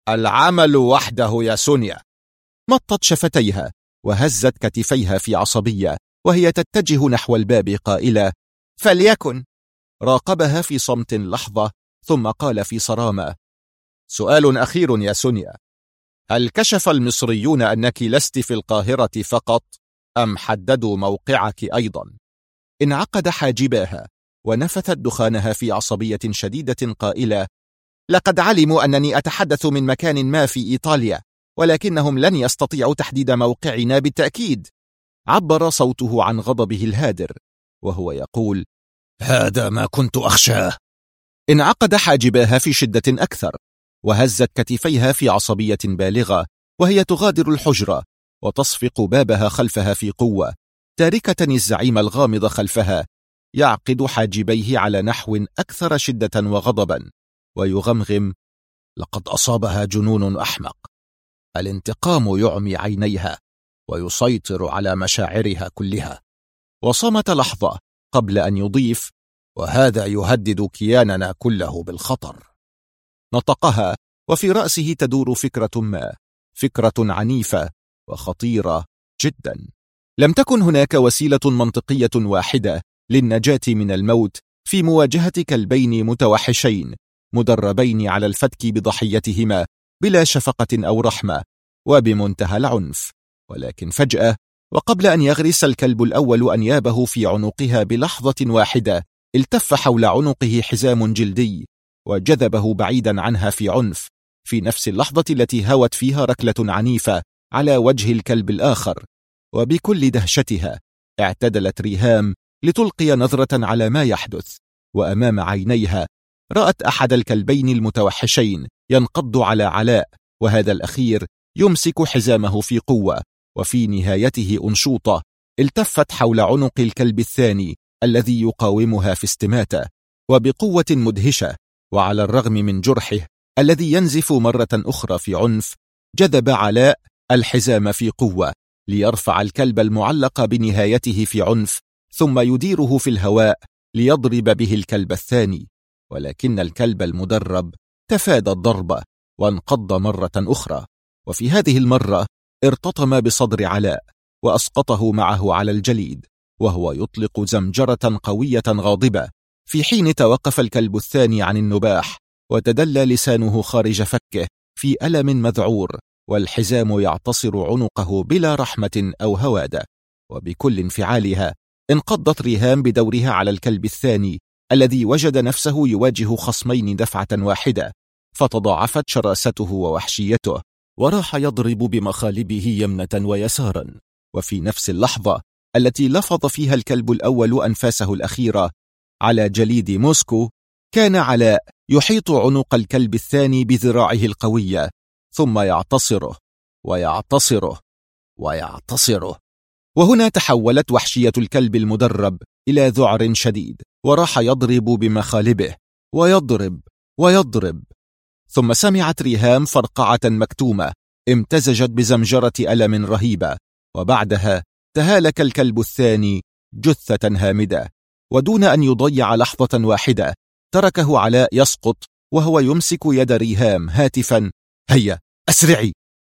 العمل وحده يا سونيا. مطت شفتيها وهزت كتفيها في عصبية وهي تتجه نحو الباب قائلة: فليكن. راقبها في صمت لحظة ثم قال في صرامة: سؤال أخير يا سونيا، هل كشف المصريون أنك لست في القاهرة فقط أم حددوا موقعك أيضا؟ انعقد حاجباها ونفثت دخانها في عصبية شديدة قائلة: لقد علموا أنني أتحدث من مكان ما في إيطاليا، ولكنهم لن يستطيعوا تحديد موقعنا بالتأكيد. عبر صوته عن غضبه الهادر وهو يقول: هذا ما كنت أخشاه. انعقد حاجباها في شدة أكثر وهزت كتفيها في عصبية بالغة وهي تغادر الحجرة وتصفق بابها خلفها في قوة، تاركة الزعيم الغامض خلفها يعقد حاجبيه على نحو أكثر شدة وغضبا ويغمغم: لقد أصابها جنون أحمق، الانتقام يعمي عينيها ويسيطر على مشاعرها كلها. وصمت لحظة قبل أن يضيف: وهذا يهدد كياننا كله بالخطر. نطقها وفي رأسه تدور فكرة ما، فكرة عنيفة وخطيرة جدا. لم تكن هناك وسيلة منطقية واحدة للنجاة من الموت في مواجهة كلبين متوحشين مدربين على الفتك بضحيتهما بلا شفقة أو رحمة وبمنتهى العنف، ولكن فجأة وقبل أن يغرس الكلب الأول أنيابه في عنقها بلحظة واحدة، التف حول عنقه حزام جلدي وجذبه بعيدا عنها في عنف، في نفس اللحظة التي هوت فيها ركلة عنيفة على وجه الكلب الآخر. وبكل دهشتها اعتدلت ريهام لتلقي نظرة على ما يحدث، وأمام عينيها رأت أحد الكلبين المتوحشين ينقض على علاء، وهذا الأخير يمسك حزامه في قوة، وفي نهايته أنشوطة التفت حول عنق الكلب الثاني الذي يقاومها في استماتة وبقوة مدهشة. وعلى الرغم من جرحه الذي ينزف مرة أخرى في عنف، جذب علاء الحزام في قوة ليرفع الكلب المعلق بنهايته في عنف، ثم يديره في الهواء ليضرب به الكلب الثاني. ولكن الكلب المدرب تفادى الضربة وانقض مرة أخرى، وفي هذه المرة ارتطم بصدر علاء وأسقطه معه على الجليد وهو يطلق زمجرة قوية غاضبة، في حين توقف الكلب الثاني عن النباح وتدلى لسانه خارج فكه في ألم مذعور، والحزام يعتصر عنقه بلا رحمة أو هوادة. وبكل انفعالها انقضت ريهام بدورها على الكلب الثاني الذي وجد نفسه يواجه خصمين دفعة واحدة، فتضاعفت شراسته ووحشيته، وراح يضرب بمخالبه يمنة ويسارا. وفي نفس اللحظة التي لفظ فيها الكلب الأول أنفاسه الأخيرة على جليد موسكو، كان علاء يحيط عنق الكلب الثاني بذراعه القوية، ثم يعتصره ويعتصره ويعتصره. وهنا تحولت وحشية الكلب المدرب إلى ذعر شديد، وراح يضرب بمخالبه ويضرب ويضرب. ثم سمعت ريهام فرقعة مكتومة امتزجت بزمجرة ألم رهيبة، وبعدها تهالك الكلب الثاني جثة هامدة، ودون أن يضيع لحظة واحدة تركه علاء يسقط وهو يمسك يد ريهام هاتفا: هيا أسرعي!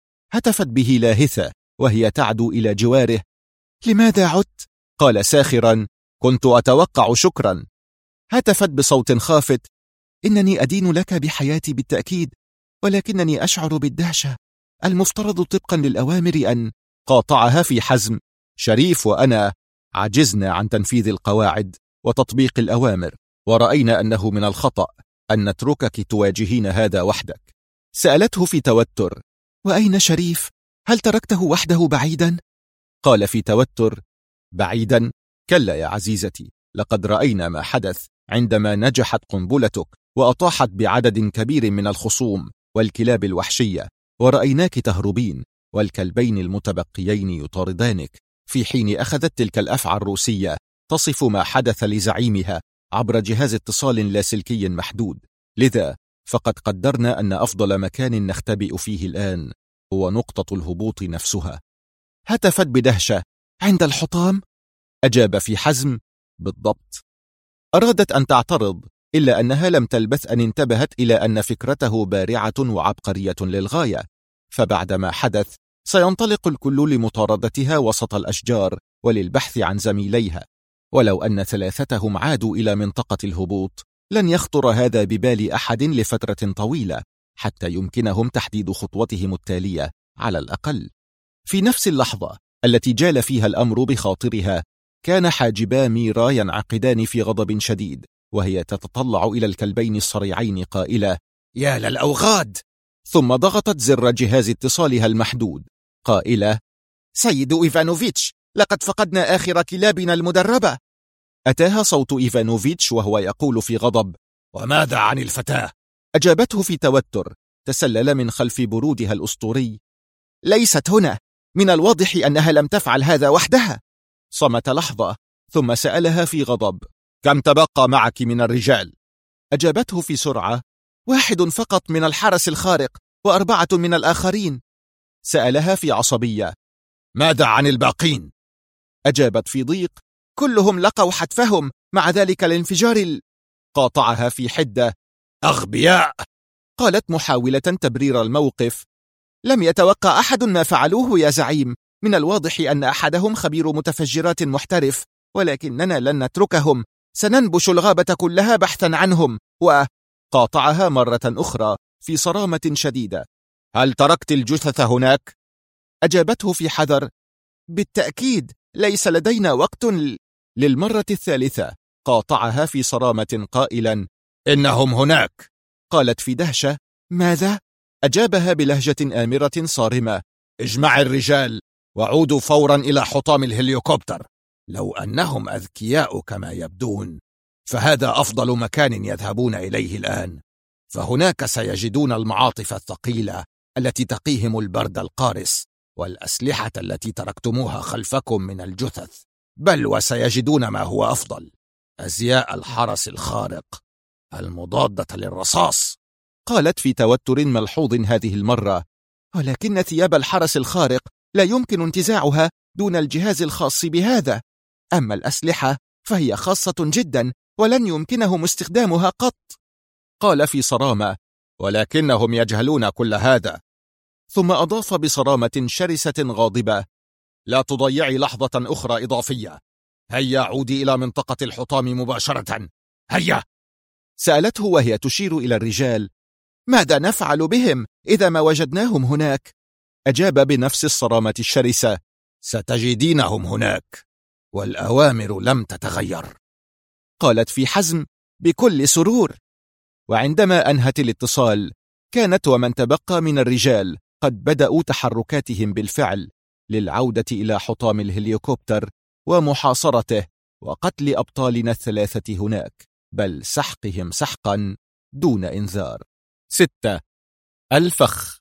هتفت به لاهثة وهي تعدو إلى جواره. لماذا عدت؟ قال ساخرا: كنت أتوقع شكرا. هتفت بصوت خافت: إنني أدين لك بحياتي بالتأكيد، ولكنني أشعر بالدهشة. المفترض طبقا للأوامر أن... قاطعها في حزم: شريف وأنا عجزنا عن تنفيذ القواعد وتطبيق الأوامر، ورأينا أنه من الخطأ أن نتركك تواجهين هذا وحدك. سألته في توتر: وأين شريف؟ هل تركته وحده بعيدا؟ قال في توتر: بعيدا؟ كلا يا عزيزتي، لقد رأينا ما حدث عندما نجحت قنبلتك وأطاحت بعدد كبير من الخصوم والكلاب الوحشية، ورأيناك تهربين والكلبين المتبقيين يطاردانك، في حين أخذت تلك الأفعى الروسية تصف ما حدث لزعيمها عبر جهاز اتصال لاسلكي محدود. لذا فقد قدرنا أن أفضل مكان نختبئ فيه الآن هو نقطة الهبوط نفسها. هتفت بدهشة: عند الحطام؟ أجاب في حزم: بالضبط. أرادت أن تعترض، إلا أنها لم تلبث أن انتبهت إلى أن فكرته بارعة وعبقرية للغاية، فبعد ما حدث سينطلق الكل لمطاردتها وسط الأشجار وللبحث عن زميليها، ولو أن ثلاثتهم عادوا إلى منطقة الهبوط لن يخطر هذا ببال أحد لفترة طويلة حتى يمكنهم تحديد خطوتهم التالية على الأقل. في نفس اللحظة التي جال فيها الأمر بخاطرها، كان حاجبا ميرا ينعقدان في غضب شديد وهي تتطلع إلى الكلبين الصريعين قائلة: يا للأوغاد! ثم ضغطت زر جهاز اتصالها المحدود قائلة: سيد إيفانوفيتش، لقد فقدنا آخر كلابنا المدربة. أتاها صوت إيفانوفيتش وهو يقول في غضب: وماذا عن الفتاة؟ أجابته في توتر تسلل من خلف برودها الأسطوري: ليست هنا، من الواضح أنها لم تفعل هذا وحدها. صمت لحظة ثم سألها في غضب: كم تبقى معك من الرجال؟ أجابته في سرعة: 1 فقط من الحرس الخارق و4 من الآخرين. سألها في عصبية: ماذا عن الباقين؟ أجابت في ضيق: كلهم لقوا حتفهم مع ذلك الانفجار قاطعها في حدة: أغبياء! قالت محاولة تبرير الموقف: لم يتوقع أحد ما فعلوه يا زعيم، من الواضح أن أحدهم خبير متفجرات محترف، ولكننا لن نتركهم، سننبش الغابة كلها بحثا عنهم. وقاطعها مرة أخرى في صرامة شديدة: هل تركت الجثث هناك؟ أجابته في حذر: بالتأكيد ليس لدينا وقت للمرة الثالثة قاطعها في صرامة قائلا: إنهم هناك. قالت في دهشة: ماذا؟ أجابها بلهجة آمرة صارمة: اجمع الرجال وعودوا فورا إلى حطام الهليكوبتر. لو أنهم أذكياء كما يبدون فهذا أفضل مكان يذهبون إليه الآن، فهناك سيجدون المعاطف الثقيلة التي تقيهم البرد القارس والأسلحة التي تركتموها خلفكم من الجثث، بل وسيجدون ما هو أفضل: أزياء الحرس الخارق المضادة للرصاص. قالت في توتر ملحوظ هذه المرة: ولكن ثياب الحرس الخارق لا يمكن انتزاعها دون الجهاز الخاص بهذا، أما الأسلحة فهي خاصة جدا ولن يمكنهم استخدامها قط. قال في صرامة: ولكنهم يجهلون كل هذا. ثم أضاف بصرامة شرسة غاضبة: لا تضيعي لحظة أخرى إضافية، هيا عودي إلى منطقة الحطام مباشرة، هيا. سألته وهي تشير إلى الرجال: ماذا نفعل بهم إذا ما وجدناهم هناك؟ أجاب بنفس الصرامة الشرسة: ستجدينهم هناك والأوامر لم تتغير. قالت في حزم: بكل سرور. وعندما أنهت الاتصال كانت ومن تبقى من الرجال قد بدأوا تحركاتهم بالفعل للعودة إلى حطام الهليكوبتر ومحاصرته وقتل أبطالنا الثلاثة هناك، بل سحقهم سحقا دون إنذار. 6. الفخ.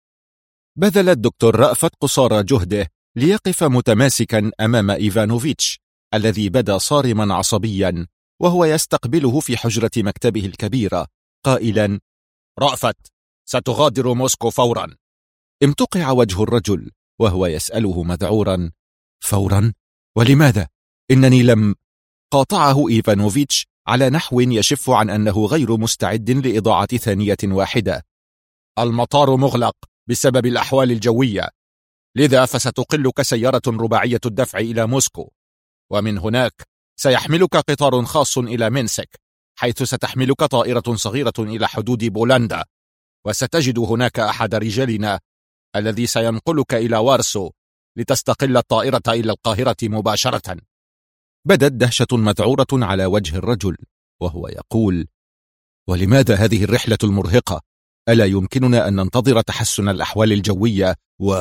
بذل الدكتور رأفت قصارى جهده ليقف متماسكا أمام إيفانوفيتش الذي بدا صارما عصبيا وهو يستقبله في حجرة مكتبه الكبيرة قائلا: رأفت، ستغادر موسكو فورا. امتقع وجه الرجل وهو يسأله مذعورا: فورا؟ ولماذا؟ إنني لم... قاطعه إيفانوفيتش على نحو يشف عن أنه غير مستعد لإضاعة ثانية واحدة. المطار مغلق بسبب الأحوال الجوية، لذا فستقلك سيارة رباعية الدفع إلى موسكو، ومن هناك سيحملك قطار خاص إلى مينسك، حيث ستحملك طائرة صغيرة إلى حدود بولندا، وستجد هناك أحد رجالنا الذي سينقلك إلى وارسو لتستقل الطائرة إلى القاهرة مباشرة. بدت دهشة مذعورة على وجه الرجل وهو يقول: ولماذا هذه الرحلة المرهقة؟ ألا يمكننا أن ننتظر تحسن الأحوال الجوية؟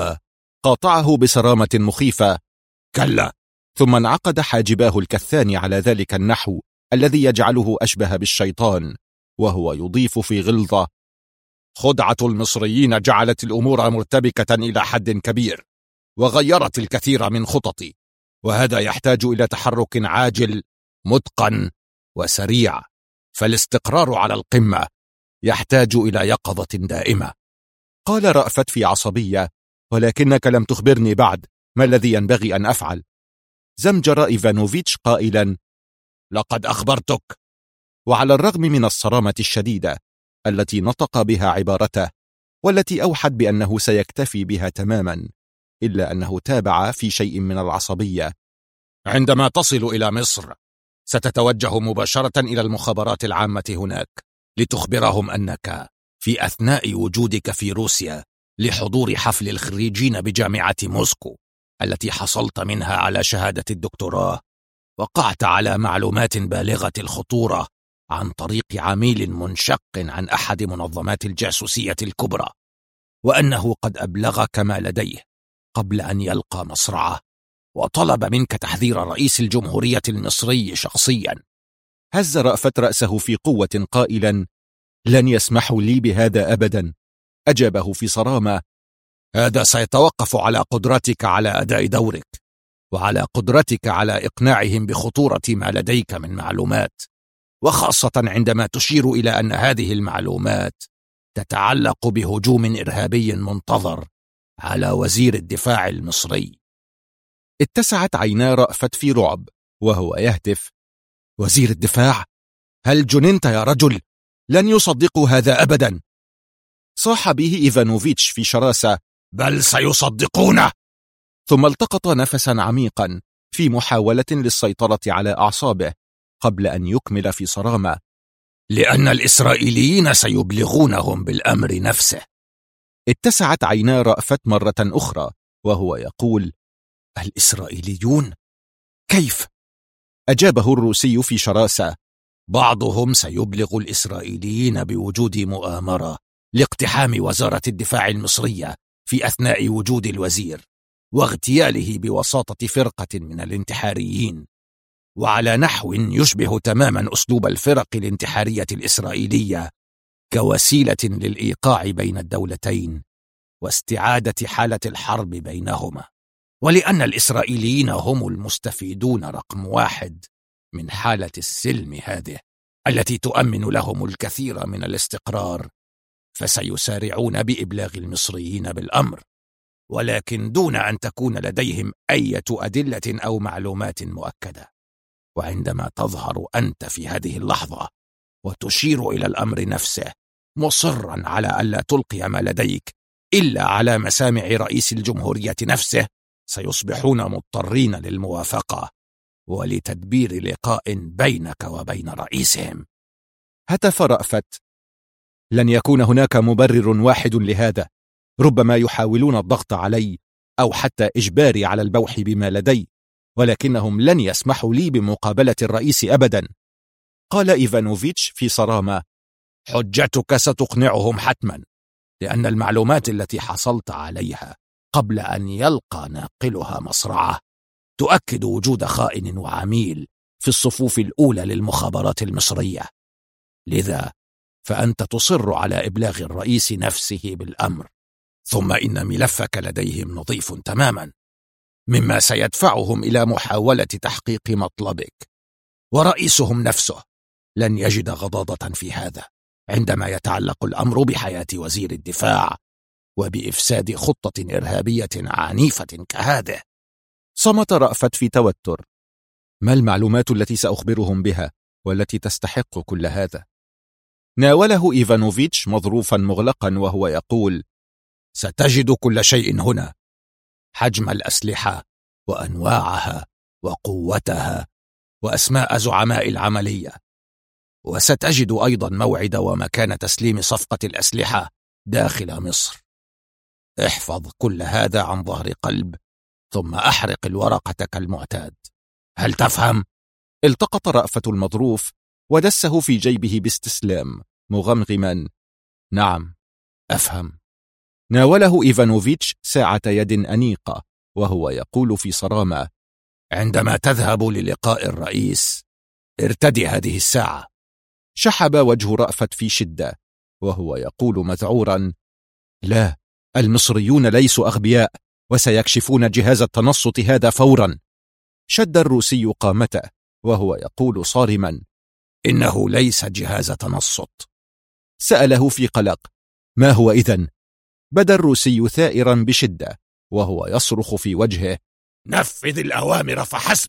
وقاطعه بصرامة مخيفة: كلا. ثم انعقد حاجباه الكثان على ذلك النحو الذي يجعله أشبه بالشيطان وهو يضيف في غلظة: خدعة المصريين جعلت الأمور مرتبكة إلى حد كبير وغيرت الكثير من خططي، وهذا يحتاج إلى تحرك عاجل متقن وسريع، فالاستقرار على القمة يحتاج إلى يقظة دائمة. قال رأفت في عصبية: ولكنك لم تخبرني بعد ما الذي ينبغي أن أفعل. زمجر إيفانوفيتش قائلا: لقد أخبرتك. وعلى الرغم من الصرامة الشديدة التي نطق بها عبارته والتي أوحت بأنه سيكتفي بها تماما، إلا أنه تابع في شيء من العصبية: عندما تصل إلى مصر ستتوجه مباشرة إلى المخابرات العامة هناك لتخبرهم أنك في أثناء وجودك في روسيا لحضور حفل الخريجين بجامعة موسكو التي حصلت منها على شهادة الدكتوراه، وقعت على معلومات بالغة الخطورة عن طريق عميل منشق عن أحد منظمات الجاسوسية الكبرى، وأنه قد أبلغك ما لديه قبل أن يلقى مصرعه، وطلب منك تحذير رئيس الجمهورية المصري شخصيا. هز رأفت رأسه في قوة قائلا: لن يسمحوا لي بهذا أبدا. أجابه في صرامة: هذا سيتوقف على قدرتك على أداء دورك، وعلى قدرتك على إقناعهم بخطورة ما لديك من معلومات، وخاصة عندما تشير إلى أن هذه المعلومات تتعلق بهجوم إرهابي منتظر على وزير الدفاع المصري. اتسعت عينا رأفت في رعب وهو يهتف: وزير الدفاع؟ هل جننت يا رجل؟ لن يصدقوا هذا أبدا. صاح به إيفانوفيتش في شراسة: بل سيصدقونه. ثم التقط نفسا عميقا في محاولة للسيطرة على أعصابه قبل أن يكمل في صرامة: لأن الإسرائيليين سيبلغونهم بالأمر نفسه. اتسعت عينا رأفت مرة أخرى وهو يقول: الإسرائيليون؟ كيف؟ أجابه الروسي في شراسة: بعضهم سيبلغ الإسرائيليين بوجود مؤامرة لاقتحام وزارة الدفاع المصرية في أثناء وجود الوزير، واغتياله بوساطة فرقة من الانتحاريين، وعلى نحو يشبه تماما أسلوب الفرق الانتحارية الإسرائيلية، كوسيلة للإيقاع بين الدولتين واستعادة حالة الحرب بينهما. ولأن الإسرائيليين هم المستفيدون رقم 1 من حالة السلم هذه التي تؤمن لهم الكثير من الاستقرار، فسيسارعون بإبلاغ المصريين بالأمر، ولكن دون أن تكون لديهم أي أدلة أو معلومات مؤكدة. وعندما تظهر أنت في هذه اللحظة وتشير إلى الأمر نفسه، مصرا على ألا تلقي ما لديك إلا على مسامع رئيس الجمهورية نفسه، سيصبحون مضطرين للموافقة ولتدبير لقاء بينك وبين رئيسهم. هتف رأفت: لن يكون هناك مبرر واحد لهذا، ربما يحاولون الضغط علي أو حتى إجباري على البوح بما لدي، ولكنهم لن يسمحوا لي بمقابلة الرئيس أبدا. قال إيفانوفيتش في صرامة: حجتك ستقنعهم حتما، لأن المعلومات التي حصلت عليها قبل أن يلقى ناقلها مصرعه تؤكد وجود خائن وعميل في الصفوف الأولى للمخابرات المصرية، لذا فأنت تصر على إبلاغ الرئيس نفسه بالأمر، ثم إن ملفك لديهم نظيف تماما، مما سيدفعهم إلى محاولة تحقيق مطلبك، ورئيسهم نفسه لن يجد غضاضة في هذا عندما يتعلق الأمر بحياة وزير الدفاع وبإفساد خطة إرهابية عنيفة كهذه. صمت رأفت في توتر. ما المعلومات التي سأخبرهم بها والتي تستحق كل هذا؟ ناوله إيفانوفيتش مظروفا مغلقا وهو يقول: ستجد كل شيء هنا، حجم الأسلحة وأنواعها وقوتها وأسماء زعماء العملية، وستجد أيضا موعد ومكان تسليم صفقة الأسلحة داخل مصر. احفظ كل هذا عن ظهر قلب، ثم أحرق الورقة كالمعتاد. هل تفهم؟ التقط رأفت المظروف ودسه في جيبه باستسلام مغمغما: نعم، أفهم. ناوله إيفانوفيتش ساعة يد أنيقة وهو يقول في صرامة: عندما تذهب للقاء الرئيس ارتدي هذه الساعة. شحب وجه رأفت في شدة وهو يقول مذعورا: لا، المصريون ليسوا أغبياء وسيكشفون جهاز التنصت هذا فورا. شد الروسي قامته وهو يقول صارما: إنه ليس جهاز تنصت. سأله في قلق: ما هو إذن؟ بدا الروسي ثائرا بشدة وهو يصرخ في وجهه: نفذ الأوامر فحسب.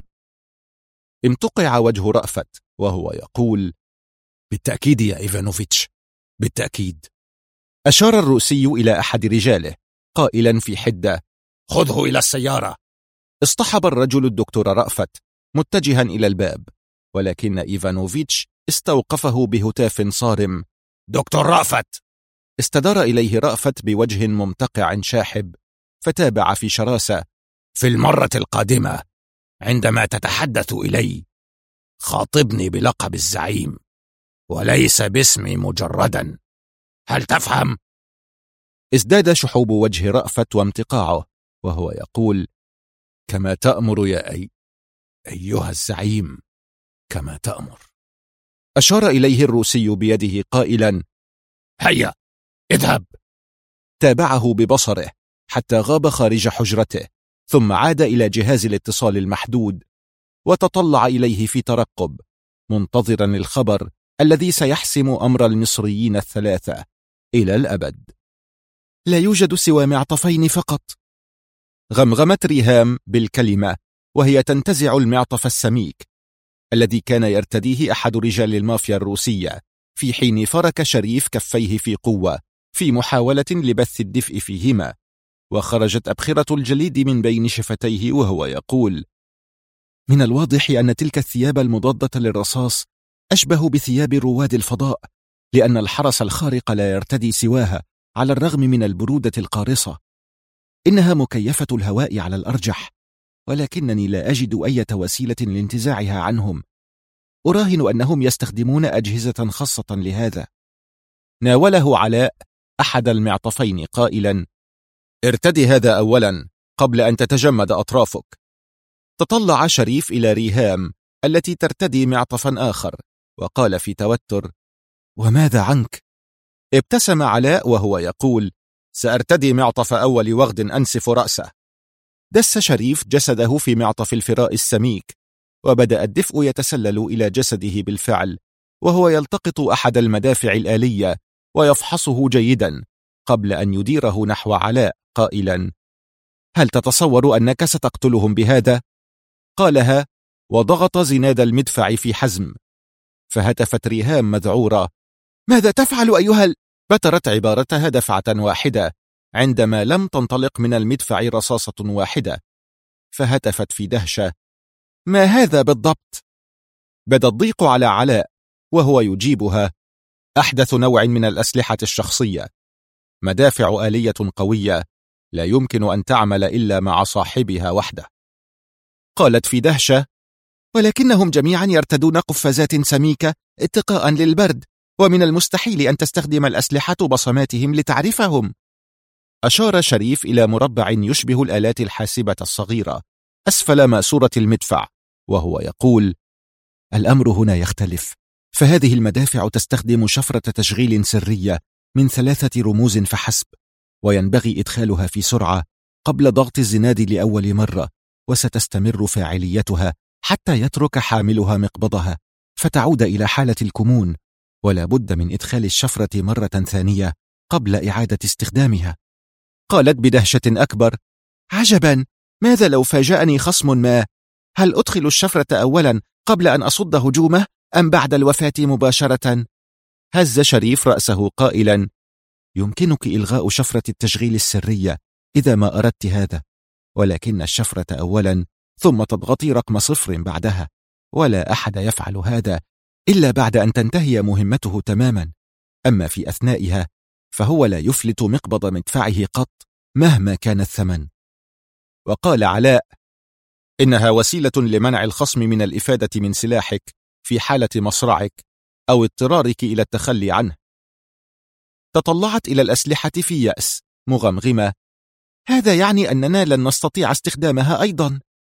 امتقع وجه رأفت وهو يقول: بالتأكيد يا إيفانوفيتش، بالتأكيد. أشار الروسي إلى أحد رجاله قائلا في حدة: خذه إلى السيارة. اصطحب الرجل الدكتور رأفت متجها إلى الباب، ولكن إيفانوفيتش استوقفه بهتاف صارم: دكتور رأفت. استدار إليه رأفت بوجه ممتقع شاحب فتابع في شراسة: في المرة القادمة عندما تتحدث إلي خاطبني بلقب الزعيم وليس باسمي مجردا. هل تفهم؟ ازداد شحوب وجه رأفت وامتقاعه وهو يقول: كما تأمر يا أيها الزعيم، كما تأمر. أشار إليه الروسي بيده قائلا: هيا اذهب. تابعه ببصره حتى غاب خارج حجرته، ثم عاد إلى جهاز الاتصال المحدود وتطلع إليه في ترقب، منتظرا الخبر الذي سيحسم أمر المصريين الثلاثة إلى الأبد. لا يوجد سوى معطفين فقط. غمغمت ريهام بالكلمة وهي تنتزع المعطف السميك الذي كان يرتديه أحد رجال المافيا الروسية في حين فرك شريف كفيه في قوة في محاولة لبث الدفء فيهما، وخرجت أبخرة الجليد من بين شفتيه وهو يقول: من الواضح أن تلك الثياب المضادة للرصاص أشبه بثياب رواد الفضاء، لأن الحرس الخارق لا يرتدي سواها على الرغم من البرودة القارصة. إنها مكيفة الهواء على الأرجح، ولكنني لا أجد أي وسيلة لانتزاعها عنهم. أراهن أنهم يستخدمون أجهزة خاصة لهذا. ناوله علاء أحد المعطفين قائلا: ارتدي هذا أولا قبل أن تتجمد أطرافك. تطلع شريف إلى ريهام التي ترتدي معطفا آخر وقال في توتر: وماذا عنك؟ ابتسم علاء وهو يقول: سأرتدي معطف أول وغد أنسف رأسه. دس شريف جسده في معطف الفراء السميك، وبدأ الدفء يتسلل إلى جسده بالفعل، وهو يلتقط أحد المدافع الآلية ويفحصه جيدا قبل أن يديره نحو علاء قائلا: هل تتصور أنك ستقتلهم بهذا؟ قالها وضغط زناد المدفع في حزم. فهتفت ريهام مذعورة: ماذا تفعل أيها بترت عبارتها دفعة واحدة عندما لم تنطلق من المدفع رصاصة واحدة. فهتفت في دهشة: ما هذا بالضبط؟ بدا الضيق على علاء وهو يجيبها: أحدث نوع من الأسلحة الشخصية، مدافع آلية قوية لا يمكن أن تعمل إلا مع صاحبها وحده. قالت في دهشة: ولكنهم جميعا يرتدون قفازات سميكة اتقاء للبرد، ومن المستحيل أن تستخدم الأسلحة بصماتهم لتعرفهم. أشار شريف إلى مربع يشبه الآلات الحاسبة الصغيرة أسفل ماسورة المدفع وهو يقول: الأمر هنا يختلف، فهذه المدافع تستخدم شفرة تشغيل سرية من 3 رموز فحسب، وينبغي إدخالها في سرعة قبل ضغط الزناد لأول مرة، وستستمر فاعليتها حتى يترك حاملها مقبضها فتعود إلى حالة الكمون، ولا بد من إدخال الشفرة مرة ثانية قبل إعادة استخدامها. قالت بدهشة أكبر: عجبا، ماذا لو فاجأني خصم ما؟ هل أدخل الشفرة أولا قبل أن أصد هجومه أم بعد الوفاة مباشرة؟ هز شريف رأسه قائلا: يمكنك إلغاء شفرة التشغيل السرية إذا ما أردت هذا، ولكن الشفرة أولا ثم تضغطي رقم 0 بعدها، ولا أحد يفعل هذا إلا بعد أن تنتهي مهمته تماما، أما في أثنائها فهو لا يفلت مقبض مدفعه قط مهما كان الثمن. وقال علاء: إنها وسيلة لمنع الخصم من الإفادة من سلاحك في حالة مصرعك أو اضطرارك إلى التخلي عنه. تطلعت إلى الأسلحة في يأس مغمغمة: هذا يعني أننا لن نستطيع استخدامها أيضا.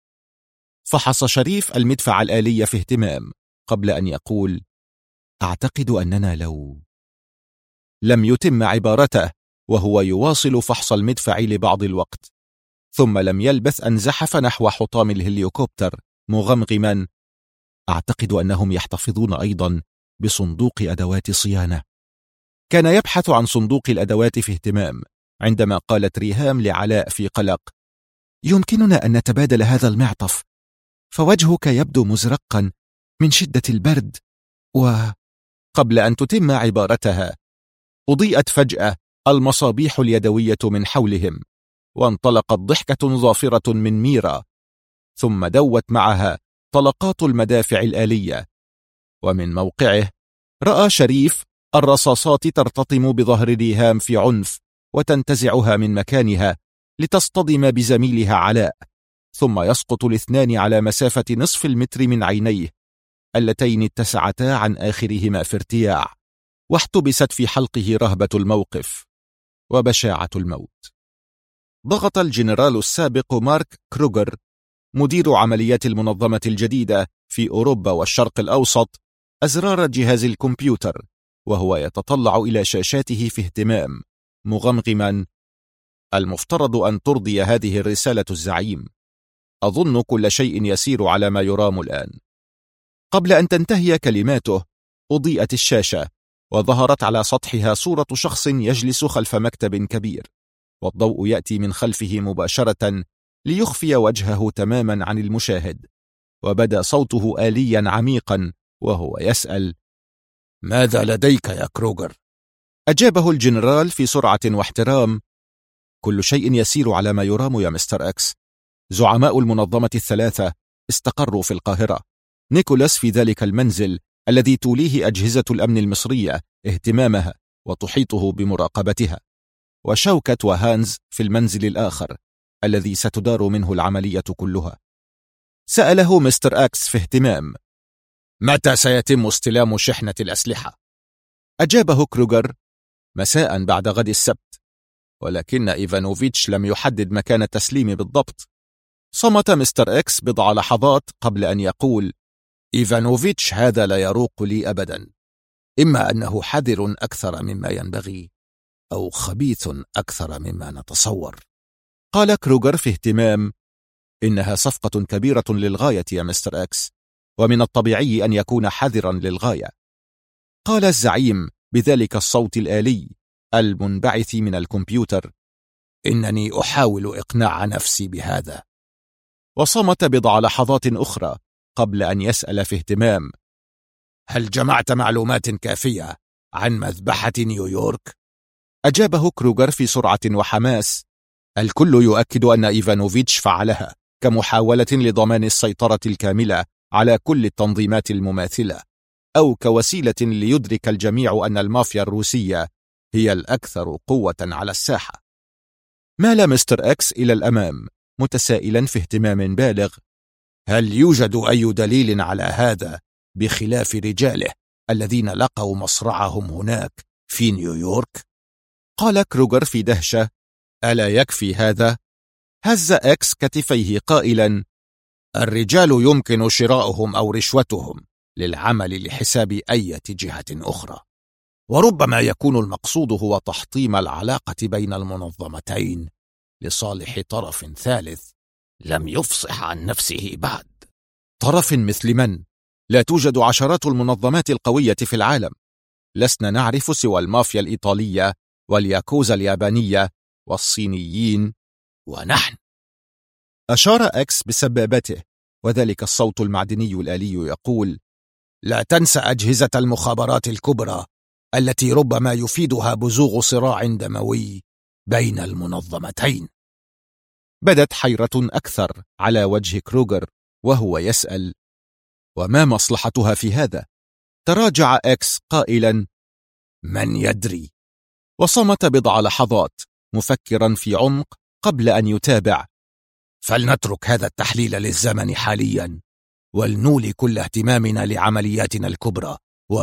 فحص شريف المدفع الآلي في اهتمام قبل أن يقول: أعتقد أننا لم يتم عبارته وهو يواصل فحص المدفع لبعض الوقت، ثم لم يلبث أن زحف نحو حطام الهليكوبتر مغمغما: أعتقد أنهم يحتفظون أيضا بصندوق أدوات صيانة. كان يبحث عن صندوق الأدوات في اهتمام عندما قالت ريهام لعلاء في قلق: يمكننا أن نتبادل هذا المعطف، فوجهك يبدو مزرقا من شدة البرد. قبل أن تتم عبارتها أضيئت فجأة المصابيح اليدوية من حولهم، وانطلقت ضحكة ظافرة من ميرا، ثم دوت معها طلقات المدافع الآلية. ومن موقعه رأى شريف الرصاصات ترتطم بظهر ريهام في عنف وتنتزعها من مكانها لتصطدم بزميلها علاء، ثم يسقط الاثنان على مسافة نصف المتر من عينيه اللتين اتسعتا عن آخرهما في ارتياع، واحتبست في حلقه رهبة الموقف وبشاعة الموت. ضغط الجنرال السابق مارك كروغر مدير عمليات المنظمة الجديدة في أوروبا والشرق الأوسط أزرار جهاز الكمبيوتر وهو يتطلع إلى شاشاته في اهتمام مغمغما: المفترض أن ترضي هذه الرسالة الزعيم. أظن كل شيء يسير على ما يرام الآن. قبل أن تنتهي كلماته أضيئت الشاشة وظهرت على سطحها صورة شخص يجلس خلف مكتب كبير، والضوء يأتي من خلفه مباشرة ليخفي وجهه تماما عن المشاهد، وبدا صوته آليا عميقا وهو يسأل: ماذا لديك يا كروغر؟ أجابه الجنرال في سرعة واحترام: كل شيء يسير على ما يرام يا مستر أكس. زعماء المنظمة الثلاثة استقروا في القاهرة، نيكولاس في ذلك المنزل الذي توليه أجهزة الأمن المصرية اهتمامها وتحيطه بمراقبتها، وشوكت وهانز في المنزل الآخر الذي ستدار منه العملية كلها؟ سأله مستر أكس في اهتمام: متى سيتم استلام شحنة الأسلحة؟ أجابه كروغر: مساء بعد غد السبت. ولكن إيفانوفيتش لم يحدد مكان التسليم بالضبط. صمت مستر إكس بضع لحظات قبل أن يقول: إيفانوفيتش هذا لا يروق لي أبدا، إما أنه حذر أكثر مما ينبغي أو خبيث أكثر مما نتصور. قال كروغر في اهتمام: إنها صفقة كبيرة للغاية يا مستر إكس، ومن الطبيعي أن يكون حذرا للغاية. قال الزعيم بذلك الصوت الآلي المنبعث من الكمبيوتر: إنني أحاول إقناع نفسي بهذا. وصمت بضع لحظات أخرى قبل أن يسأل في اهتمام: هل جمعت معلومات كافية عن مذبحة نيويورك؟ أجابه كروغر في سرعة وحماس: الكل يؤكد أن إيفانوفيتش فعلها كمحاولة لضمان السيطرة الكاملة على كل التنظيمات المماثلة، أو كوسيلة ليدرك الجميع أن المافيا الروسية هي الأكثر قوة على الساحة. مال مستر إكس إلى الأمام متسائلا في اهتمام بالغ: هل يوجد أي دليل على هذا بخلاف رجاله الذين لقوا مصرعهم هناك في نيويورك؟ قال كروغر في دهشة: ألا يكفي هذا؟ هز إكس كتفيه قائلا: الرجال يمكن شراؤهم أو رشوتهم للعمل لحساب أي جهة أخرى، وربما يكون المقصود هو تحطيم العلاقة بين المنظمتين لصالح طرف ثالث لم يفصح عن نفسه بعد. طرف مثل من؟ لا توجد عشرات المنظمات القوية في العالم، لسنا نعرف سوى المافيا الإيطالية والياكوزا اليابانية والصينيين ونحن. أشار إكس بسبابته، وذلك الصوت المعدني الآلي يقول: لا تنسى أجهزة المخابرات الكبرى التي ربما يفيدها بزوغ صراع دموي بين المنظمتين. بدت حيرة أكثر على وجه كروغر وهو يسأل: وما مصلحتها في هذا؟ تراجع إكس قائلا: من يدري؟ وصمت بضع لحظات مفكرا في عمق قبل أن يتابع: فلنترك هذا التحليل للزمن حاليا، ولنولي كل اهتمامنا لعملياتنا الكبرى.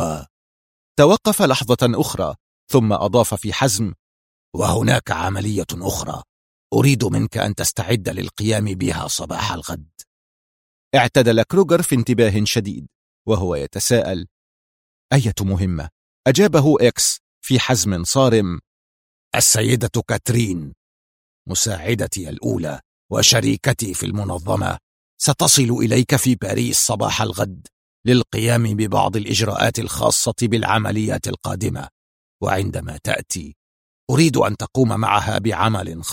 توقف لحظة أخرى ثم أضاف في حزم: وهناك عملية أخرى أريد منك أن تستعد للقيام بها صباح الغد. اعتدل كروغر في انتباه شديد وهو يتساءل: أية مهمة؟ أجابه إكس في حزم صارم: السيدة كاترين مساعدتي الأولى وشريكتي في المنظمة ستصل إليك في باريس صباح الغد للقيام ببعض الإجراءات الخاصة بالعمليات القادمة، وعندما تأتي أريد أن تقوم معها بعمل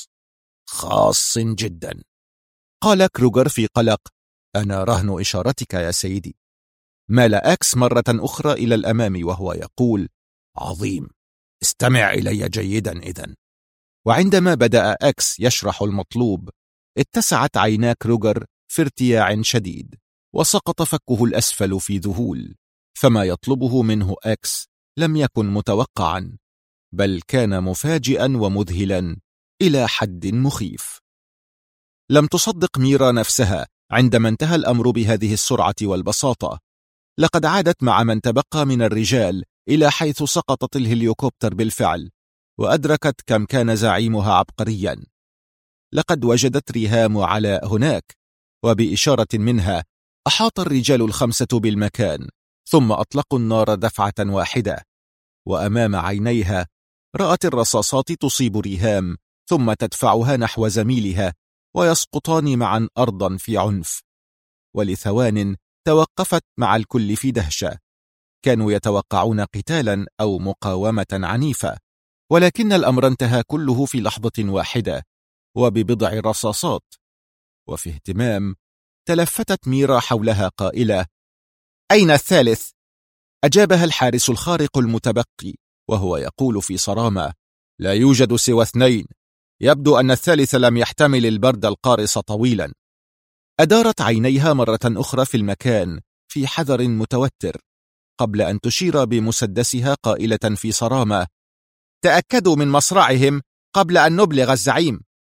خاص جدا. قال كروغر في قلق: أنا رهن إشارتك يا سيدي. مال إكس مرة أخرى إلى الأمام وهو يقول: عظيم، استمع إلي جيدا إذن. وعندما بدأ إكس يشرح المطلوب اتسعت عينا كروغر في ارتياع شديد، وسقط فكه الأسفل في ذهول، فما يطلبه منه إكس لم يكن متوقعا، بل كان مفاجئا ومذهلا إلى حد مخيف. لم تصدق ميرا نفسها عندما انتهى الأمر بهذه السرعة والبساطة. لقد عادت مع من تبقى من الرجال إلى حيث سقطت الهليكوبتر بالفعل، وأدركت كم كان زعيمها عبقريا. لقد وجدت ريهام على هناك، وبإشارة منها أحاط الرجال الخمسة بالمكان، ثم أطلقوا النار دفعة واحدة، وأمام عينيها رأت الرصاصات تصيب ريهام ثم تدفعها نحو زميلها، ويسقطان معا أرضا في عنف. ولثوان توقفت مع الكل في دهشة، كانوا يتوقعون قتالا أو مقاومة عنيفة، ولكن الأمر انتهى كله في لحظة واحدة وببضع رصاصات. وفي اهتمام تلفتت ميرا حولها قائلة: أين الثالث؟ أجابها الحارس الخارق المتبقي وهو يقول في صرامة: لا يوجد سوى 2، يبدو أن الثالث لم يحتمل البرد القارص طويلا. أدارت عينيها مرة أخرى في المكان في حذر متوتر قبل أن تشير بمسدسها قائلة في صرامة: تأكدوا من مصرعهم قبل أن نبلغ الزعيم.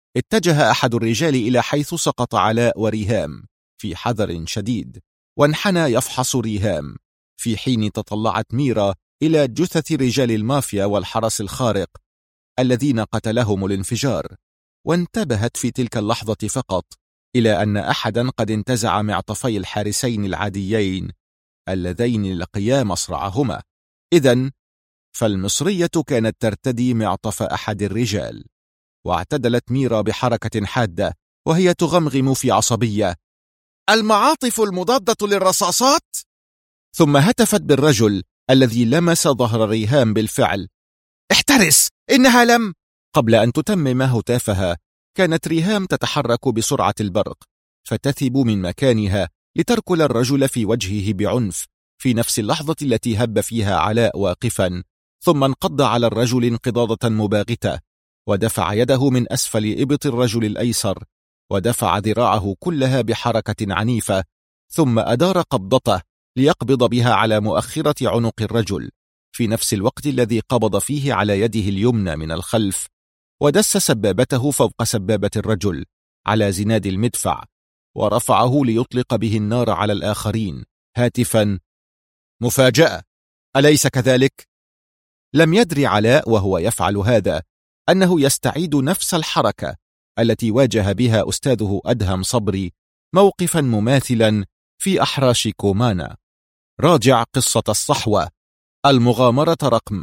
اتجه أحد الرجال إلى حيث سقط علاء وريهام في حذر شديد، وانحنى يفحص ريهام، في حين تطلعت ميرا إلى جثث رجال المافيا والحرس الخارق الذين قتلهم الانفجار، وانتبهت في تلك اللحظة فقط إلى أن أحدا قد انتزع معطفي الحارسين العاديين اللذين لقيا مصرعهما. إذن فالمصرية كانت ترتدي معطف أحد الرجال. واعتدلت ميرا بحركة حادة وهي تغمغم في عصبية: المعاطف المضادة للرصاصات؟ ثم هتفت بالرجل الذي لمس ظهر ريهام بالفعل: احترس، إنها لم. قبل أن تتمم هتافها كانت ريهام تتحرك بسرعة البرق، فتثب من مكانها لتركل الرجل في وجهه بعنف في نفس اللحظة التي هب فيها علاء واقفا، ثم انقض على الرجل انقضاضة مباغتة، ودفع يده من أسفل إبط الرجل الأيسر، ودفع ذراعه كلها بحركة عنيفة، ثم أدار قبضته ليقبض بها على مؤخرة عنق الرجل في نفس الوقت الذي قبض فيه على يده اليمنى من الخلف، ودس سبابته فوق سبابة الرجل على زناد المدفع، ورفعه ليطلق به النار على الآخرين هاتفا: مفاجأة، أليس كذلك؟ لم يدري علاء وهو يفعل هذا أنه يستعيد نفس الحركة التي واجه بها أستاذه أدهم صبري موقفا مماثلا في أحراش كومانا. راجع قصة الصحوة، المغامرة رقم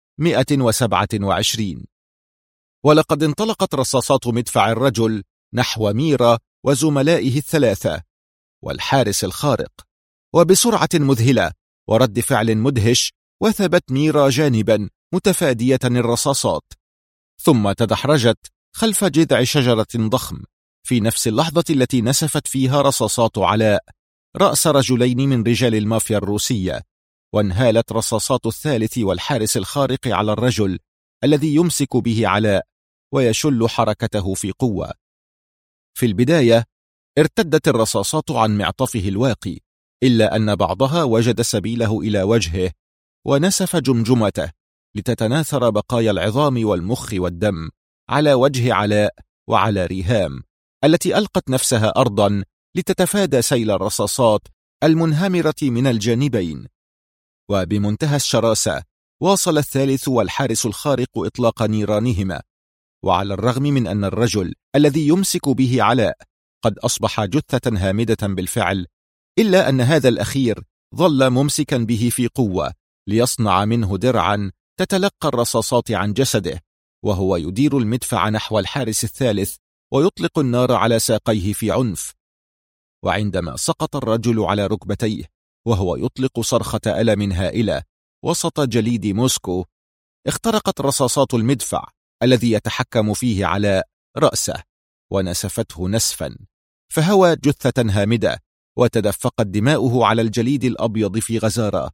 127. ولقد انطلقت رصاصات مدفع الرجل نحو ميرا وزملائه الثلاثة والحارس الخارق، وبسرعة مذهلة ورد فعل مدهش وثبت ميرا جانبا متفادية الرصاصات، ثم تدحرجت خلف جذع شجرة ضخم في نفس اللحظة التي نسفت فيها رصاصات علاء رأس رجلين من رجال المافيا الروسية، وانهالت رصاصات الثالث والحارس الخارق على الرجل الذي يمسك به علاء ويشل حركته في قوة. في البداية ارتدت الرصاصات عن معطفه الواقي، إلا أن بعضها وجد سبيله إلى وجهه ونسف جمجمته لتتناثر بقايا العظام والمخ والدم على وجه علاء وعلى ريهام التي ألقت نفسها أرضا لتتفادى سيل الرصاصات المنهمرة من الجانبين. وبمنتهى الشراسة واصل الثالث والحارس الخارق إطلاق نيرانهما، وعلى الرغم من أن الرجل الذي يمسك به علاء قد أصبح جثة هامدة بالفعل، إلا أن هذا الأخير ظل ممسكا به في قوة ليصنع منه درعا تتلقى الرصاصات عن جسده، وهو يدير المدفع نحو الحارس الثالث ويطلق النار على ساقيه في عنف. وعندما سقط الرجل على ركبتيه وهو يطلق صرخة ألم هائلة وسط جليد موسكو، اخترقت رصاصات المدفع الذي يتحكم فيه علاء رأسه ونسفته نسفا، فهوى جثة هامدة وتدفقت دماؤه على الجليد الأبيض في غزارة.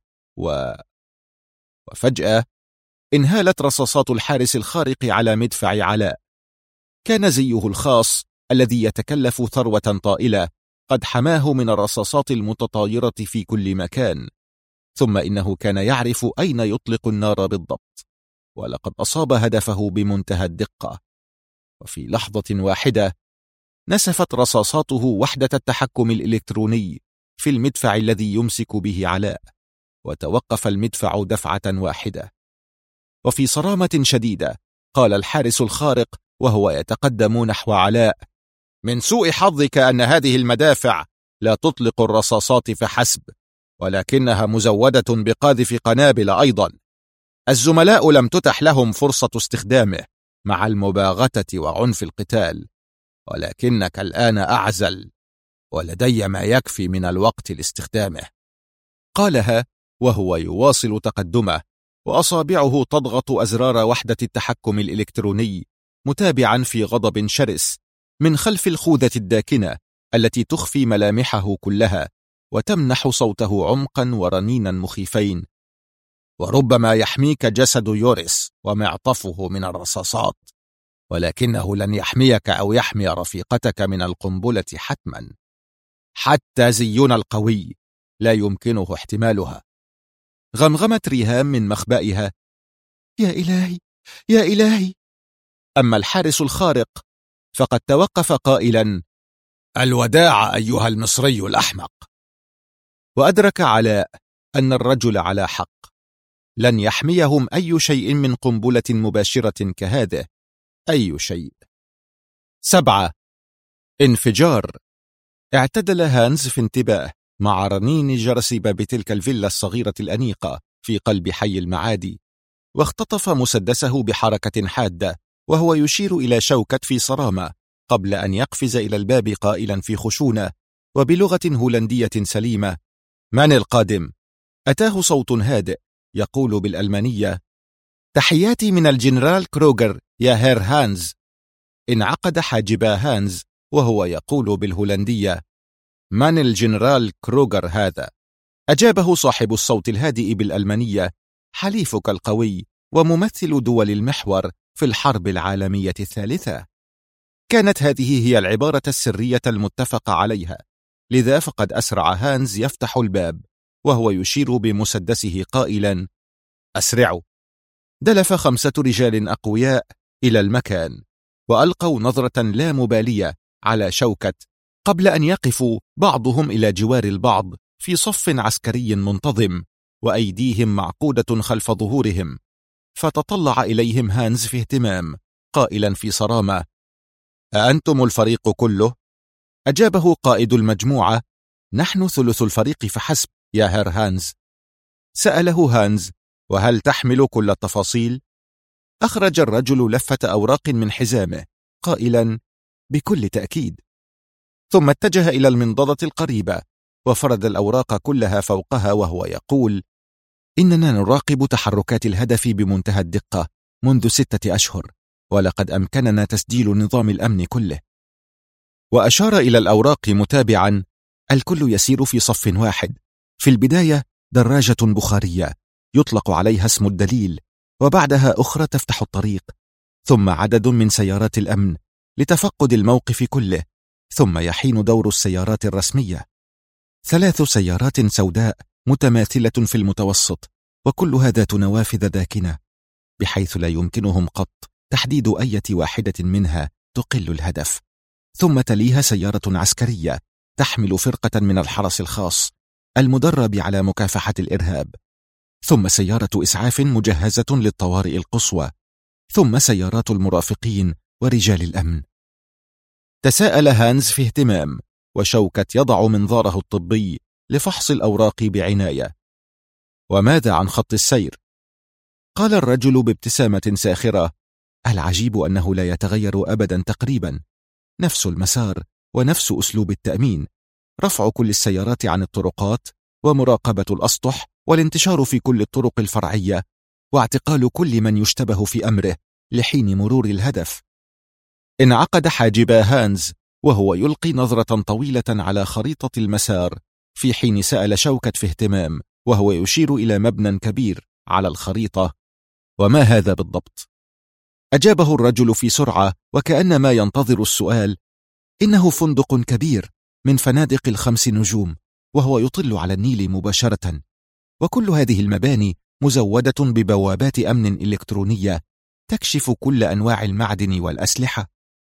وفجأة انهالت رصاصات الحارس الخارق على مدفع علاء. كان زيه الخاص الذي يتكلف ثروة طائلة قد حماه من الرصاصات المتطايرة في كل مكان، ثم إنه كان يعرف أين يطلق النار بالضبط، ولقد أصاب هدفه بمنتهى الدقة. وفي لحظة واحدة نسفت رصاصاته وحدة التحكم الإلكتروني في المدفع الذي يمسك به علاء، وتوقف المدفع دفعة واحدة. وفي صرامة شديدة قال الحارس الخارق وهو يتقدم نحو علاء: من سوء حظك أن هذه المدافع لا تطلق الرصاصات فحسب، ولكنها مزودة بقاذف قنابل أيضا. الزملاء لم تتح لهم فرصة استخدامه مع المباغتة وعنف القتال، ولكنك الآن أعزل، ولدي ما يكفي من الوقت لاستخدامه. قالها وهو يواصل تقدمه، وأصابعه تضغط أزرار وحدة التحكم الإلكتروني، متابعا في غضب شرس من خلف الخوذة الداكنة التي تخفي ملامحه كلها وتمنح صوته عمقا ورنينا مخيفين: وربما يحميك جسد يوريس ومعطفه من الرصاصات، ولكنه لن يحميك أو يحمي رفيقتك من القنبلة حتما. حتى زينا القوي لا يمكنه احتمالها. غمغمت ريهام من مخبئها: يا إلهي، يا إلهي. أما الحارس الخارق فقد توقف قائلا: الوداع أيها المصري الأحمق. وأدرك علاء أن الرجل على حق، لن يحميهم أي شيء من قنبلة مباشرة كهذه، أي شيء. 7. انفجار. اعتدل هانز في انتباه مع رنين جرس باب تلك الفيلا الصغيرة الأنيقة في قلب حي المعادي، واختطف مسدسه بحركة حادة وهو يشير إلى شوكت في صرامة، قبل أن يقفز إلى الباب قائلا في خشونة وبلغة هولندية سليمة: من القادم؟ أتاه صوت هادئ يقول بالألمانية: تحياتي من الجنرال كروغر يا هير هانز. انعقد حاجبا هانز وهو يقول بالهولندية: من الجنرال كروغر هذا؟ أجابه صاحب الصوت الهادئ بالألمانية: حليفك القوي وممثل دول المحور في الحرب العالمية الثالثة. كانت هذه هي العبارة السرية المتفق عليها، لذا فقد أسرع هانز يفتح الباب وهو يشير بمسدسه قائلا: أسرعوا. دلف 5 رجال أقوياء إلى المكان وألقوا نظرة لا مبالية على شوكت، قبل أن يقفوا بعضهم إلى جوار البعض في صف عسكري منتظم وأيديهم معقودة خلف ظهورهم. فتطلع إليهم هانز في اهتمام قائلا في صرامة: أأنتم الفريق كله؟ أجابه قائد المجموعة: نحن ثلث الفريق فحسب يا هير هانز. سأله هانز: وهل تحمل كل التفاصيل؟ أخرج الرجل لفة أوراق من حزامه قائلا: بكل تأكيد. ثم اتجه إلى المنضدة القريبة وفرد الأوراق كلها فوقها وهو يقول: إننا نراقب تحركات الهدف بمنتهى الدقة منذ 6 أشهر، ولقد أمكننا تسجيل نظام الأمن كله. وأشار إلى الأوراق متابعا: الكل يسير في صف واحد. في البداية دراجة بخارية يطلق عليها اسم الدليل، وبعدها أخرى تفتح الطريق، ثم عدد من سيارات الأمن لتفقد الموقف كله، ثم يحين دور السيارات الرسمية. 3 سيارات سوداء متماثلة في المتوسط، وكلها ذات نوافذ داكنة، بحيث لا يمكنهم قط تحديد أي واحدة منها تقل الهدف. ثم تليها سيارة عسكرية تحمل فرقة من الحرس الخاص المدرب على مكافحة الإرهاب، ثم سيارة إسعاف مجهزة للطوارئ القصوى، ثم سيارات المرافقين ورجال الأمن. تساءل هانز في اهتمام، وشوكت يضع منظاره الطبي لفحص الأوراق بعناية. وماذا عن خط السير؟ قال الرجل بابتسامة ساخرة: العجيب أنه لا يتغير أبدا تقريبا، نفس المسار ونفس أسلوب التأمين، رفع كل السيارات عن الطرقات، ومراقبة الأسطح، والانتشار في كل الطرق الفرعية، واعتقال كل من يشتبه في أمره لحين مرور الهدف. انعقد حاجبا هانز وهو يلقي نظرة طويلة على خريطة المسار، في حين سأل شوكت في اهتمام وهو يشير إلى مبنى كبير على الخريطة: وما هذا بالضبط؟ أجابه الرجل في سرعة وكأنما ينتظر السؤال: إنه فندق كبير من فنادق ال5 نجوم، وهو يطل على النيل مباشرة، وكل هذه المباني مزودة ببوابات أمن إلكترونية تكشف كل أنواع المعدن والأسلحة.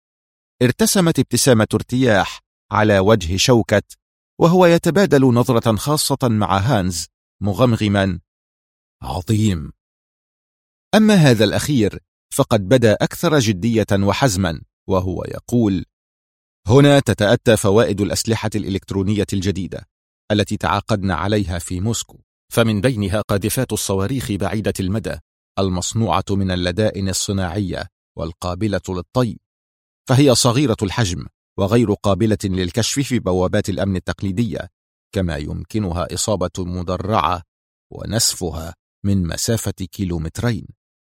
ارتسمت ابتسامة ارتياح على وجه شوكت وهو يتبادل نظرة خاصة مع هانز مغمغما: عظيم. أما هذا الأخير فقد بدا أكثر جدية وحزما وهو يقول: هنا تتأتى فوائد الأسلحة الإلكترونية الجديدة التي تعاقدنا عليها في موسكو، فمن بينها قاذفات الصواريخ بعيدة المدى المصنوعة من اللدائن الصناعية والقابلة للطي، فهي صغيرة الحجم وغير قابلة للكشف في بوابات الأمن التقليدية، كما يمكنها إصابة مدرعة ونسفها من مسافة 2 كيلومترين.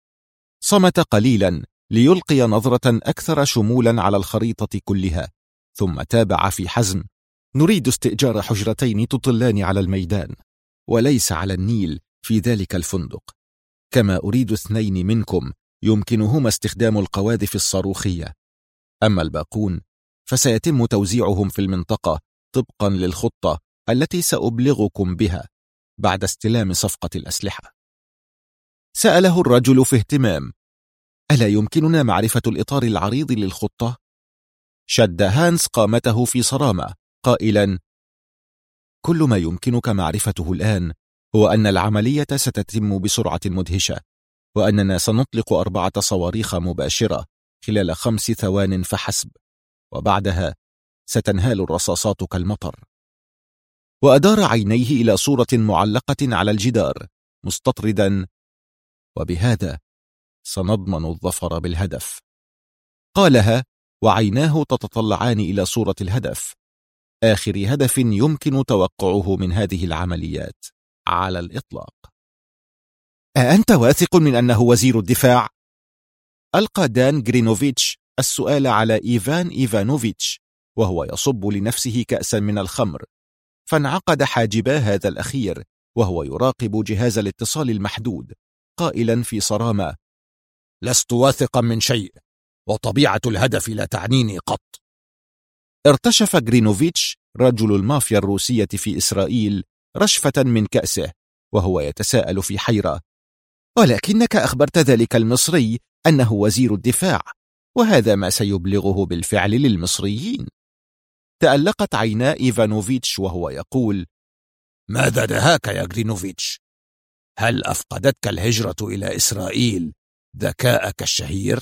صمت قليلا ليلقي نظرة أكثر شمولا على الخريطة كلها، ثم تابع في حزم: نريد استئجار حجرتين تطلان على الميدان وليس على النيل في ذلك الفندق، كما أريد 2 منكم يمكنهما استخدام القواذف الصاروخية، أما الباقون فسيتم توزيعهم في المنطقة طبقا للخطة التي سأبلغكم بها بعد استلام صفقة الأسلحة. سأله الرجل في اهتمام: ألا يمكننا معرفة الإطار العريض للخطة؟ شد هانس قامته في صرامة قائلا: كل ما يمكنك معرفته الآن هو أن العملية ستتم بسرعة مدهشة، وأننا سنطلق 4 صواريخ مباشرة خلال 5 ثوان فحسب، وبعدها ستنهال الرصاصات كالمطر. وأدار عينيه إلى صورة معلقة على الجدار مستطردا: وبهذا سنضمن الظفر بالهدف. قالها وعيناه تتطلعان إلى صورة الهدف، آخر هدف يمكن توقعه من هذه العمليات على الإطلاق. أأنت واثق من أنه وزير الدفاع؟ ألقى دان غرينوفيتش السؤال على إيفان إيفانوفيتش وهو يصب لنفسه كأسا من الخمر، فانعقد حاجبا هذا الأخير وهو يراقب جهاز الاتصال المحدود قائلا في صرامة: لست واثقا من شيء، وطبيعة الهدف لا تعنيني قط. ارتشف غرينوفيتش رجل المافيا الروسية في إسرائيل رشفة من كأسه وهو يتساءل في حيرة: ولكنك أخبرت ذلك المصري أنه وزير الدفاع، وهذا ما سيبلغه بالفعل للمصريين. تألقت عينا إيفانوفيتش وهو يقول: ماذا دهاك يا غرينوفيتش؟ هل أفقدتك الهجرة إلى إسرائيل ذكاءك الشهير؟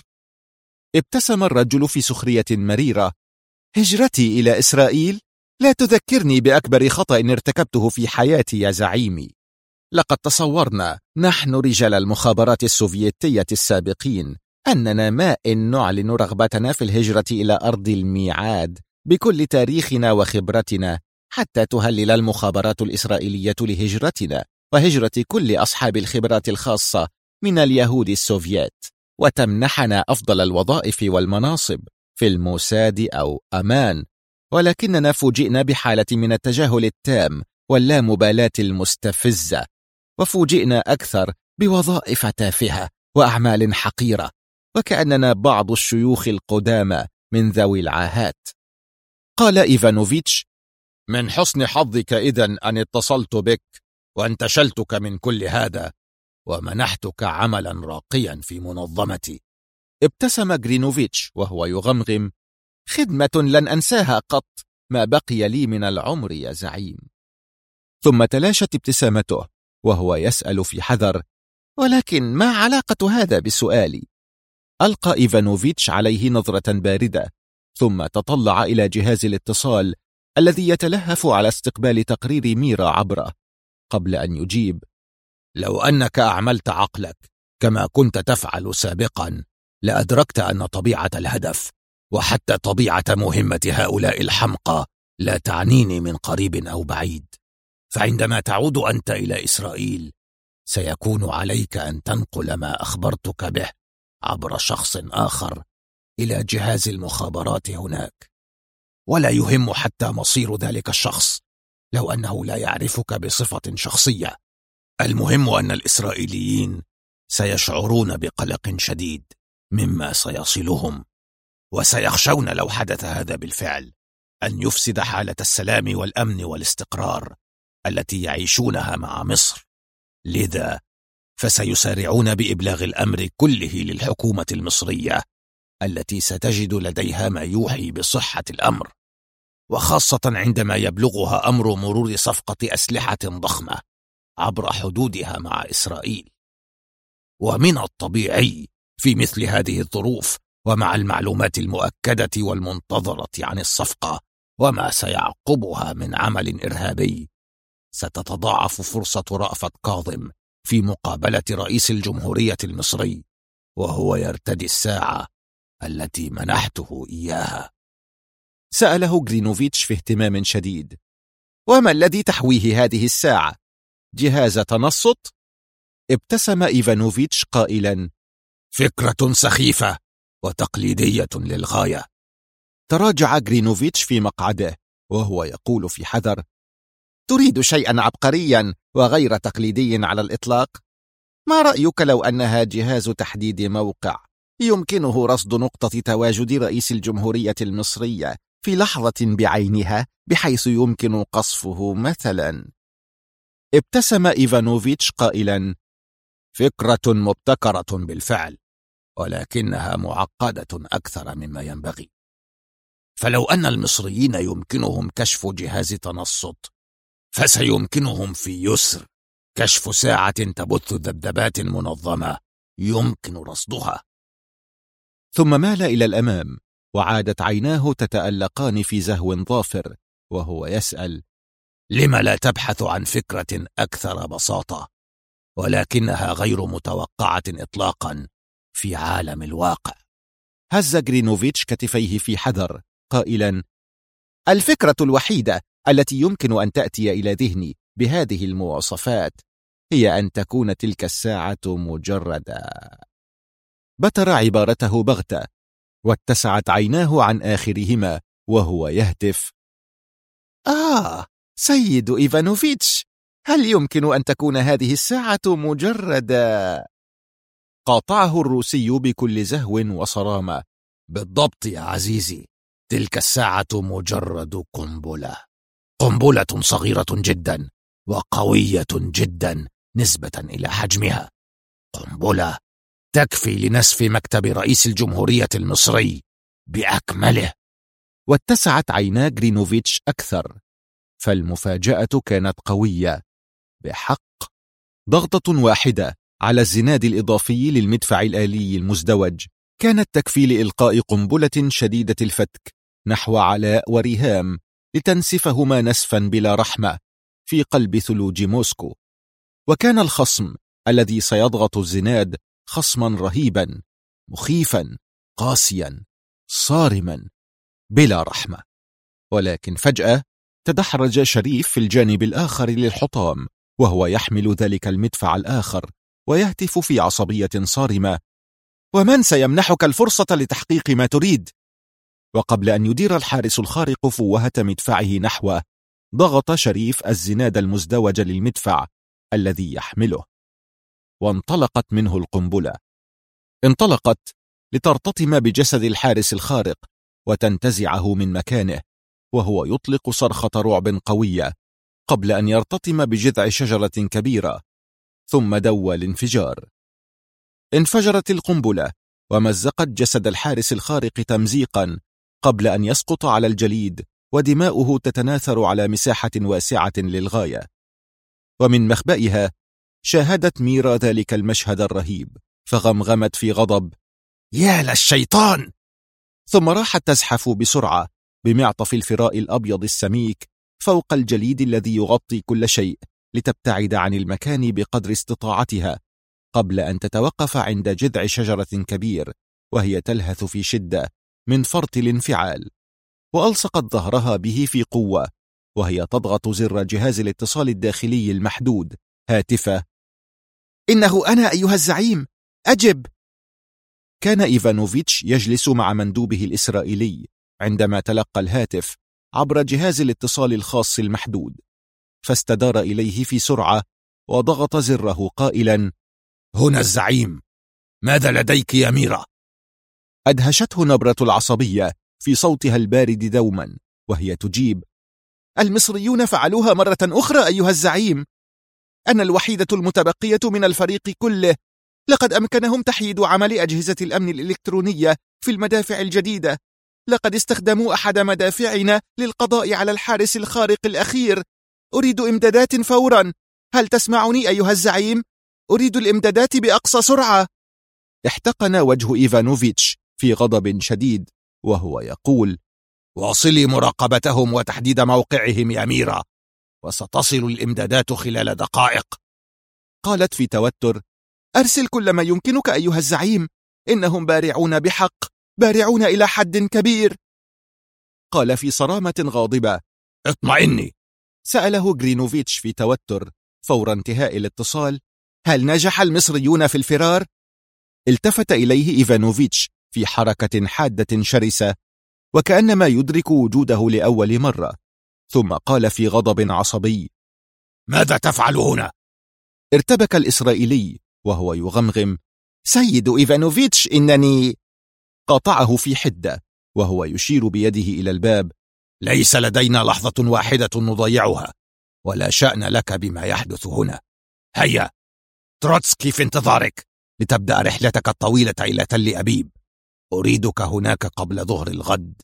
ابتسم الرجل في سخرية مريرة: هجرتي إلى إسرائيل؟ لا تذكرني بأكبر خطأ ارتكبته في حياتي يا زعيمي. لقد تصورنا نحن رجال المخابرات السوفيتية السابقين أننا ما إن نعلن رغبتنا في الهجرة إلى أرض الميعاد بكل تاريخنا وخبرتنا حتى تهلل المخابرات الإسرائيلية لهجرتنا وهجرة كل أصحاب الخبرات الخاصة من اليهود السوفيات، وتمنحنا أفضل الوظائف والمناصب في الموساد أو أمان، ولكننا فوجئنا بحالة من التجاهل التام واللامبالاة المستفزة، وفوجئنا أكثر بوظائف تافهة وأعمال حقيرة، وكأننا بعض الشيوخ القدامى من ذوي العاهات. قال إيفانوفيتش: من حسن حظك إذن أن اتصلت بك وانتشلتك من كل هذا ومنحتك عملا راقيا في منظمتي. ابتسم غرينوفيتش وهو يغمغم: خدمة لن أنساها قط ما بقي لي من العمر يا زعيم. ثم تلاشت ابتسامته وهو يسأل في حذر: ولكن ما علاقة هذا بسؤالي؟ ألقى إيفانوفيتش عليه نظرة باردة، ثم تطلع إلى جهاز الاتصال الذي يتلهف على استقبال تقرير ميرا عبره قبل أن يجيب: لو أنك أعملت عقلك كما كنت تفعل سابقا لأدركت أن طبيعة الهدف وحتى طبيعة مهمة هؤلاء الحمقى لا تعنيني من قريب أو بعيد. فعندما تعود أنت إلى إسرائيل سيكون عليك أن تنقل ما أخبرتك به عبر شخص آخر إلى جهاز المخابرات هناك، ولا يهم حتى مصير ذلك الشخص لو أنه لا يعرفك بصفة شخصية. المهم أن الإسرائيليين سيشعرون بقلق شديد مما سيصلهم، وسيخشون لو حدث هذا بالفعل أن يفسد حالة السلام والأمن والاستقرار التي يعيشونها مع مصر، لذا فسيسارعون بإبلاغ الأمر كله للحكومة المصرية التي ستجد لديها ما يوحي بصحة الأمر، وخاصة عندما يبلغها أمر مرور صفقة أسلحة ضخمة عبر حدودها مع إسرائيل. ومن الطبيعي في مثل هذه الظروف ومع المعلومات المؤكدة والمنتظرة عن الصفقة وما سيعقبها من عمل إرهابي ستتضاعف فرصة رأفت كاظم في مقابلة رئيس الجمهورية المصري وهو يرتدي الساعة التي منحته إياها. سأله غرينوفيتش في اهتمام شديد: وما الذي تحويه هذه الساعة؟ جهاز تنصت؟ ابتسم إيفانوفيتش قائلا: فكرة سخيفة وتقليدية للغاية. تراجع غرينوفيتش في مقعده وهو يقول في حذر: تريد شيئا عبقريا وغير تقليدي على الإطلاق؟ ما رأيك لو أنها جهاز تحديد موقع يمكنه رصد نقطة تواجد رئيس الجمهورية المصرية في لحظة بعينها بحيث يمكن قصفه مثلا؟ ابتسم إيفانوفيتش قائلا: فكرة مبتكرة بالفعل، ولكنها معقدة أكثر مما ينبغي. فلو أن المصريين يمكنهم كشف جهاز تنصت، فسيمكنهم في يسر كشف ساعة تبث ذبذبات منظمة يمكن رصدها. ثم مال إلى الأمام، وعادت عيناه تتألقان في زهو ظافر وهو يسأل: لم لا تبحث عن فكرة أكثر بساطة، ولكنها غير متوقعة إطلاقا في عالم الواقع؟ هز غرينوفيتش كتفيه في حذر قائلا: الفكرة الوحيدة التي يمكن أن تأتي إلى ذهني بهذه المواصفات هي أن تكون تلك الساعة مجرد. بتر عبارته بغتة، واتسعت عيناه عن آخرهما وهو يهتف: سيد إيفانوفيتش، هل يمكن أن تكون هذه الساعة مجرد؟ قاطعه الروسي بكل زهو وصرامة: بالضبط يا عزيزي، تلك الساعة مجرد قنبلة صغيرة جدا وقوية جدا نسبة إلى حجمها، قنبلة تكفي لنسف مكتب رئيس الجمهورية المصري بأكمله. واتسعت عينا غرينوفيتش أكثر، فالمفاجأة كانت قوية بحق. ضغطة واحدة على الزناد الإضافي للمدفع الآلي المزدوج كانت تكفي لإلقاء قنبلة شديدة الفتك نحو علاء وريهام لتنسفهما نسفا بلا رحمة في قلب ثلوج موسكو. وكان الخصم الذي سيضغط الزناد خصما رهيبا، مخيفا، قاسيا، صارما، بلا رحمة. ولكن فجأة تدحرج شريف في الجانب الآخر للحطام وهو يحمل ذلك المدفع الآخر ويهتف في عصبية صارمة: ومن سيمنحك الفرصة لتحقيق ما تريد؟ وقبل أن يدير الحارس الخارق فوهة مدفعه نحوه، ضغط شريف الزناد المزدوج للمدفع الذي يحمله، وانطلقت منه القنبلة. انطلقت لترتطم بجسد الحارس الخارق وتنتزعه من مكانه وهو يطلق صرخة رعب قوية قبل أن يرتطم بجذع شجرة كبيرة، ثم دوى الانفجار. انفجرت القنبلة ومزقت جسد الحارس الخارق تمزيقا قبل أن يسقط على الجليد ودماؤه تتناثر على مساحة واسعة للغاية. ومن مخبئها شاهدت ميرا ذلك المشهد الرهيب فغمغمت في غضب: يا للشيطان! ثم راحت تزحف بسرعة بمعطف الفراء الأبيض السميك فوق الجليد الذي يغطي كل شيء لتبتعد عن المكان بقدر استطاعتها قبل أن تتوقف عند جذع شجرة كبير وهي تلهث في شدة من فرط الانفعال، وألصقت ظهرها به في قوة وهي تضغط زر جهاز الاتصال الداخلي المحدود هاتفة: إنه أنا أيها الزعيم، أجب. كان إيفانوفيتش يجلس مع مندوبه الإسرائيلي عندما تلقى الهاتف عبر جهاز الاتصال الخاص المحدود، فاستدار إليه في سرعة وضغط زره قائلا: هنا الزعيم، ماذا لديك يا ميرا؟ أدهشته نبرة العصبية في صوتها البارد دوما وهي تجيب: المصريون فعلوها مرة أخرى أيها الزعيم، أنا الوحيدة المتبقية من الفريق كله، لقد أمكنهم تحييد عمل أجهزة الأمن الإلكترونية في المدافع الجديدة، لقد استخدموا أحد مدافعنا للقضاء على الحارس الخارق الأخير، أريد إمدادات فورا، هل تسمعني أيها الزعيم؟ أريد الإمدادات بأقصى سرعة. احتقن وجه إيفانوفيتش في غضب شديد وهو يقول: واصلي مراقبتهم وتحديد موقعهم يا ميرا، وستصل الإمدادات خلال دقائق. قالت في توتر: أرسل كل ما يمكنك أيها الزعيم، إنهم بارعون بحق، بارعون إلى حد كبير. قال في صرامة غاضبة: اطمئني. سأله غرينوفيتش في توتر فور انتهاء الاتصال: هل نجح المصريون في الفرار؟ التفت إليه إيفانوفيتش في حركة حادة شرسة وكأنما يدرك وجوده لأول مرة، ثم قال في غضب عصبي: ماذا تفعل هنا؟ ارتبك الإسرائيلي وهو يغمغم: سيد إيفانوفيتش إنني... قاطعه في حدة وهو يشير بيده إلى الباب: ليس لدينا لحظة واحدة نضيعها، ولا شأن لك بما يحدث هنا. هيا، تروتسكي في انتظارك لتبدأ رحلتك الطويلة إلى تل أبيب. أريدك هناك قبل ظهر الغد،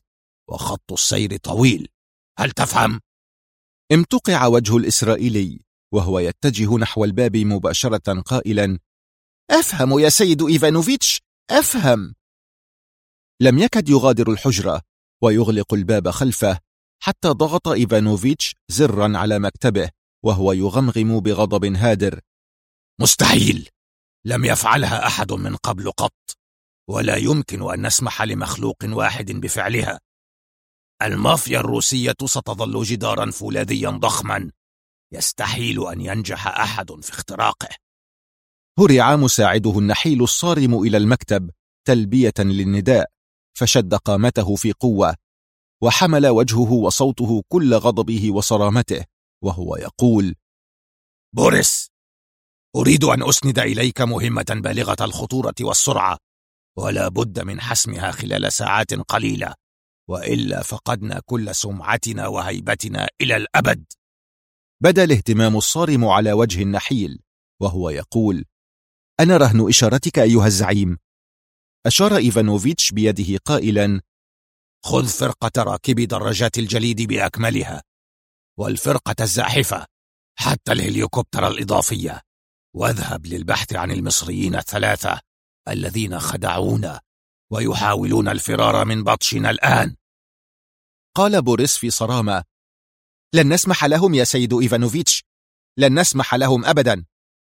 وخط السير طويل. هل تفهم؟ امتقع وجه الإسرائيلي وهو يتجه نحو الباب مباشرة قائلا: أفهم يا سيد إيفانوفيتش، أفهم. لم يكد يغادر الحجرة ويغلق الباب خلفه حتى ضغط إيفانوفيتش زرا على مكتبه وهو يغمغم بغضب هادر: مستحيل، لم يفعلها أحد من قبل قط، ولا يمكن أن نسمح لمخلوق واحد بفعلها. المافيا الروسية ستظل جدارا فولاذيا ضخما، يستحيل أن ينجح أحد في اختراقه. هرع مساعده النحيل الصارم إلى المكتب تلبية للنداء، فشد قامته في قوة، وحمل وجهه وصوته كل غضبه وصرامته وهو يقول: بوريس، أريد أن أسند إليك مهمة بالغة الخطورة والسرعة، ولا بد من حسمها خلال ساعات قليلة، وإلا فقدنا كل سمعتنا وهيبتنا إلى الأبد. بدا الاهتمام الصارم على وجه النحيل وهو يقول: أنا رهن إشارتك أيها الزعيم. أشار إيفانوفيتش بيده قائلا: خذ فرقة راكبي دراجات الجليد بأكملها، والفرقة الزاحفة، حتى الهليكوبتر الإضافية، واذهب للبحث عن المصريين الثلاثة الذين خدعونا ويحاولون الفرار من بطشنا الآن. قال بوريس في صرامة: لن نسمح لهم يا سيد إيفانوفيتش، لن نسمح لهم أبدا.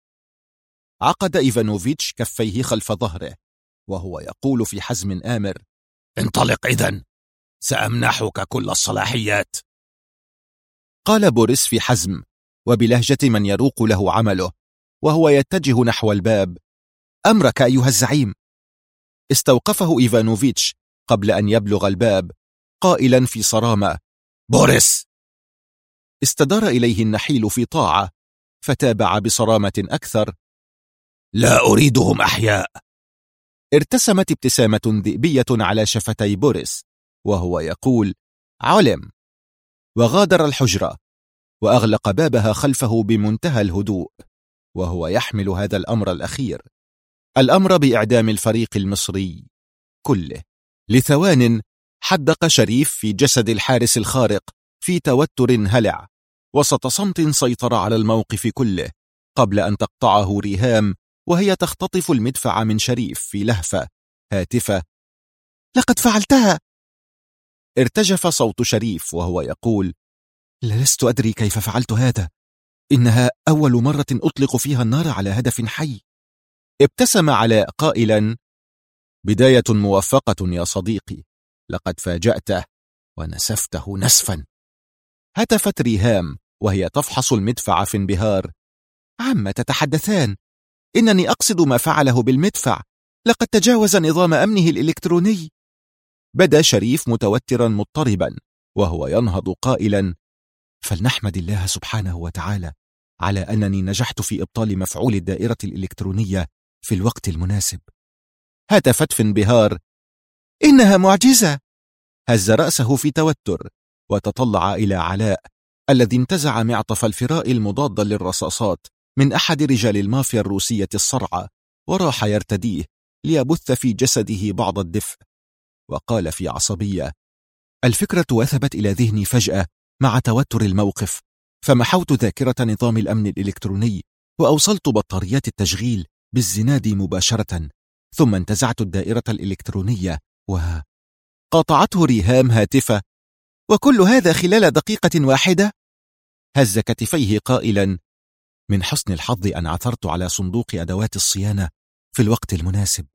عقد إيفانوفيتش كفيه خلف ظهره وهو يقول في حزم آمر: انطلق إذن، سأمنحك كل الصلاحيات. قال بوريس في حزم وبلهجة من يروق له عمله وهو يتجه نحو الباب: أمرك أيها الزعيم. استوقفه إيفانوفيتش قبل أن يبلغ الباب قائلا في صرامة: بوريس. استدار إليه النحيل في طاعة فتابع بصرامة أكثر: لا أريدهم أحياء. ارتسمت ابتسامة ذئبية على شفتي بوريس وهو يقول: علم. وغادر الحجرة وأغلق بابها خلفه بمنتهى الهدوء وهو يحمل هذا الأمر الأخير، الأمر بإعدام الفريق المصري كله. لثوان حدق شريف في جسد الحارس الخارق في توتر هلع، وسط صمت سيطر على الموقف كله، قبل أن تقطعه ريهام وهي تختطف المدفع من شريف في لهفة هاتفة: لقد فعلتها. ارتجف صوت شريف وهو يقول: لست أدري كيف فعلت هذا، إنها أول مرة أطلق فيها النار على هدف حي. ابتسم علاء قائلا: بداية موفقة يا صديقي، لقد فاجأته ونسفته نسفا. هتفت ريهام وهي تفحص المدفع في انبهار: عما تتحدثان؟ إنني أقصد ما فعله بالمدفع، لقد تجاوز نظام أمنه الإلكتروني. بدا شريف متوترا مضطربا وهو ينهض قائلا: فلنحمد الله سبحانه وتعالى على أنني نجحت في إبطال مفعول الدائرة الإلكترونية في الوقت المناسب. هتفت في انبهار: إنها معجزة. هز رأسه في توتر وتطلع إلى علاء الذي انتزع معطف الفراء المضاد للرصاصات من أحد رجال المافيا الروسية الصرعى وراح يرتديه ليبث في جسده بعض الدفء، وقال في عصبية: الفكرة وثبت إلى ذهني فجأة مع توتر الموقف، فمحوت ذاكرة نظام الأمن الإلكتروني وأوصلت بطاريات التشغيل بالزناد مباشرة، ثم انتزعت الدائرة الإلكترونية قاطعته ريهام هاتفة: وكل هذا خلال دقيقة واحدة؟ هز كتفيه قائلا: من حسن الحظ أن عثرت على صندوق أدوات الصيانة في الوقت المناسب.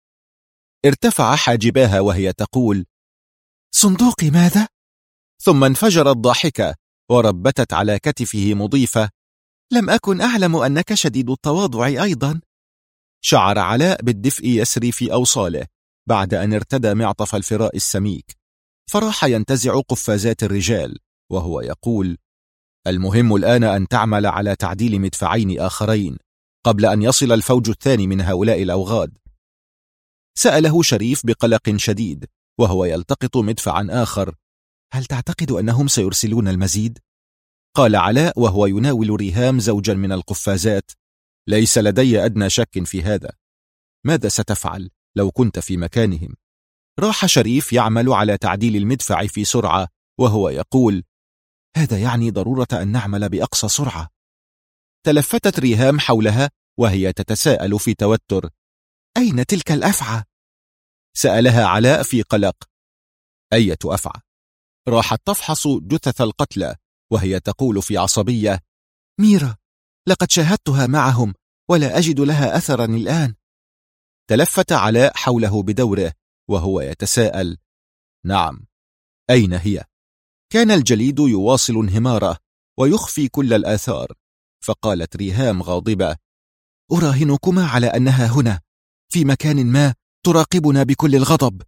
ارتفع حاجباها وهي تقول: صندوق ماذا؟ ثم انفجرت ضاحكة وربتت على كتفه مضيفة: لم أكن أعلم أنك شديد التواضع أيضا. شعر علاء بالدفء يسري في أوصاله بعد أن ارتدى معطف الفراء السميك، فراح ينتزع قفازات الرجال وهو يقول: المهم الآن أن تعمل على تعديل مدفعين آخرين قبل أن يصل الفوج الثاني من هؤلاء الأوغاد. سأله شريف بقلق شديد وهو يلتقط مدفعا آخر: هل تعتقد أنهم سيرسلون المزيد؟ قال علاء وهو يناول ريهام زوجا من القفازات: ليس لدي أدنى شك في هذا. ماذا ستفعل لو كنت في مكانهم؟ راح شريف يعمل على تعديل المدفع في سرعة وهو يقول: هذا يعني ضرورة أن نعمل بأقصى سرعة. تلفتت ريهام حولها وهي تتساءل في توتر: أين تلك الأفعى؟ سألها علاء في قلق: أية أفعى؟ راحت تفحص جثث القتلى وهي تقول في عصبية: ميرا، لقد شاهدتها معهم ولا أجد لها أثرا الآن. تلفت علاء حوله بدوره وهو يتساءل: نعم، أين هي؟ كان الجليد يواصل انهماره ويخفي كل الآثار، فقالت ريهام غاضبة: أراهنكما على أنها هنا في مكان ما تراقبنا بكل الغضب.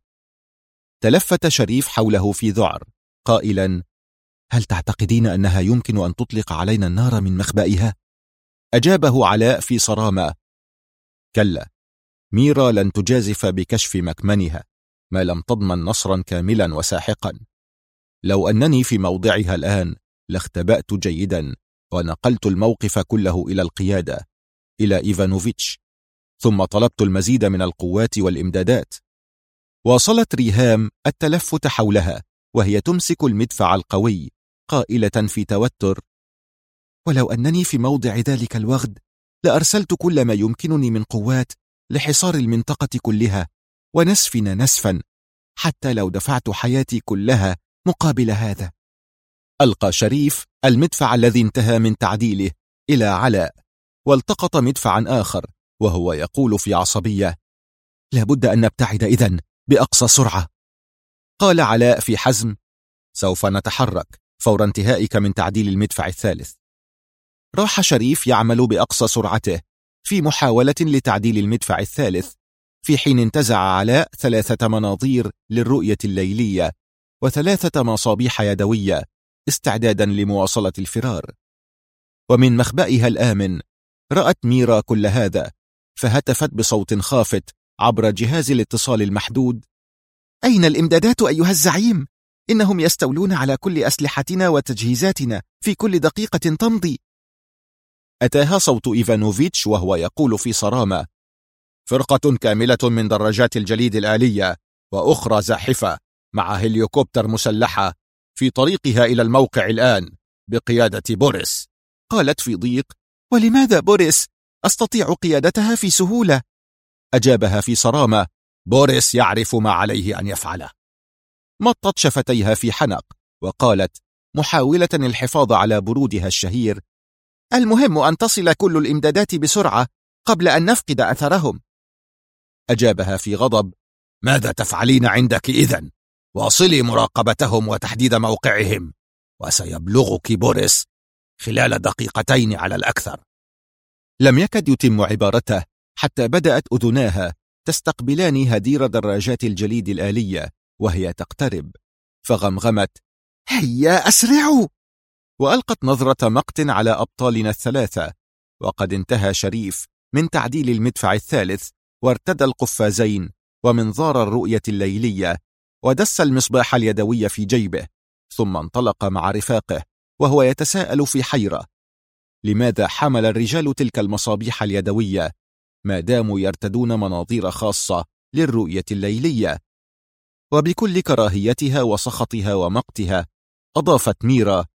تلفت شريف حوله في ذعر قائلا: هل تعتقدين أنها يمكن أن تطلق علينا النار من مخبئها؟ أجابه علاء في صرامة: كلا، ميرا لن تجازف بكشف مكمنها ما لم تضمن نصرا كاملا وساحقا. لو أنني في موضعها الآن لاختبأت جيدا ونقلت الموقف كله إلى القيادة، إلى إيفانوفيتش، ثم طلبت المزيد من القوات والإمدادات. واصلت ريهام التلفت حولها وهي تمسك المدفع القوي قائلة في توتر: ولو أنني في موضع ذلك الوغد لأرسلت كل ما يمكنني من قوات لحصار المنطقة كلها ونسفنا نسفا، حتى لو دفعت حياتي كلها مقابل هذا. ألقى شريف المدفع الذي انتهى من تعديله إلى علاء والتقط مدفعا آخر وهو يقول في عصبية: لابد أن نبتعد إذن بأقصى سرعة. قال علاء في حزم: سوف نتحرك فور انتهائك من تعديل المدفع الثالث. راح شريف يعمل بأقصى سرعته في محاولة لتعديل المدفع الثالث، في حين انتزع علاء 3 مناظير للرؤية الليلية و3 مصابيح يدوية استعدادا لمواصلة الفرار. ومن مخبئها الآمن رأت ميرا كل هذا، فهتفت بصوت خافت عبر جهاز الاتصال المحدود: أين الإمدادات أيها الزعيم؟ إنهم يستولون على كل أسلحتنا وتجهيزاتنا في كل دقيقة تمضي. أتاها صوت إيفانوفيتش وهو يقول في صرامة: فرقة كاملة من دراجات الجليد الآلية وأخرى زاحفة مع هليوكوبتر مسلحة في طريقها إلى الموقع الآن بقيادة بوريس. قالت في ضيق: ولماذا بوريس؟ أستطيع قيادتها في سهولة. أجابها في صرامة: بوريس يعرف ما عليه أن يفعله. مطت شفتيها في حنق وقالت محاولة الحفاظ على برودها الشهير: المهم أن تصل كل الإمدادات بسرعة قبل أن نفقد أثرهم. أجابها في غضب: ماذا تفعلين عندك إذن؟ واصلي مراقبتهم وتحديد موقعهم، وسيبلغك بوريس خلال دقيقتين على الأكثر. لم يكد يتم عبارته حتى بدأت أذناها تستقبلان هدير دراجات الجليد الآلية وهي تقترب، فغمغمت: هيا أسرعوا! وألقت نظرة مقت على أبطالنا الثلاثة. وقد انتهى شريف من تعديل المدفع الثالث وارتدى القفازين ومنظار الرؤية الليلية ودس المصباح اليدوي في جيبه، ثم انطلق مع رفاقه وهو يتساءل في حيرة: لماذا حمل الرجال تلك المصابيح اليدوية ما داموا يرتدون مناظير خاصة للرؤية الليلية؟ وبكل كراهيتها وسخطها ومقتها أضافت ميرا: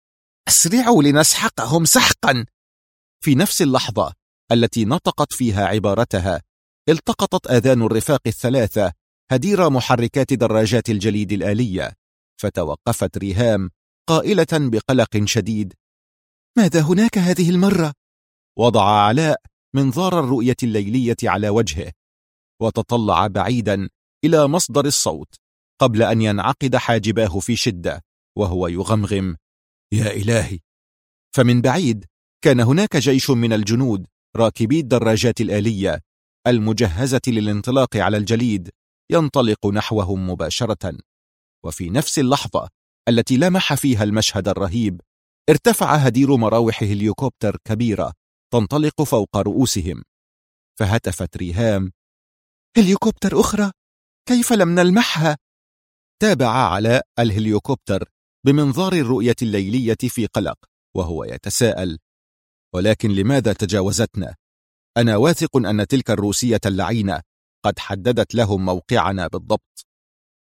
أسرعوا لنسحقهم سحقا. في نفس اللحظة التي نطقت فيها عبارتها التقطت آذان الرفاق الثلاثة هدير محركات دراجات الجليد الآلية، فتوقفت ريهام قائلة بقلق شديد: ماذا هناك هذه المرة؟ وضع علاء منظار الرؤية الليلية على وجهه وتطلع بعيدا إلى مصدر الصوت قبل أن ينعقد حاجباه في شدة وهو يغمغم: يا إلهي. فمن بعيد كان هناك جيش من الجنود راكبي الدراجات الآلية المجهزة للانطلاق على الجليد ينطلق نحوهم مباشرة. وفي نفس اللحظة التي لمح فيها المشهد الرهيب ارتفع هدير مراوح هليوكوبتر كبيرة تنطلق فوق رؤوسهم، فهتفت ريهام: هليوكوبتر أخرى؟ كيف لم نلمحها؟ تابع علاء الهليوكوبتر بمنظار الرؤية الليلية في قلق وهو يتساءل: ولكن لماذا تجاوزتنا؟ أنا واثق أن تلك الروسية اللعينة قد حددت لهم موقعنا بالضبط.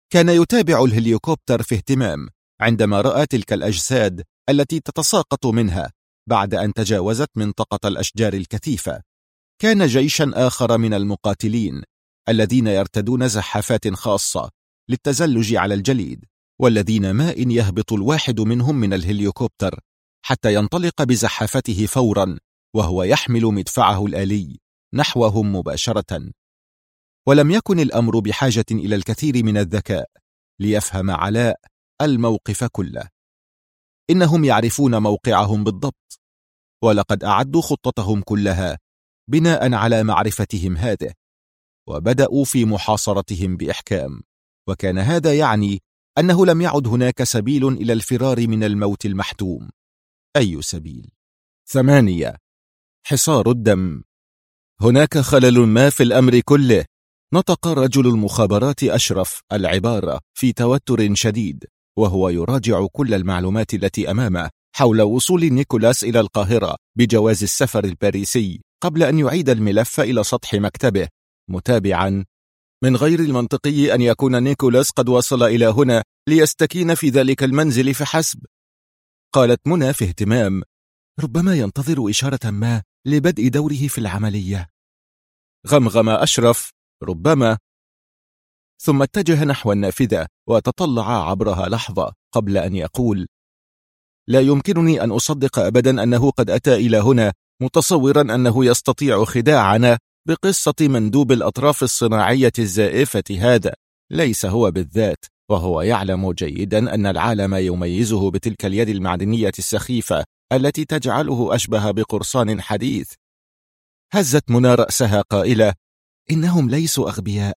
كان يتابع الهليكوبتر في اهتمام عندما رأى تلك الأجساد التي تتساقط منها بعد أن تجاوزت منطقة الأشجار الكثيفة. كان جيشا آخر من المقاتلين الذين يرتدون زحافات خاصة للتزلج على الجليد، والذين ما إن يهبط الواحد منهم من الهليكوبتر حتى ينطلق بزحافته فورا وهو يحمل مدفعه الآلي نحوهم مباشرة. ولم يكن الأمر بحاجة إلى الكثير من الذكاء ليفهم علاء الموقف كله. إنهم يعرفون موقعهم بالضبط، ولقد أعدوا خطتهم كلها بناء على معرفتهم هذه، وبدأوا في محاصرتهم بإحكام. وكان هذا يعني أنه لم يعد هناك سبيل إلى الفرار من الموت المحتوم. أي سبيل؟ 8. حصار الدم. هناك خلل ما في الأمر كله. نطق رجل المخابرات أشرف العبارة في توتر شديد، وهو يراجع كل المعلومات التي أمامه حول وصول نيكولاس إلى القاهرة بجواز السفر الباريسي قبل أن يعيد الملف إلى سطح مكتبه، متابعا: من غير المنطقي أن يكون نيكولاس قد وصل إلى هنا ليستكين في ذلك المنزل فحسب. قالت منى في اهتمام: ربما ينتظر إشارة ما لبدء دوره في العملية. غمغم أشرف: ربما. ثم اتجه نحو النافذة وتطلع عبرها لحظة قبل أن يقول: لا يمكنني أن أصدق أبدا أنه قد أتى إلى هنا متصورا أنه يستطيع خداعنا بقصة مندوب الأطراف الصناعية الزائفة. هذا ليس هو بالذات، وهو يعلم جيدا أن العالم يميزه بتلك اليد المعدنية السخيفة التي تجعله أشبه بقرصان حديث. هزت منى رأسها قائلة: إنهم ليسوا أغبياء.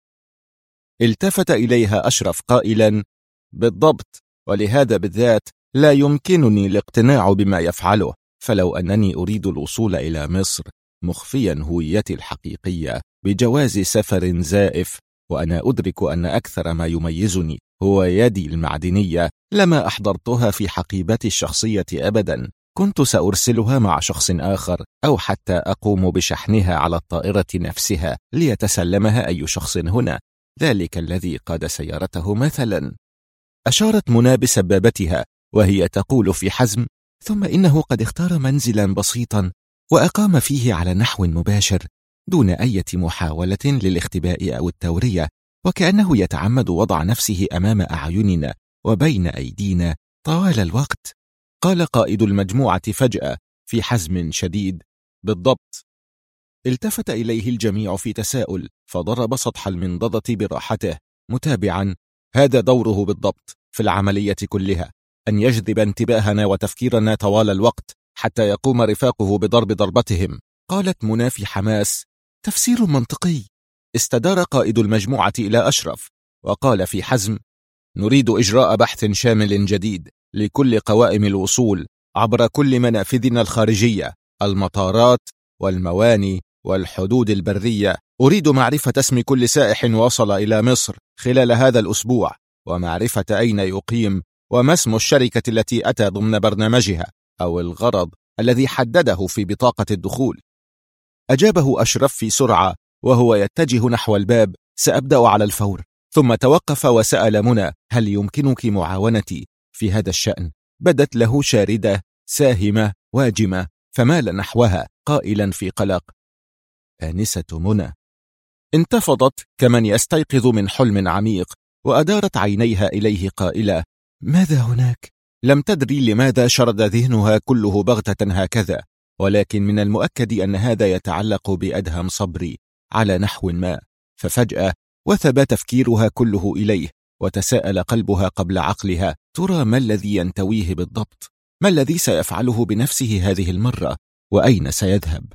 التفت إليها أشرف قائلا: بالضبط، ولهذا بالذات لا يمكنني الاقتناع بما يفعله، فلو أنني أريد الوصول إلى مصر مخفيا هويتي الحقيقية بجواز سفر زائف، وأنا أدرك أن أكثر ما يميزني هو يدي المعدنية، لما أحضرتها في حقيبتي الشخصية أبدا. كنت سأرسلها مع شخص آخر، أو حتى أقوم بشحنها على الطائرة نفسها ليتسلمها أي شخص هنا، ذلك الذي قاد سيارته مثلا. أشارت منى بسبابتها وهي تقول في حزم: ثم إنه قد اختار منزلا بسيطا وأقام فيه على نحو مباشر دون أي محاولة للاختباء أو التورية، وكأنه يتعمد وضع نفسه أمام أعيننا وبين أيدينا طوال الوقت. قال قائد المجموعة فجأة في حزم شديد: بالضبط. التفت إليه الجميع في تساؤل، فضرب سطح المنضدة براحته متابعا: هذا دوره بالضبط في العملية كلها، أن يجذب انتباهنا وتفكيرنا طوال الوقت حتى يقوم رفاقه بضرب ضربتهم. قالت منى في حماس: تفسير منطقي. استدار قائد المجموعة إلى أشرف وقال في حزم: نريد إجراء بحث شامل جديد لكل قوائم الوصول عبر كل منافذنا الخارجية، المطارات والمواني والحدود البرية. أريد معرفة اسم كل سائح وصل إلى مصر خلال هذا الأسبوع، ومعرفة أين يقيم، وما اسم الشركة التي أتى ضمن برنامجها، أو الغرض الذي حدده في بطاقة الدخول. أجابه أشرف في سرعة وهو يتجه نحو الباب: سأبدأ على الفور. ثم توقف وسأل منى: هل يمكنك معاونتي في هذا الشأن؟ بدت له شاردة ساهمة واجمة، فمال نحوها قائلا في قلق: آنسة منى. انتفضت كمن يستيقظ من حلم عميق، وأدارت عينيها إليه قائلة: ماذا هناك؟ لم تدري لماذا شرد ذهنها كله بغتة هكذا، ولكن من المؤكد أن هذا يتعلق بأدهم صبري على نحو ما. ففجأة وثب تفكيرها كله إليه، وتساءل قلبها قبل عقلها: ترى ما الذي ينتويه بالضبط؟ ما الذي سيفعله بنفسه هذه المرة؟ وأين سيذهب؟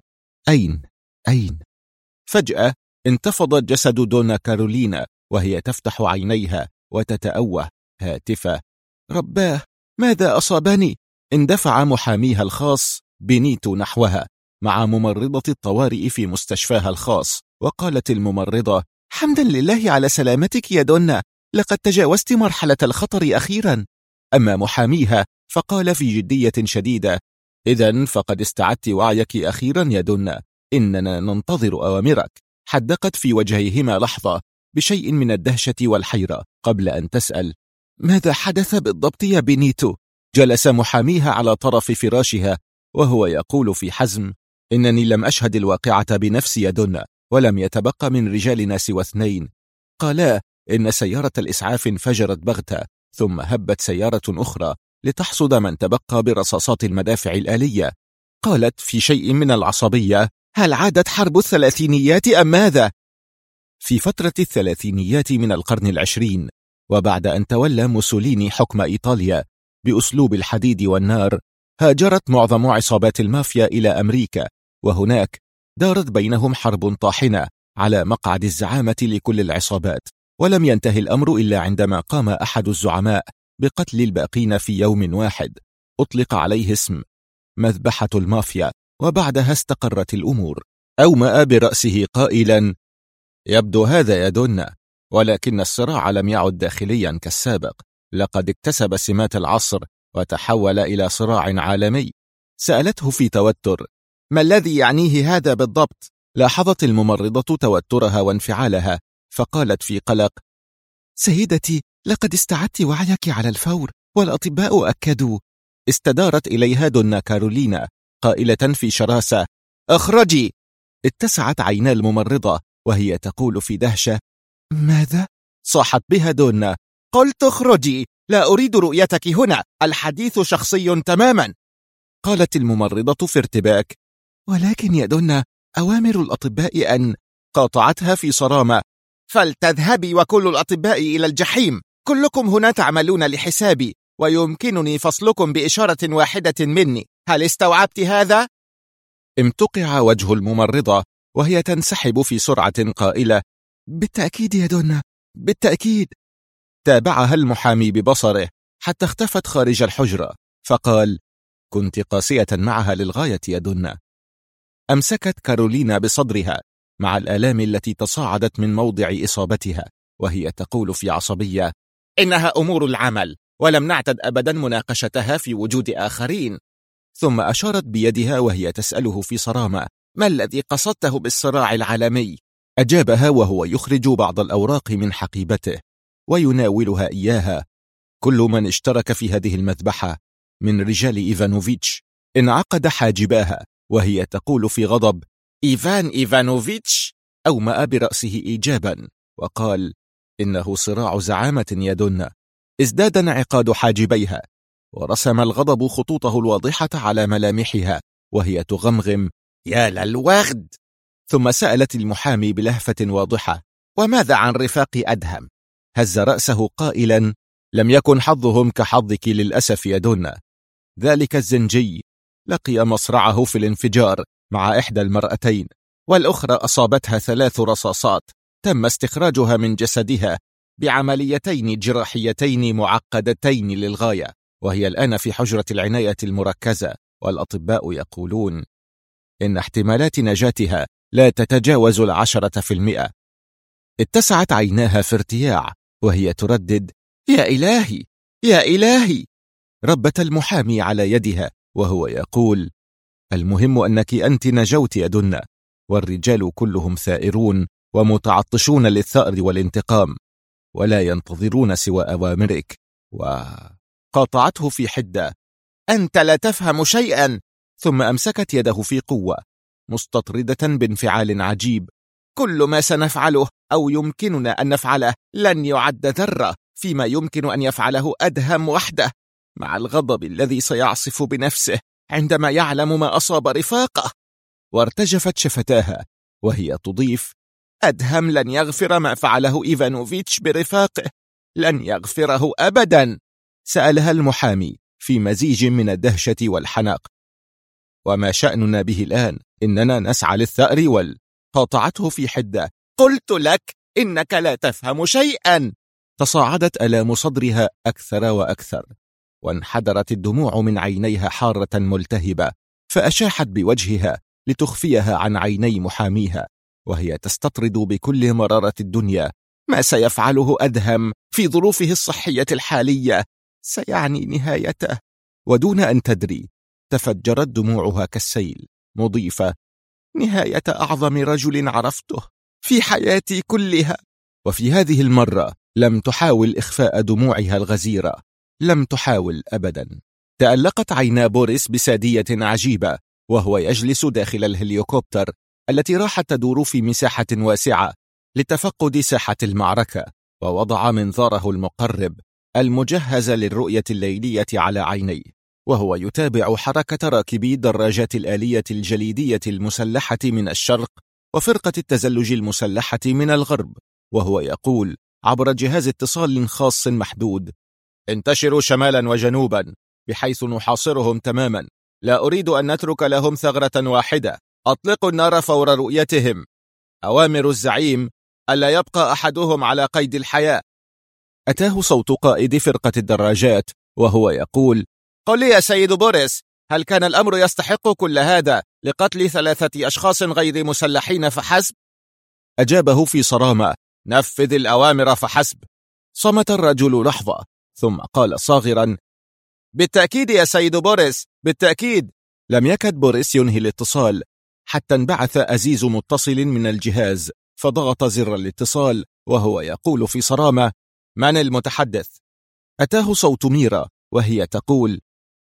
أين؟ فجأة انتفض جسد دونا كارولينا وهي تفتح عينيها وتتأوه هاتفة: رباه، ماذا أصابني؟ اندفع محاميها الخاص بنيتو نحوها مع ممرضة الطوارئ في مستشفاها الخاص، وقالت الممرضة: حمدا لله على سلامتك يا دونا، لقد تجاوزت مرحلة الخطر أخيرا. أما محاميها فقال في جدية شديدة: إذن فقد استعدت وعيك أخيرا يا دونا، إننا ننتظر أوامرك. حدقت في وجهيهما لحظة بشيء من الدهشة والحيرة قبل أن تسأل: ماذا حدث بالضبط يا بينيتو؟ جلس محاميها على طرف فراشها وهو يقول في حزم: إنني لم أشهد الواقعة بنفسي يا دونا، ولم يتبقى من رجالنا سوى 2. قالا إن سيارة الإسعاف انفجرت بغتة، ثم هبت سيارة أخرى لتحصد من تبقى برصاصات المدافع الآلية. قالت في شيء من العصبية: هل عادت حرب الثلاثينيات أم ماذا؟ في فترة الثلاثينيات من القرن 20، وبعد أن تولى موسوليني حكم إيطاليا بأسلوب الحديد والنار، هاجرت معظم عصابات المافيا إلى أمريكا، وهناك دارت بينهم حرب طاحنة على مقعد الزعامة لكل العصابات. ولم ينتهي الأمر إلا عندما قام أحد الزعماء بقتل الباقين في يوم واحد، أطلق عليه اسم مذبحة المافيا، وبعدها استقرت الأمور. أومأ برأسه قائلا: يبدو هذا يا دونا، ولكن الصراع لم يعد داخليا كالسابق، لقد اكتسب سمات العصر وتحول إلى صراع عالمي. سألته في توتر: ما الذي يعنيه هذا بالضبط؟ لاحظت الممرضة توترها وانفعالها، فقالت في قلق: سيدتي، لقد استعدت وعيك على الفور، والأطباء أكدوا. استدارت إليها دونا كارولينا قائلة في شراسة: اخرجي! اتسعت عينا الممرضة وهي تقول في دهشة: ماذا؟ صاحت بها دونا: قلت اخرجي، لا أريد رؤيتك هنا، الحديث شخصي تماما. قالت الممرضة في ارتباك: ولكن يا دونا، أوامر الأطباء أن... قاطعتها في صرامة: فلتذهبي وكل الأطباء إلى الجحيم، كلكم هنا تعملون لحسابي، ويمكنني فصلكم بإشارة واحدة مني، هل استوعبت هذا؟ امتقع وجه الممرضة وهي تنسحب في سرعة قائلة: بالتأكيد يا دونا، بالتأكيد. تابعها المحامي ببصره حتى اختفت خارج الحجرة، فقال: كنت قاسية معها للغاية يا دونا. أمسكت كارولينا بصدرها مع الآلام التي تصاعدت من موضع إصابتها، وهي تقول في عصبية: إنها أمور العمل، ولم نعتد أبدا مناقشتها في وجود آخرين. ثم أشارت بيدها وهي تسأله في صرامة: ما الذي قصدته بالصراع العالمي؟ أجابها وهو يخرج بعض الأوراق من حقيبته ويناولها إياها. كل من اشترك في هذه المذبحة من رجال إيفانوفيتش انعقد حاجباها، وهي تقول في غضب: إيفان إيفانوفيتش؟ أومأ برأسه إيجابا وقال: إنه صراع زعامة يا دونا. ازداد انعقاد حاجبيها، ورسم الغضب خطوطه الواضحة على ملامحها وهي تغمغم: يا للوغد. ثم سألت المحامي بلهفة واضحة: وماذا عن رفاق أدهم؟ هز رأسه قائلا: لم يكن حظهم كحظك للأسف يا دونا. ذلك الزنجي لقي مصرعه في الانفجار مع إحدى المرأتين، والأخرى أصابتها 3 رصاصات تم استخراجها من جسدها بعمليتين جراحيتين معقدتين للغاية، وهي الآن في حجرة العناية المركزة، والأطباء يقولون إن احتمالات نجاتها لا تتجاوز 10%. اتسعت عيناها في ارتياع وهي تردد: يا إلهي، يا إلهي. ربت المحامي على يدها وهو يقول: المهم أنك أنت نجوت يا دونا، والرجال كلهم ثائرون ومتعطشون للثأر والانتقام، ولا ينتظرون سوى أوامرك. وقاطعته في حدة: أنت لا تفهم شيئا. ثم أمسكت يده في قوة مستطردة بانفعال عجيب: كل ما سنفعله أو يمكننا أن نفعله لن يعد ذرة فيما يمكن أن يفعله أدهم وحده، مع الغضب الذي سيعصف بنفسه عندما يعلم ما أصاب رفاقه. وارتجفت شفتاها وهي تضيف: أدهم لن يغفر ما فعله إيفانوفيتش برفاقه، لن يغفره أبدا. سألها المحامي في مزيج من الدهشة والحنق: وما شأننا به الآن؟ إننا نسعى للثأر قاطعته في حدة: قلت لك إنك لا تفهم شيئا. تصاعدت آلام صدرها أكثر وأكثر، وانحدرت الدموع من عينيها حارة ملتهبة، فأشاحت بوجهها لتخفيها عن عيني محاميها، وهي تستطرد بكل مرارة الدنيا: ما سيفعله أدهم في ظروفه الصحية الحالية سيعني نهايته. ودون أن تدري تفجرت دموعها كالسيل، مضيفة: نهاية أعظم رجل عرفته في حياتي كلها. وفي هذه المرة لم تحاول إخفاء دموعها الغزيرة، لم تحاول أبدا. تألقت عينا بوريس بسادية عجيبة وهو يجلس داخل الهليكوبتر التي راحت تدور في مساحة واسعة لتفقد ساحة المعركة، ووضع منظاره المقرب المجهز للرؤية الليلية على عينيه، وهو يتابع حركة راكبي الدراجات الآلية الجليدية المسلحة من الشرق وفرقة التزلج المسلحة من الغرب، وهو يقول عبر جهاز اتصال خاص محدود: انتشروا شمالا وجنوبا بحيث نحاصرهم تماما، لا أريد أن نترك لهم ثغرة واحدة، أطلقوا النار فور رؤيتهم، أوامر الزعيم ألا يبقى أحدهم على قيد الحياة. أتاه صوت قائد فرقة الدراجات وهو يقول: قل لي يا سيد بوريس، هل كان الأمر يستحق كل هذا لقتل 3 أشخاص غير مسلحين فحسب؟ أجابه في صرامة: نفذ الأوامر فحسب. صمت الرجل لحظة ثم قال صاغرا: بالتأكيد يا سيد بوريس، بالتأكيد. لم يكد بوريس ينهي الاتصال حتى انبعث أزيز متصل من الجهاز، فضغط زر الاتصال وهو يقول في صرامة: من المتحدث؟ أتاه صوت ميرا وهي تقول: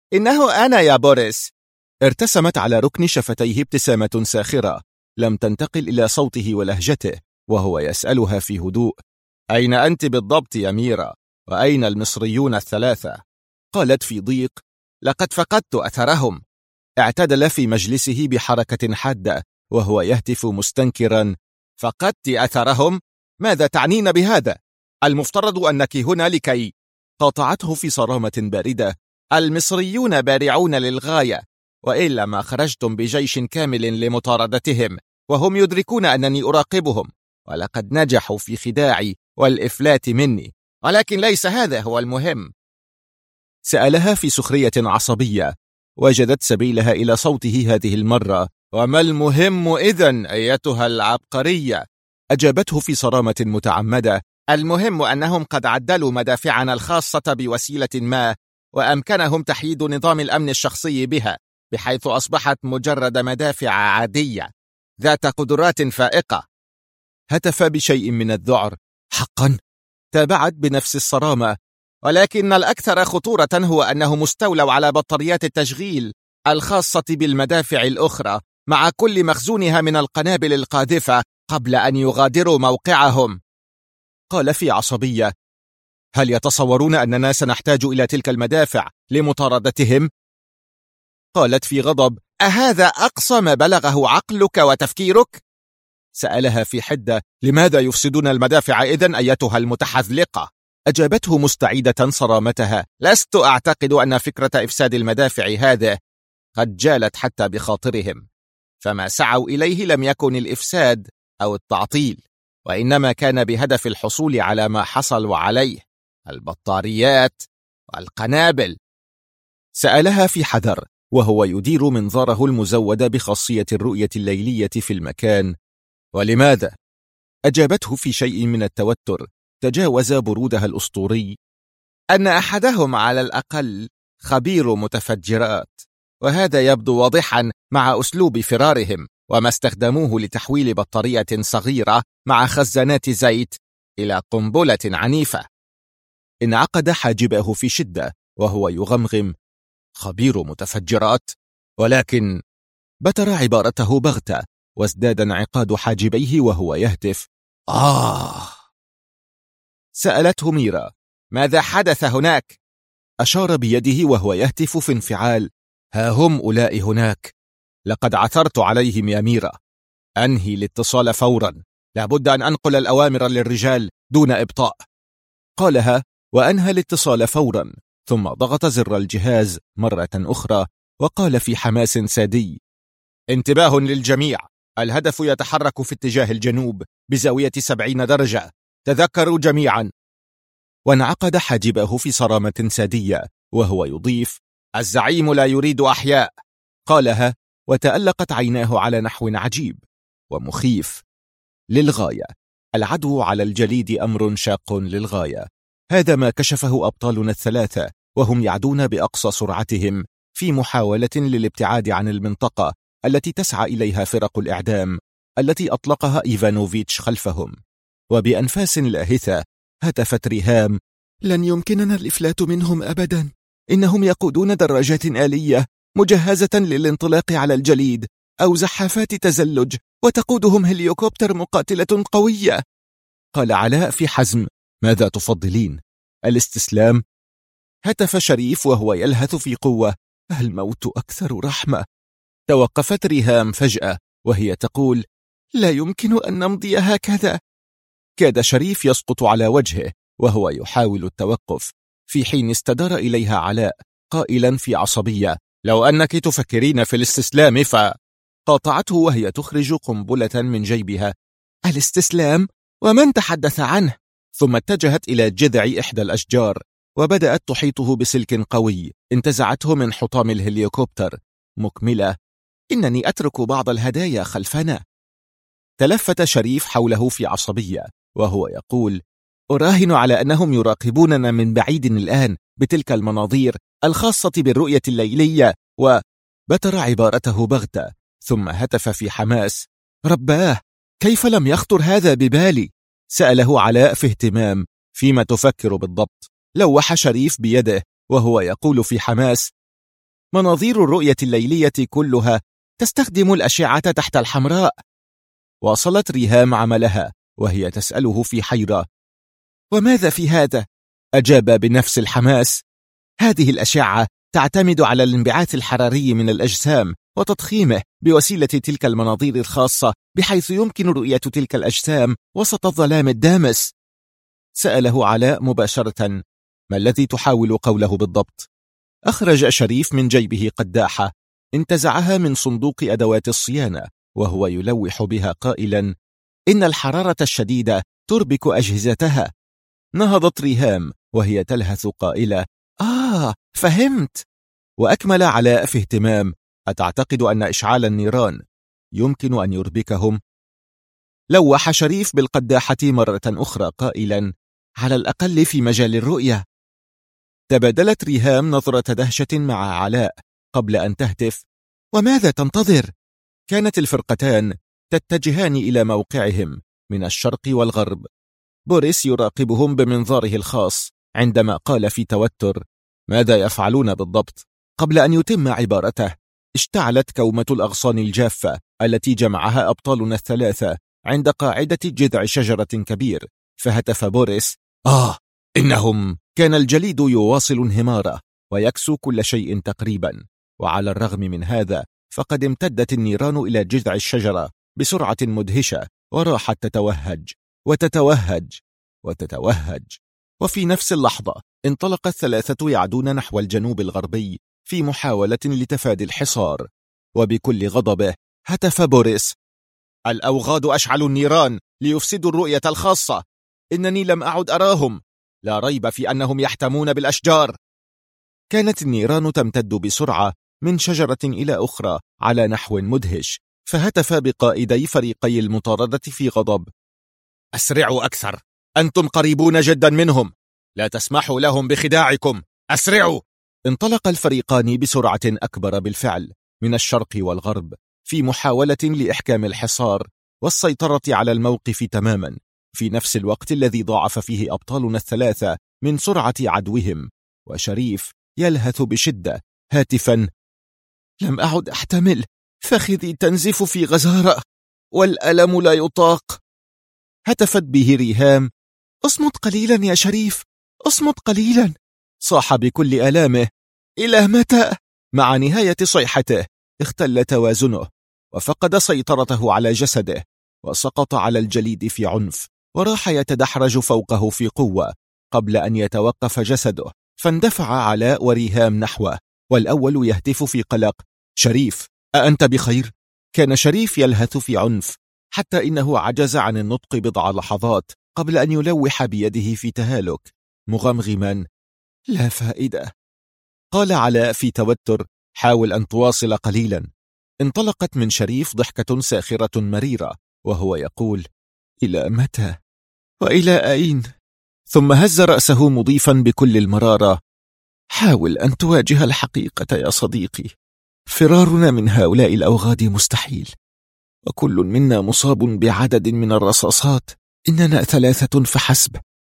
إنه أنا يا بوريس. ارتسمت على ركن شفتيه ابتسامة ساخرة لم تنتقل إلى صوته ولهجته، وهو يسألها في هدوء: أين أنت بالضبط يا ميرا؟ وأين المصريون 3؟ قالت في ضيق: لقد فقدت أثرهم. اعتدل في مجلسه بحركة حادة وهو يهتف مستنكرا: فقدت أثرهم؟ ماذا تعنين بهذا؟ المفترض أنك هنا لكي... قاطعته في صرامة باردة: المصريون بارعون للغاية، وإلا ما خرجتم بجيش كامل لمطاردتهم، وهم يدركون أنني أراقبهم، ولقد نجحوا في خداعي والإفلات مني، ولكن ليس هذا هو المهم. سألها في سخرية عصبية، وجدت سبيلها إلى صوته هذه المرة: وما المهم إذن أيتها العبقرية؟ أجابته في صرامة متعمدة: المهم أنهم قد عدلوا مدافعنا الخاصة بوسيلة ما، وأمكنهم تحييد نظام الأمن الشخصي بها، بحيث أصبحت مجرد مدافع عادية ذات قدرات فائقة. هتف بشيء من الذعر: حقا؟ تابعت بنفس الصرامة: ولكن الأكثر خطورة هو أنهم استولوا على بطاريات التشغيل الخاصة بالمدافع الأخرى مع كل مخزونها من القنابل القاذفة قبل أن يغادروا موقعهم. قال في عصبية: هل يتصورون أننا سنحتاج إلى تلك المدافع لمطاردتهم؟ قالت في غضب: أهذا أقصى ما بلغه عقلك وتفكيرك؟ سألها في حدة: لماذا يفسدون المدافع إذن أيتها المتحذلقة؟ أجابته مستعيدة صرامتها: لست أعتقد أن فكرة إفساد المدافع هذا قد جالت حتى بخاطرهم، فما سعوا إليه لم يكن الإفساد أو التعطيل، وإنما كان بهدف الحصول على ما حصلوا عليه: البطاريات والقنابل. سألها في حذر وهو يدير منظاره المزود بخاصية الرؤية الليلية في المكان: ولماذا؟ أجابته في شيء من التوتر تجاوز برودها الأسطوري: أن أحدهم على الأقل خبير متفجرات، وهذا يبدو واضحا مع أسلوب فرارهم، وما استخدموه لتحويل بطارية صغيرة مع خزانات زيت إلى قنبلة عنيفة. انعقد حاجبه في شدة وهو يغمغم: خبير متفجرات؟ ولكن... بتر عبارته بغتة وازداد انعقاد حاجبيه وهو يهتف: سألته ميرا: ماذا حدث هناك؟ أشار بيده وهو يهتف في انفعال: ها هم أولئك هناك، لقد عثرت عليهم يا ميرا، أنهي الاتصال فورا، لابد أن أنقل الأوامر للرجال دون إبطاء. قالها وأنهى الاتصال فورا، ثم ضغط زر الجهاز مرة أخرى وقال في حماس سادي: انتباه للجميع، الهدف يتحرك في اتجاه الجنوب بزاوية 70 درجة، تذكروا جميعا. وانعقد حاجبه في صرامة سادية وهو يضيف: الزعيم لا يريد أحياء. قالها وتألقت عيناه على نحو عجيب ومخيف للغاية. العدو على الجليد أمر شاق للغاية، هذا ما كشفه أبطالنا الثلاثة وهم يعدون بأقصى سرعتهم في محاولة للابتعاد عن المنطقة التي تسعى إليها فرق الإعدام التي أطلقها إيفانوفيتش خلفهم. وبأنفاس لاهثة هتفت ريهام: لن يمكننا الإفلات منهم أبدا، إنهم يقودون دراجات آلية مجهزة للانطلاق على الجليد أو زحافات تزلج، وتقودهم هليكوبتر مقاتلة قوية. قال علاء في حزم: ماذا تفضلين؟ الاستسلام؟ هتف شريف وهو يلهث في قوة: الموت أكثر رحمة. توقفت ريهام فجأة وهي تقول: لا يمكن أن نمضي هكذا. كاد شريف يسقط على وجهه وهو يحاول التوقف، في حين استدار إليها علاء قائلا في عصبية: لو أنك تفكرين في الاستسلام قاطعته وهي تخرج قنبلة من جيبها: الاستسلام؟ ومن تحدث عنه؟ ثم اتجهت إلى جذع إحدى الأشجار وبدأت تحيطه بسلك قوي انتزعته من حطام الهليكوبتر، مكملة: إنني أترك بعض الهدايا خلفنا. تلفت شريف حوله في عصبية وهو يقول: أراهن على أنهم يراقبوننا من بعيد الآن بتلك المناظير الخاصة بالرؤية الليلية. وبتر عبارته بغتة، ثم هتف في حماس: رباه، كيف لم يخطر هذا ببالي؟ سأله علاء في اهتمام: فيما تفكر بالضبط؟ لوح شريف بيده وهو يقول في حماس: مناظير الرؤية الليلية كلها تستخدم الأشعة تحت الحمراء. واصلت ريهام عملها وهي تسأله في حيرة: وماذا في هذا؟ أجاب بنفس الحماس: هذه الأشعة تعتمد على الانبعاث الحراري من الأجسام وتضخيمه بوسيلة تلك المناظير الخاصة، بحيث يمكن رؤية تلك الأجسام وسط الظلام الدامس. سأله علاء مباشرة: ما الذي تحاول قوله بالضبط؟ أخرج شريف من جيبه قداحة انتزعها من صندوق أدوات الصيانة وهو يلوح بها قائلا: إن الحرارة الشديدة تربك أجهزتها. نهضت ريهام وهي تلهث قائلة: فهمت. وأكمل علاء في اهتمام: أتعتقد أن إشعال النيران يمكن أن يربكهم؟ لوح شريف بالقداحة مرة أخرى قائلا: على الأقل في مجال الرؤية. تبادلت ريهام نظرة دهشة مع علاء قبل أن تهتف: وماذا تنتظر؟ كانت الفرقتان تتجهان إلى موقعهم من الشرق والغرب. بوريس يراقبهم بمنظاره الخاص عندما قال في توتر: ماذا يفعلون بالضبط؟ قبل أن يتم عبارته اشتعلت كومة الأغصان الجافة التي جمعها أبطالنا الثلاثة عند قاعدة جذع شجرة كبير، فهتف بوريس: إنهم. كان الجليد يواصل انهماره ويكسو كل شيء تقريبا، وعلى الرغم من هذا فقد امتدت النيران إلى جذع الشجرة بسرعة مدهشة، وراحت تتوهج وتتوهج وتتوهج. وفي نفس اللحظة انطلق الثلاثة يعدون نحو الجنوب الغربي في محاولة لتفادي الحصار. وبكل غضبه هتف بوريس: الأوغاد أشعلوا النيران ليفسدوا الرؤية الخاصة. إنني لم أعد أراهم، لا ريب في أنهم يحتمون بالأشجار. كانت النيران تمتد بسرعة من شجرة إلى أخرى على نحو مدهش، فهتف بقائدي فريقي المطاردة في غضب: أسرعوا أكثر، أنتم قريبون جدا منهم، لا تسمحوا لهم بخداعكم، أسرعوا. انطلق الفريقان بسرعة أكبر بالفعل من الشرق والغرب في محاولة لإحكام الحصار والسيطرة على الموقف تماما، في نفس الوقت الذي ضاعف فيه أبطالنا الثلاثة من سرعة عدوهم. وشريف يلهث بشدة هاتفا: لم أعد أحتمل، فخذي تنزف في غزارة والألم لا يطاق. هتفت به ريهام: اصمت قليلا يا شريف، اصمت قليلا. صاح بكل آلامه: إلى متى؟ مع نهاية صيحته اختل توازنه وفقد سيطرته على جسده، وسقط على الجليد في عنف، وراح يتدحرج فوقه في قوة قبل أن يتوقف جسده. فاندفع علاء وريهام نحوه، والأول يهتف في قلق: شريف، أأنت بخير؟ كان شريف يلهث في عنف حتى إنه عجز عن النطق بضع لحظات قبل أن يلوح بيده في تهالك مغمغما: لا فائدة. قال علاء في توتر: حاول أن تواصل قليلا. انطلقت من شريف ضحكة ساخرة مريرة وهو يقول: إلى متى؟ وإلى أين؟ ثم هز رأسه مضيفا بكل المرارة: حاول أن تواجه الحقيقة يا صديقي، فرارنا من هؤلاء الأوغاد مستحيل، وكل منا مصاب بعدد من الرصاصات إننا 3 فحسب،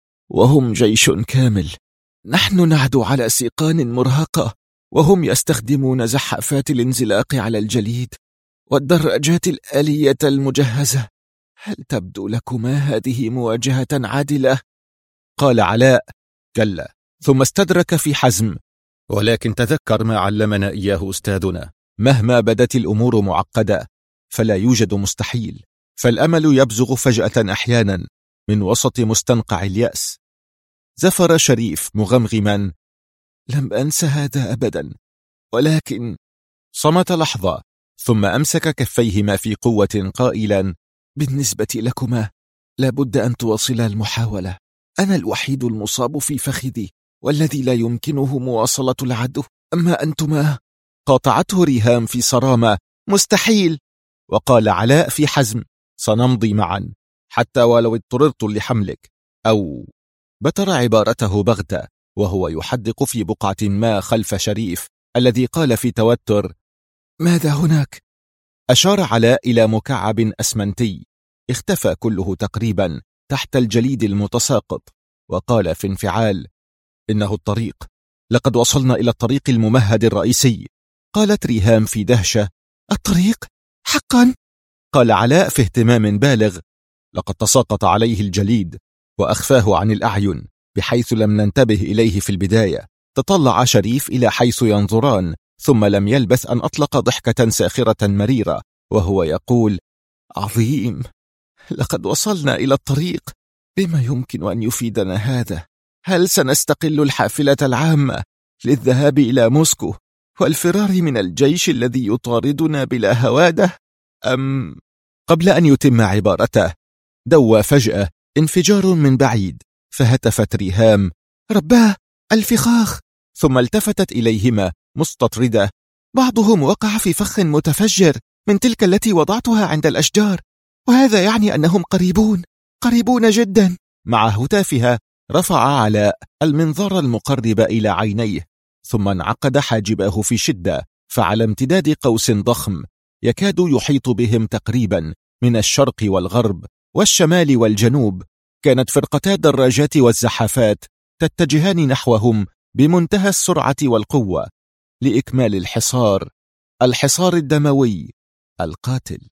وهم جيش كامل. نحن نعدو على سيقان مرهقة، وهم يستخدمون زحافات الانزلاق على الجليد والدراجات الآلية المجهزة. هل تبدو لكما هذه مواجهة عادلة؟ قال علاء: كلا. ثم استدرك في حزم: ولكن تذكر ما علمنا إياه أستاذنا، مهما بدت الأمور معقدة فلا يوجد مستحيل، فالأمل يبزغ فجأة أحيانا من وسط مستنقع اليأس. زفر شريف مغمغما: لم أنس هذا أبدا، ولكن... صمت لحظة ثم أمسك كفيهما في قوة قائلا: بالنسبة لكما لابد أن تواصلا المحاولة. أنا الوحيد المصاب في فخذي والذي لا يمكنه مواصلة العدو، أما أنتما... قاطعته ريهام في صرامة: مستحيل. وقال علاء في حزم: سنمضي معا حتى ولو اضطررت لحملك، أو... بتر عبارته بغتة وهو يحدق في بقعة ما خلف شريف الذي قال في توتر: ماذا هناك؟ أشار علاء إلى مكعب أسمنتي اختفى كله تقريبا تحت الجليد المتساقط، وقال في انفعال: إنه الطريق، لقد وصلنا إلى الطريق الممهد الرئيسي. قالت ريهام في دهشة: الطريق؟ حقا؟ قال علاء في اهتمام بالغ: لقد تساقط عليه الجليد وأخفاه عن الأعين بحيث لم ننتبه إليه في البداية. تطلع شريف إلى حيث ينظران، ثم لم يلبث أن أطلق ضحكة ساخرة مريرة وهو يقول: عظيم، لقد وصلنا إلى الطريق. بما يمكن أن يفيدنا هذا؟ هل سنستقل الحافلة العامة للذهاب إلى موسكو والفرار من الجيش الذي يطاردنا بلا هوادة، أم... قبل أن يتم عبارته دوى فجأة انفجار من بعيد، فهتفت ريهام: رباه، الفخاخ! ثم التفتت إليهما مستطردة: بعضهم وقع في فخ متفجر من تلك التي وضعتها عند الأشجار، وهذا يعني أنهم قريبون جدا. مع هتافها رفع علاء المنظار المقرب إلى عينيه، ثم انعقد حاجباه في شدة، فعلى امتداد قوس ضخم يكاد يحيط بهم تقريبا من الشرق والغرب والشمال والجنوب، كانت فرقتا الدراجات والزحافات تتجهان نحوهم بمنتهى السرعة والقوة لإكمال الحصار الدموي القاتل.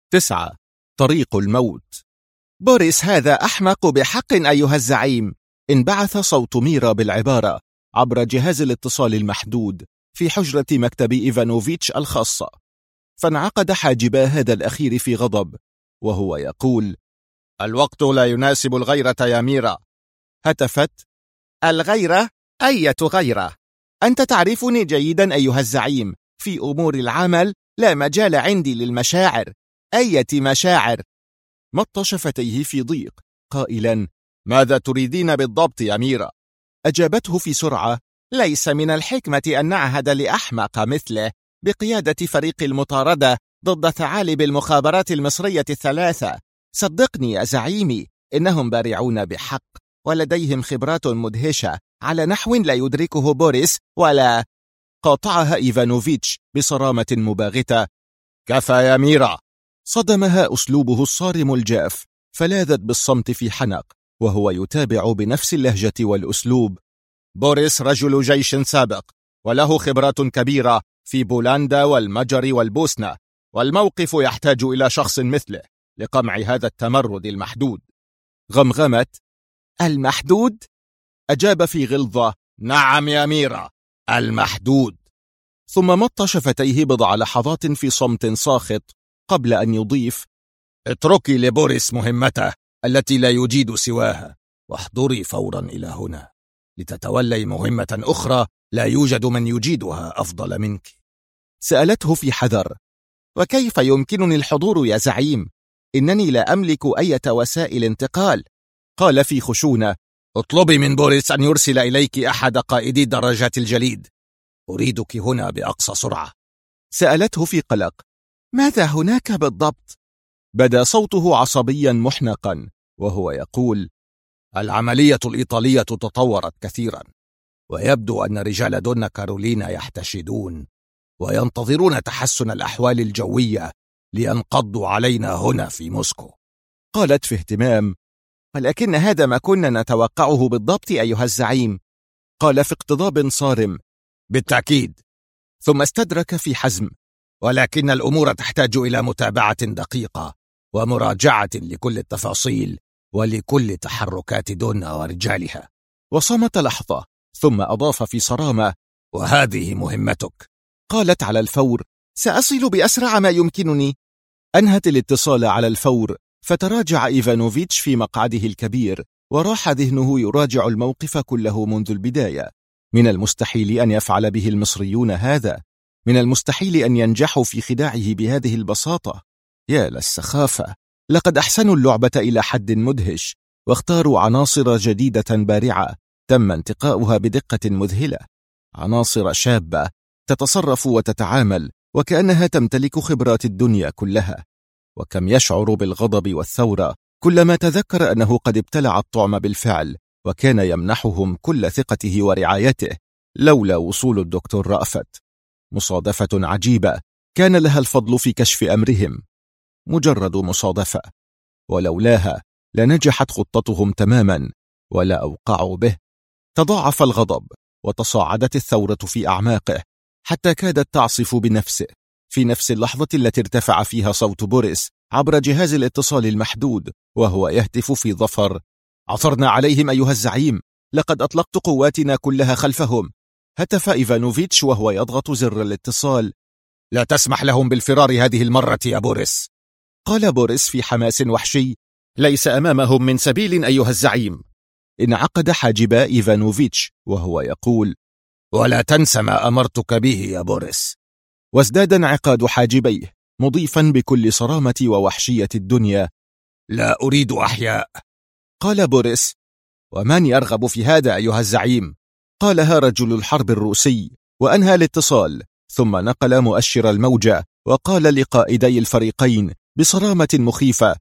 9. طريق الموت. بوريس هذا أحمق بحق أيها الزعيم. انبعث صوت ميرا بالعبارة عبر جهاز الاتصال المحدود في حجرة مكتب إيفانوفيتش الخاصة، فانعقد حاجبا هذا الأخير في غضب وهو يقول: الوقت لا يناسب الغيرة يا ميرا. هتفت: الغيرة؟ أية غيرة؟ أنت تعرفني جيدا أيها الزعيم، في أمور العمل لا مجال عندي للمشاعر. أية مشاعر؟ مط شفتيه في ضيق قائلا: ماذا تريدين بالضبط يا ميرا؟ أجابته في سرعة: ليس من الحكمة أن نعهد لأحمق مثله بقيادة فريق المطاردة ضد ثعالب المخابرات المصرية 3. صدقني يا زعيمي، إنهم بارعون بحق ولديهم خبرات مدهشة على نحو لا يدركه بوريس ولا... قاطعها إيفانوفيتش بصرامة مباغتة: كفى يا ميرا. صدمها أسلوبه الصارم الجاف، فلاذت بالصمت في حنق وهو يتابع بنفس اللهجة والأسلوب: بوريس رجل جيش سابق وله خبرات كبيرة في بولندا والمجر والبوسنة، والموقف يحتاج إلى شخص مثله لقمع هذا التمرد المحدود. غمغمت: المحدود؟ أجاب في غلظة: نعم يا ميرا، المحدود. ثم مط شفتيه بضع لحظات في صمت ساخط قبل أن يضيف: اتركي لبوريس مهمته التي لا يجيد سواها، واحضري فورا إلى هنا لتتولي مهمة أخرى لا يوجد من يجيدها أفضل منك. سألته في حذر: وكيف يمكنني الحضور يا زعيم؟ إنني لا أملك أي وسائل انتقال. قال في خشونة: اطلبي من بوريس أن يرسل إليك أحد قائدي دراجات الجليد، أريدك هنا بأقصى سرعة. سألته في قلق: ماذا هناك بالضبط؟ بدا صوته عصبيا محنقا وهو يقول: العملية الإيطالية تطورت كثيرا، ويبدو أن رجال دون كارولينا يحتشدون وينتظرون تحسن الأحوال الجوية لينقضوا علينا هنا في موسكو. قالت في اهتمام: ولكن هذا ما كنا نتوقعه بالضبط أيها الزعيم، قال في اقتضاب صارم. بالتأكيد. ثم استدرك في حزم: ولكن الأمور تحتاج إلى متابعة دقيقة ومراجعة لكل التفاصيل ولكل تحركات دونا ورجالها. وصمت لحظة ثم أضاف في صرامة: وهذه مهمتك. قالت على الفور: سأصل بأسرع ما يمكنني. أنهت الاتصال على الفور، فتراجع إيفانوفيتش في مقعده الكبير، وراح ذهنه يراجع الموقف كله منذ البداية. من المستحيل أن يفعل به المصريون هذا، من المستحيل أن ينجحوا في خداعه بهذه البساطة. يا للسخافة، لقد أحسنوا اللعبة إلى حد مدهش، واختاروا عناصر جديدة بارعة تم انتقاؤها بدقة مذهلة، عناصر شابة تتصرف وتتعامل وكأنها تمتلك خبرات الدنيا كلها. وكم يشعر بالغضب والثورة كلما تذكر أنه قد ابتلع الطعم بالفعل، وكان يمنحهم كل ثقته ورعايته لولا وصول الدكتور رأفت. مصادفة عجيبة كان لها الفضل في كشف أمرهم، مجرد مصادفة، ولولاها لنجحت خطتهم تماما ولا أوقعوا به. تضاعف الغضب وتصاعدت الثورة في أعماقه حتى كادت تعصف بنفسه. في نفس اللحظة التي ارتفع فيها صوت بوريس عبر جهاز الاتصال المحدود وهو يهتف في ظفر: عثرنا عليهم أيها الزعيم، لقد أطلقت قواتنا كلها خلفهم. هتف إيفانوفيتش وهو يضغط زر الاتصال: لا تسمح لهم بالفرار هذه المرة يا بوريس. قال بوريس في حماس وحشي: ليس أمامهم من سبيل أيها الزعيم. انعقد حاجبا إيفانوفيتش وهو يقول: ولا تنس ما أمرتك به يا بوريس. وازداد انعقاد حاجبيه مضيفا بكل صرامة ووحشية الدنيا: لا أريد أحياء. قال بوريس: ومن يرغب في هذا أيها الزعيم؟ قالها رجل الحرب الروسي، وأنهى الاتصال، ثم نقل مؤشر الموجة وقال لقائدي الفريقين بصرامة مخيفة: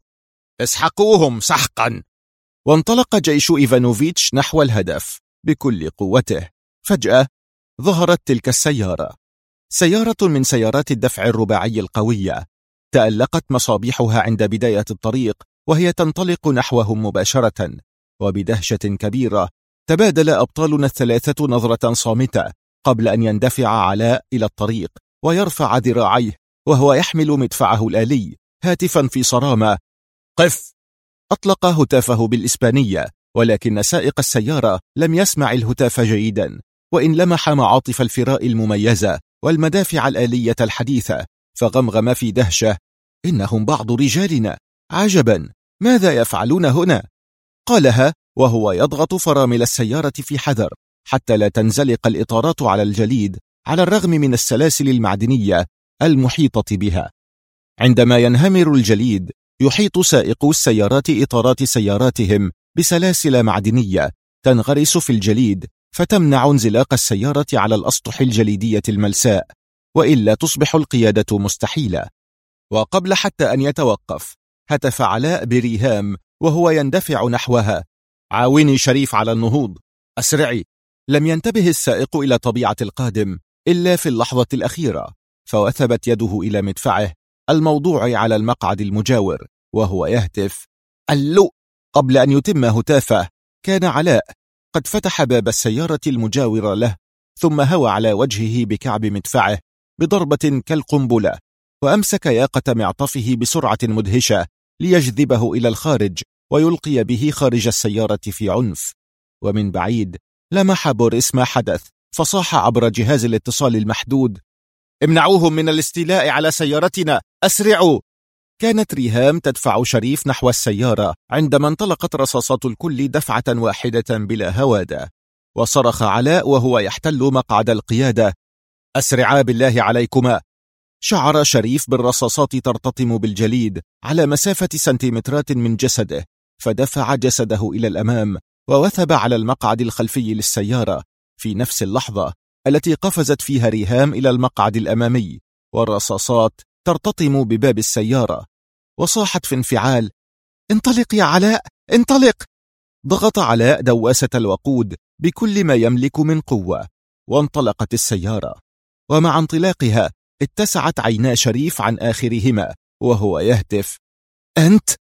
اسحقوهم سحقا. وانطلق جيش إيفانوفيتش نحو الهدف بكل قوته. فجأة ظهرت تلك السيارة، سيارة من سيارات الدفع الرباعي القوية. تألقت مصابيحها عند بداية الطريق وهي تنطلق نحوهم مباشرة، وبدهشة كبيرة تبادل أبطالنا الثلاثة نظرة صامتة قبل أن يندفع علاء إلى الطريق ويرفع ذراعيه وهو يحمل مدفعه الآلي هاتفا في صرامة: قف. أطلق هتافه بالإسبانية، ولكن سائق السيارة لم يسمع الهتاف جيدا، وإن لمح معاطف الفراء المميزة والمدافع الآلية الحديثة، فغمغم في دهشة: إنهم بعض رجالنا، عجبا، ماذا يفعلون هنا؟ قالها وهو يضغط فرامل السيارة في حذر حتى لا تنزلق الإطارات على الجليد على الرغم من السلاسل المعدنية المحيطة بها. عندما ينهمر الجليد يحيط سائقو السيارات إطارات سياراتهم بسلاسل معدنية تنغرس في الجليد فتمنع انزلاق السيارة على الأسطح الجليدية الملساء، وإلا تصبح القيادة مستحيلة. وقبل حتى أن يتوقف هتف علاء بريهام وهو يندفع نحوها: عاوني شريف على النهوض، أسرعي. لم ينتبه السائق إلى طبيعة القادم إلا في اللحظة الأخيرة، فوثبت يده إلى مدفعه الموضوع على المقعد المجاور وهو يهتف: اللو. قبل أن يتم هتافه كان علاء قد فتح باب السيارة المجاورة له، ثم هوى على وجهه بكعب مدفعه بضربة كالقنبلة، وأمسك ياقة معطفه بسرعة مدهشة ليجذبه إلى الخارج ويلقي به خارج السيارة في عنف. ومن بعيد لمح بوريس ما حدث، فصاح عبر جهاز الاتصال المحدود: امنعوهم من الاستيلاء على سيارتنا، أسرعوا. كانت ريهام تدفع شريف نحو السيارة عندما انطلقت رصاصات الكل دفعة واحدة بلا هوادة، وصرخ علاء وهو يحتل مقعد القيادة: أسرعا بالله عليكما. شعر شريف بالرصاصات ترتطم بالجليد على مسافة سنتيمترات من جسده، فدفع جسده إلى الأمام ووثب على المقعد الخلفي للسيارة في نفس اللحظة التي قفزت فيها ريهام إلى المقعد الأمامي، والرصاصات ترتطم بباب السيارة. وصاحت في انفعال: انطلق يا علاء، انطلق. ضغط علاء دواسة الوقود بكل ما يملك من قوة، وانطلقت السيارة. ومع انطلاقها اتسعت عينا شريف عن آخرهما وهو يهتف: أنت؟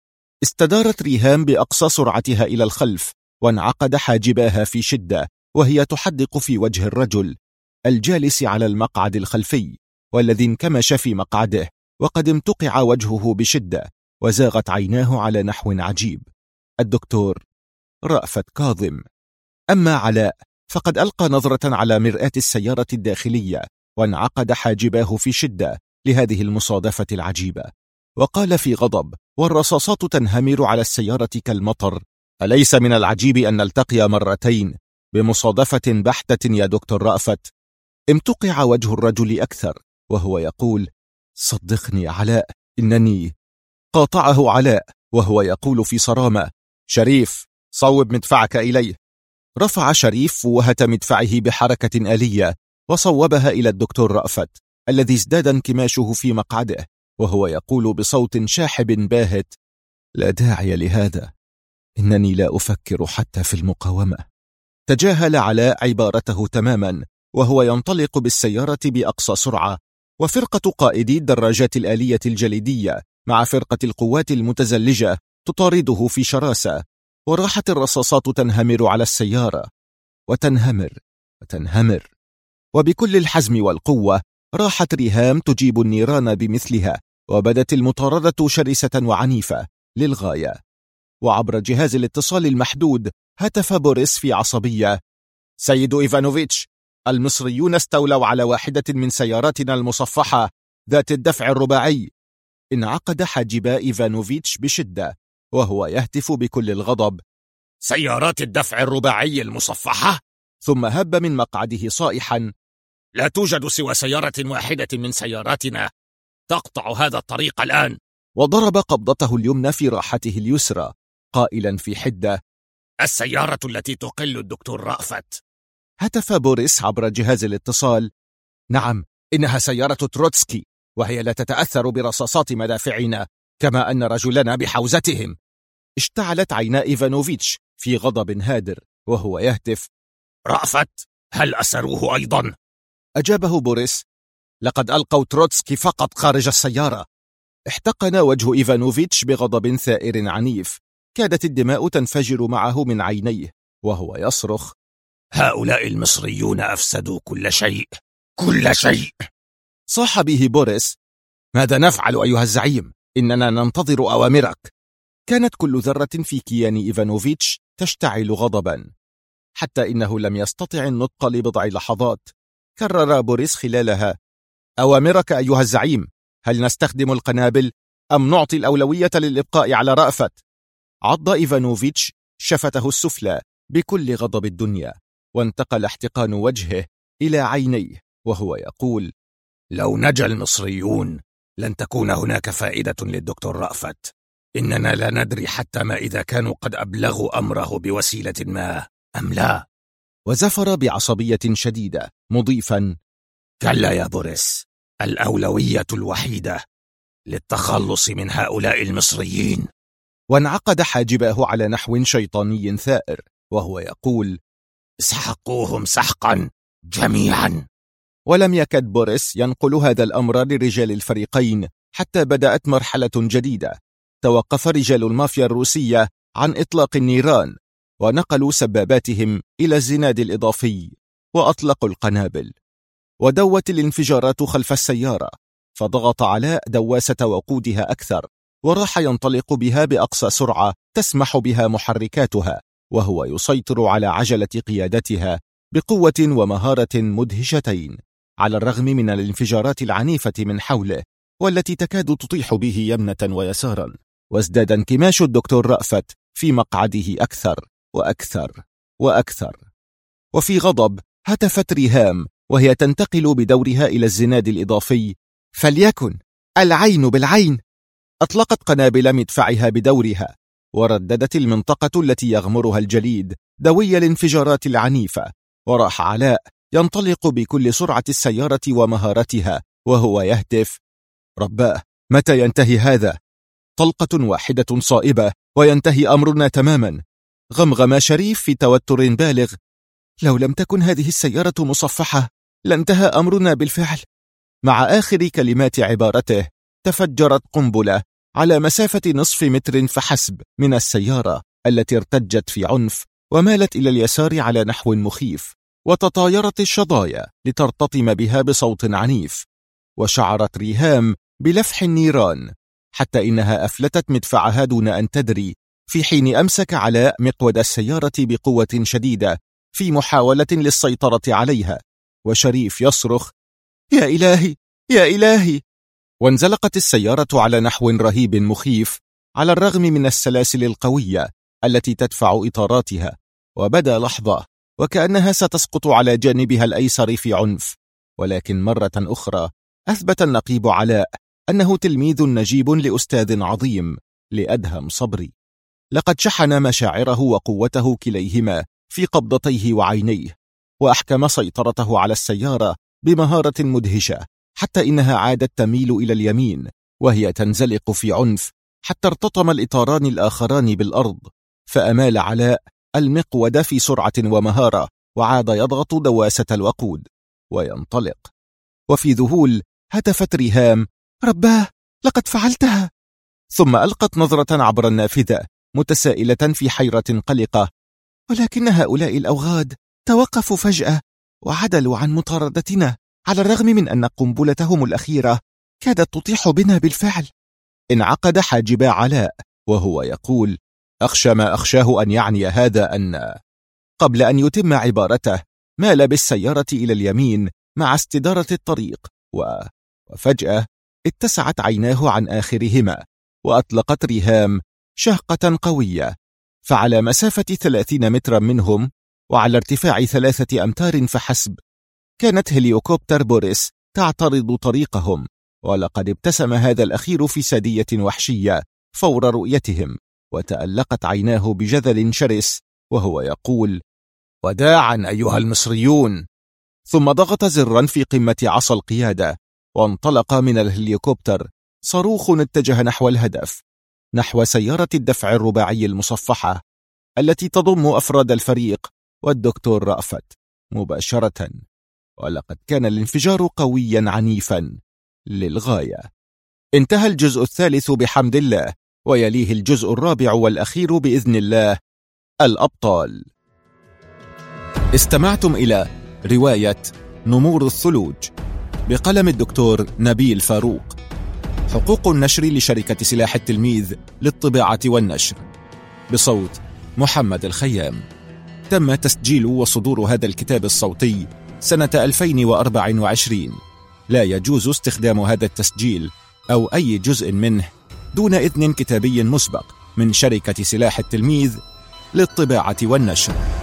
استدارت ريهام بأقصى سرعتها إلى الخلف، وانعقد حاجباها في شدة، وهي تحدق في وجه الرجل الجالس على المقعد الخلفي، والذي انكمش في مقعده، وقد امتقع وجهه بشدة، وزاغت عيناه على نحو عجيب. الدكتور رأفت كاظم. أما علاء فقد ألقى نظرة على مرآة السيارة الداخلية، وانعقد حاجباه في شدة لهذه المصادفة العجيبة، وقال في غضب والرصاصات تنهمر على السيارة كالمطر: أليس من العجيب أن نلتقي مرتين بمصادفة بحتة يا دكتور رأفت؟ امتقع وجه الرجل أكثر وهو يقول: صدقني علاء، إنني... قاطعه علاء وهو يقول في صرامة: شريف، صوب مدفعك إليه. رفع شريف فوهة مدفعه بحركة آلية وصوبها إلى الدكتور رأفت، الذي ازداد انكماشه في مقعده، وهو يقول بصوت شاحب باهت: لا داعي لهذا، إنني لا أفكر حتى في المقاومة. تجاهل علاء عبارته تماما وهو ينطلق بالسيارة بأقصى سرعة، وفرقة قائدي الدراجات الآلية الجليدية مع فرقة القوات المتزلجة تطارده في شراسة، وراحت الرصاصات تنهمر على السيارة، وتنهمر وتنهمر، وبكل الحزم والقوة راحت ريهام تجيب النيران بمثلها، وبدت المطاردة شرسة وعنيفة للغاية. وعبر جهاز الاتصال المحدود هتف بوريس في عصبية: سيد إيفانوفيتش، المصريون استولوا على واحدة من سياراتنا المصفحة ذات الدفع الرباعي. انعقد حاجبا إيفانوفيتش بشدة وهو يهتف بكل الغضب: سيارات الدفع الرباعي المصفحة؟ ثم هب من مقعده صائحا: لا توجد سوى سيارة واحدة من سياراتنا تقطع هذا الطريق الآن. وضرب قبضته اليمنى في راحته اليسرى قائلا في حدة: السيارة التي تقل الدكتور رأفت. هتف بوريس عبر جهاز الاتصال: نعم، إنها سيارة تروتسكي، وهي لا تتأثر برصاصات مدافعنا، كما أن رجلنا بحوزتهم. اشتعلت عينا إيفانوفيتش في غضب هادر وهو يهتف: رأفت، هل أسروه أيضا؟ أجابه بوريس: لقد ألقوا تروتسكي فقط خارج السيارة. احتقن وجه إيفانوفيتش بغضب ثائر عنيف، كادت الدماء تنفجر معه من عينيه وهو يصرخ: هؤلاء المصريون أفسدوا كل شيء، كل شيء. صاح به بوريس: ماذا نفعل أيها الزعيم؟ إننا ننتظر أوامرك. كانت كل ذرة في كيان إيفانوفيتش تشتعل غضبا، حتى إنه لم يستطع النطق لبضع لحظات. كرر بوريس خلالها: أوامرك أيها الزعيم، هل نستخدم القنابل أم نعطي الأولوية للإبقاء على رأفت؟ عض إيفانوفيتش شفته السفلى بكل غضب الدنيا، وانتقل احتقان وجهه إلى عينيه وهو يقول: لو نجا المصريون لن تكون هناك فائدة للدكتور رأفت. إننا لا ندري حتى ما إذا كانوا قد أبلغوا أمره بوسيلة ما أم لا. وزفر بعصبية شديدة مضيفا: كلا يا بوريس، الأولوية الوحيدة للتخلص من هؤلاء المصريين. وانعقد حاجباه على نحو شيطاني ثائر وهو يقول: اسحقوهم سحقا جميعا. ولم يكد بوريس ينقل هذا الأمر لرجال الفريقين حتى بدأت مرحلة جديدة. توقف رجال المافيا الروسية عن إطلاق النيران، ونقلوا سباباتهم إلى الزناد الإضافي، وأطلقوا القنابل، ودوت الانفجارات خلف السيارة، فضغط علاء دواسة وقودها أكثر، وراح ينطلق بها بأقصى سرعة تسمح بها محركاتها، وهو يسيطر على عجلة قيادتها بقوة ومهارة مدهشتين، على الرغم من الانفجارات العنيفة من حوله والتي تكاد تطيح به يمنة ويسارا. وازداد انكماش الدكتور رأفت في مقعده أكثر وأكثر وأكثر. وفي غضب هتفت ريهام وهي تنتقل بدورها إلى الزناد الإضافي: فليكن العين بالعين. أطلقت قنابل مدفعها بدورها، ورددت المنطقة التي يغمرها الجليد دوي الانفجارات العنيفة. وراح علاء ينطلق بكل سرعة السيارة ومهارتها وهو يهتف: رباه، متى ينتهي هذا؟ طلقة واحدة صائبة وينتهي أمرنا تماما. غمغم شريف في توتر بالغ: لو لم تكن هذه السيارة مصفحة لانتهى أمرنا بالفعل. مع آخر كلمات عبارته تفجرت قنبلة على مسافة نصف متر فحسب من السيارة التي ارتجت في عنف ومالت إلى اليسار على نحو مخيف، وتطايرت الشظايا لترتطم بها بصوت عنيف، وشعرت ريهام بلفح النيران حتى إنها أفلتت مدفعها دون أن تدري، في حين أمسك علاء مقود السيارة بقوة شديدة في محاولة للسيطرة عليها، وشريف يصرخ: يا إلهي يا إلهي! وانزلقت السيارة على نحو رهيب مخيف على الرغم من السلاسل القوية التي تدفع إطاراتها، وبدا لحظة وكأنها ستسقط على جانبها الأيسر في عنف، ولكن مرة أخرى أثبت النقيب علاء أنه تلميذ نجيب لأستاذ عظيم لأدهم صبري. لقد شحن مشاعره وقوته كليهما في قبضتيه وعينيه، وأحكم سيطرته على السيارة بمهارة مدهشة حتى إنها عادت تميل إلى اليمين وهي تنزلق في عنف حتى ارتطم الإطاران الآخران بالأرض، فأمال علاء المقود في سرعة ومهارة وعاد يضغط دواسة الوقود وينطلق. وفي ذهول هتفت ريهام: رباه، لقد فعلتها! ثم ألقت نظرة عبر النافذة متسائلة في حيرة قلقة: ولكن هؤلاء الأوغاد توقفوا فجأة وعدلوا عن مطاردتنا، على الرغم من أن قنبلتهم الأخيرة كادت تطيح بنا بالفعل. انعقد حاجب علاء وهو يقول: أخشى ما أخشاه أن يعني هذا أن... قبل أن يتم عبارته مال بالسيارة إلى اليمين مع استدارة الطريق، وفجأة اتسعت عيناه عن آخرهما، وأطلقت ريهام شهقة قوية، فعلى مسافة 30 مترا منهم وعلى ارتفاع 3 أمتار فحسب كانت هليوكوبتر بوريس تعترض طريقهم، ولقد ابتسم هذا الأخير في سادية وحشية فور رؤيتهم، وتألقت عيناه بجذل شرس وهو يقول: وداعا أيها المصريون. ثم ضغط زرا في قمة عصا القيادة، وانطلق من الهليكوبتر صاروخ اتجه نحو الهدف، نحو سيارة الدفع الرباعي المصفحة التي تضم أفراد الفريق والدكتور رأفت مباشرة. ولقد كان الانفجار قويا عنيفا للغاية. انتهى الجزء الثالث بحمد الله، ويليه الجزء الرابع والأخير بإذن الله، الأبطال. استمعتم إلى رواية نمور الثلوج بقلم الدكتور نبيل فاروق. حقوق النشر لشركة سلاح التلميذ للطباعة والنشر، بصوت محمد الخيام. تم تسجيل وصدور هذا الكتاب الصوتي سنة 2024. لا يجوز استخدام هذا التسجيل أو أي جزء منه دون إذن كتابي مسبق من شركة سلاح التلميذ للطباعة والنشر.